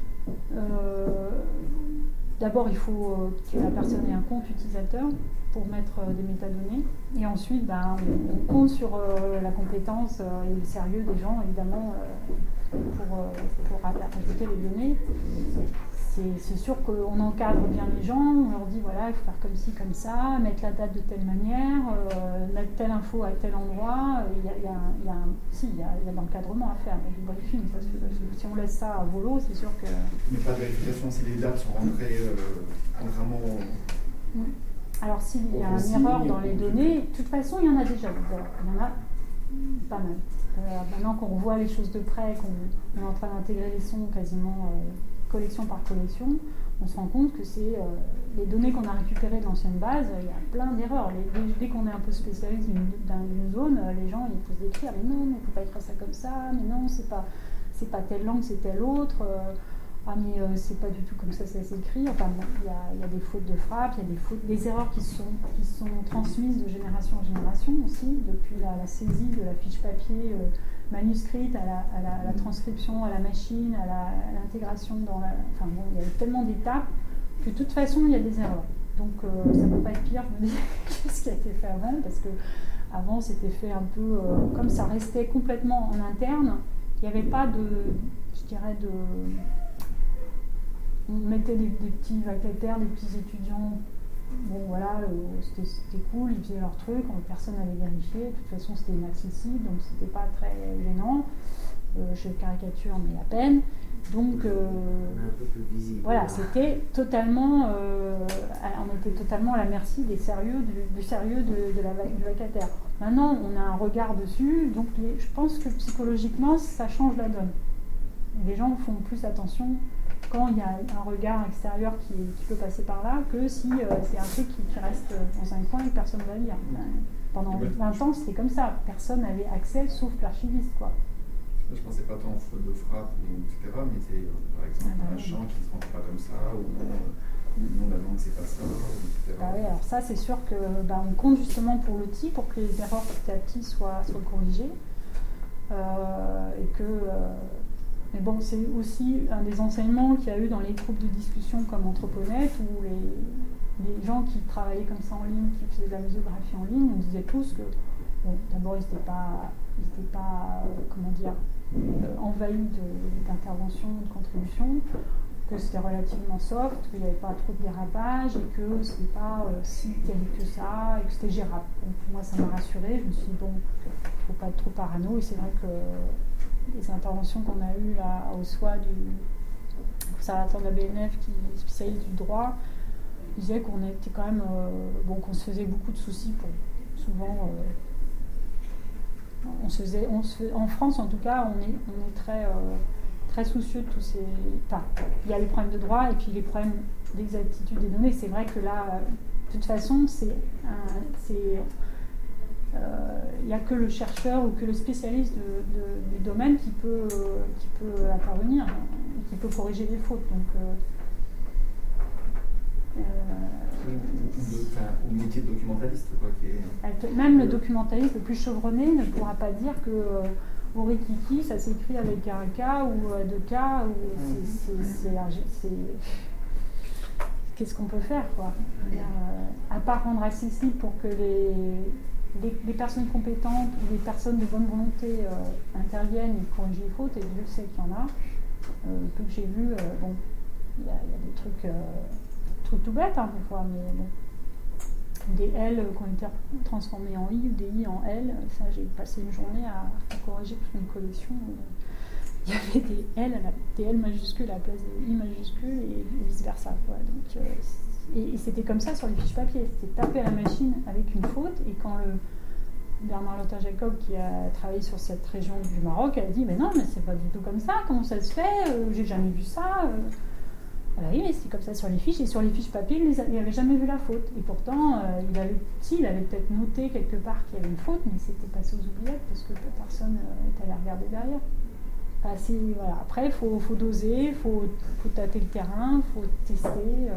D'abord, il faut que la personne ait un compte utilisateur pour mettre des métadonnées. Et ensuite, on compte sur la compétence et le sérieux des gens, évidemment, pour ajouter les données. C'est sûr qu'on encadre bien les gens, on leur dit voilà, il faut faire comme ci, comme ça, mettre la date de telle manière, mettre telle info à tel endroit. Il y a de l'encadrement à faire, du briefing. Parce que si on laisse ça à volo, c'est sûr que... Mais pas de vérification si les dates sont rentrées contrairement au... Alors s'il y a une erreur dans les données, de toute façon il y en a déjà. Il y en a pas mal. Maintenant qu'on voit les choses de près, qu'on est en train d'intégrer les sons quasiment collection par collection, on se rend compte que c'est les données qu'on a récupérées de l'ancienne base, il y a plein d'erreurs. Dès qu'on est un peu spécialiste d'une zone, les gens ils posent d'écrire, mais non, il ne faut pas écrire ça comme ça, mais non, c'est pas telle langue, c'est telle autre. Mais c'est pas du tout comme ça s'écrit. Enfin bon, il y a des fautes de frappe, il y a des erreurs qui sont transmises de génération en génération aussi, depuis la saisie de la fiche papier manuscrite à la transcription à la machine, à l'intégration dans la... Enfin bon, il y a tellement d'étapes que de toute façon il y a des erreurs. Donc ça ne peut pas être pire que ce qui a été fait avant, parce que avant c'était fait un peu comme ça restait complètement en interne. Il n'y avait pas on mettait des petits vacataires, des petits étudiants, bon voilà, c'était cool, ils faisaient leur truc, personne n'avait vérifié, de toute façon c'était inaccessible, donc c'était pas très gênant, je caricature mais à peine, donc un peu plus visible. Voilà, c'était totalement, on était totalement à la merci du sérieux du vacataire. Maintenant on a un regard dessus, donc je pense que psychologiquement ça change la donne. Les gens font plus attention quand il y a un regard extérieur qui peut passer par là, que si c'est un truc qui reste dans un coin et que personne ne va lire. Pendant 20 ans, c'était comme ça. Personne n'avait accès, sauf l'archiviste, quoi. Je ne pensais pas tant en faute de frappe, etc., mais c'est par exemple un chant qui ne se rentre pas comme ça, ou non, la langue, c'est pas ça, etc. Oui, alors ça, c'est sûr que on compte justement pour l'outil, pour que les erreurs petit à petit soient corrigées. Et que... Mais bon, c'est aussi un des enseignements qu'il y a eu dans les groupes de discussion comme Anthroponet, où les gens qui travaillaient comme ça en ligne, qui faisaient de la muséographie en ligne, on disait tous que, bon, d'abord, ils n'étaient pas comment dire, envahis d'interventions, de contributions, que c'était relativement soft, qu'il n'y avait pas trop de dérapage, et que ce n'était pas si terrible que ça, et que c'était gérable. Donc, moi, ça m'a rassurée. Je me suis dit, bon, il ne faut pas être trop parano, et c'est vrai que les interventions qu'on a eues là au SOA du conservateur de la BNF qui est spécialiste du droit, disaient qu'on était quand même qu'on se faisait beaucoup de soucis pour souvent en France en tout cas on est très très soucieux de tous ces... Enfin, il y a les problèmes de droit et puis les problèmes d'exactitude des données. C'est vrai que là de toute façon il n'y a que le chercheur ou que le spécialiste du domaine qui peut intervenir, qui peut corriger les fautes. Donc, ou le métier de documentaliste, quoi. Même le documentaliste le plus chevronné ne pourra pas dire que Orikiki, ça s'écrit avec un K ou deux K. qu'est-ce qu'on peut faire, quoi. À part rendre accessible pour que les personnes compétentes ou les personnes de bonne volonté interviennent et corrigent les fautes, et Dieu sait qu'il y en a. Peu que j'ai vu, bon, il y a des trucs tout bêtes, hein, des fois, mais bon. Des L qui ont été transformés en I ou des I en L, ça j'ai passé une journée à corriger toute une collection. Il y avait des L majuscules à la place des I majuscules et vice versa, quoi. Donc, et c'était comme ça sur les fiches papier, c'était taper à la machine avec une faute, et quand Bernard Lothar-Jacob, qui a travaillé sur cette région du Maroc, a dit mais non, mais c'est pas du tout comme ça, comment ça se fait, j'ai jamais vu ça. Alors, oui, mais c'est comme ça sur les fiches, et sur les fiches papier, il n'avait jamais vu la faute. Et pourtant, il avait peut-être noté quelque part qu'il y avait une faute, mais c'était passé aux oubliettes parce que personne n'est allé regarder derrière. Voilà. Après, il faut doser, il faut tâter le terrain, il faut tester.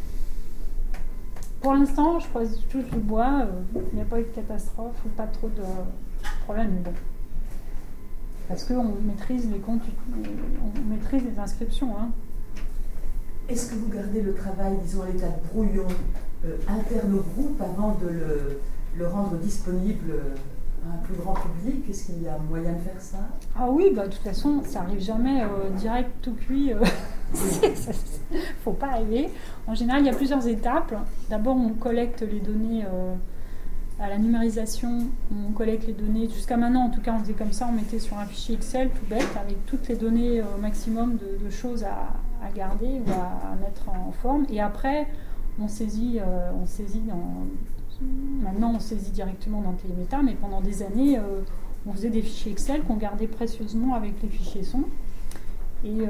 Pour l'instant, je touche du bois, il n'y a pas eu de catastrophe, ou pas trop de problèmes, mais bon. Parce qu'on maîtrise les comptes, on maîtrise les inscriptions, hein. Est-ce que vous gardez le travail, disons, à l'état de brouillon interne au groupe avant de le rendre disponible à un plus grand public? Est-ce qu'il y a moyen de faire ça? Ah oui, bah, de toute façon, ça n'arrive jamais direct, tout cuit. Faut pas arriver. En général, il y a plusieurs étapes. D'abord, on collecte les données à la numérisation. On collecte les données. Jusqu'à maintenant, en tout cas, on faisait comme ça. On mettait sur un fichier Excel tout bête avec toutes les données au maximum de choses à garder ou à mettre en forme. Et après, on saisit maintenant on saisit directement dans Téléméta, mais pendant des années, on faisait des fichiers Excel qu'on gardait précieusement avec les fichiers son. Et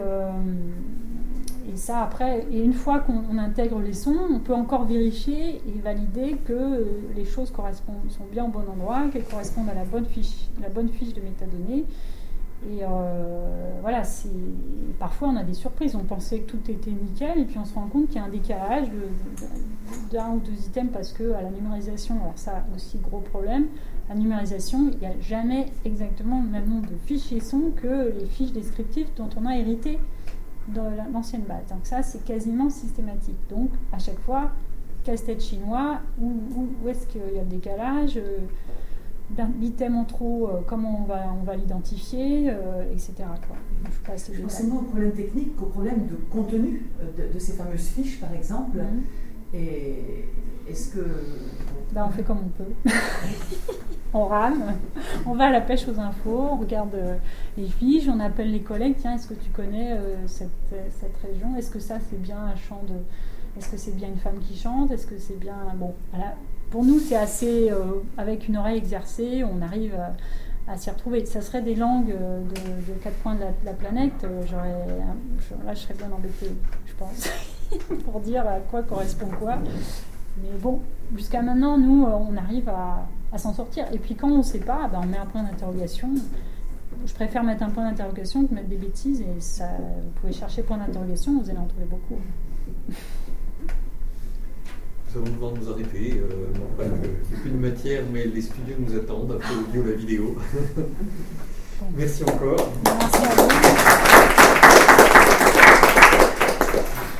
ça, après, et une fois qu'on intègre les sons, on peut encore vérifier et valider que les choses sont bien au bon endroit, qu'elles correspondent à la bonne fiche de métadonnées. Et voilà, parfois on a des surprises, on pensait que tout était nickel et puis on se rend compte qu'il y a un décalage d'un ou deux items parce que à la numérisation, alors ça aussi gros problème, la numérisation, il n'y a jamais exactement le même nombre de fichiers son que les fiches descriptives dont on a hérité de l'ancienne base. Donc ça c'est quasiment systématique. Donc à chaque fois, casse-tête chinois, où est-ce qu'il y a le décalage, l'item en trop, comment on va l'identifier, etc. Quoi. Je pense moins au problème technique qu'au problème de contenu de ces fameuses fiches, par exemple. Et est-ce que... on fait comme on peut. On rame, on va à la pêche aux infos, on regarde les fiches, on appelle les collègues. Tiens, est-ce que tu connais cette région? Est-ce que ça, c'est bien un chant de... Est-ce que c'est bien une femme qui chante? Est-ce que c'est bien... Bon, voilà. Pour nous, c'est assez, avec une oreille exercée, on arrive à s'y retrouver. Ça serait des langues de quatre coins de la planète, là je serais bien embêtée, je pense, pour dire à quoi correspond quoi. Mais bon, jusqu'à maintenant, nous, on arrive à s'en sortir. Et puis quand on ne sait pas, on met un point d'interrogation. Je préfère mettre un point d'interrogation que mettre des bêtises. Et ça, vous pouvez chercher point d'interrogation, vous allez en trouver beaucoup. Nous allons devoir nous arrêter, non pas qu'il n'y ait plus de matière, mais les studios nous attendent après l'audio, la vidéo. Merci encore. Merci à vous.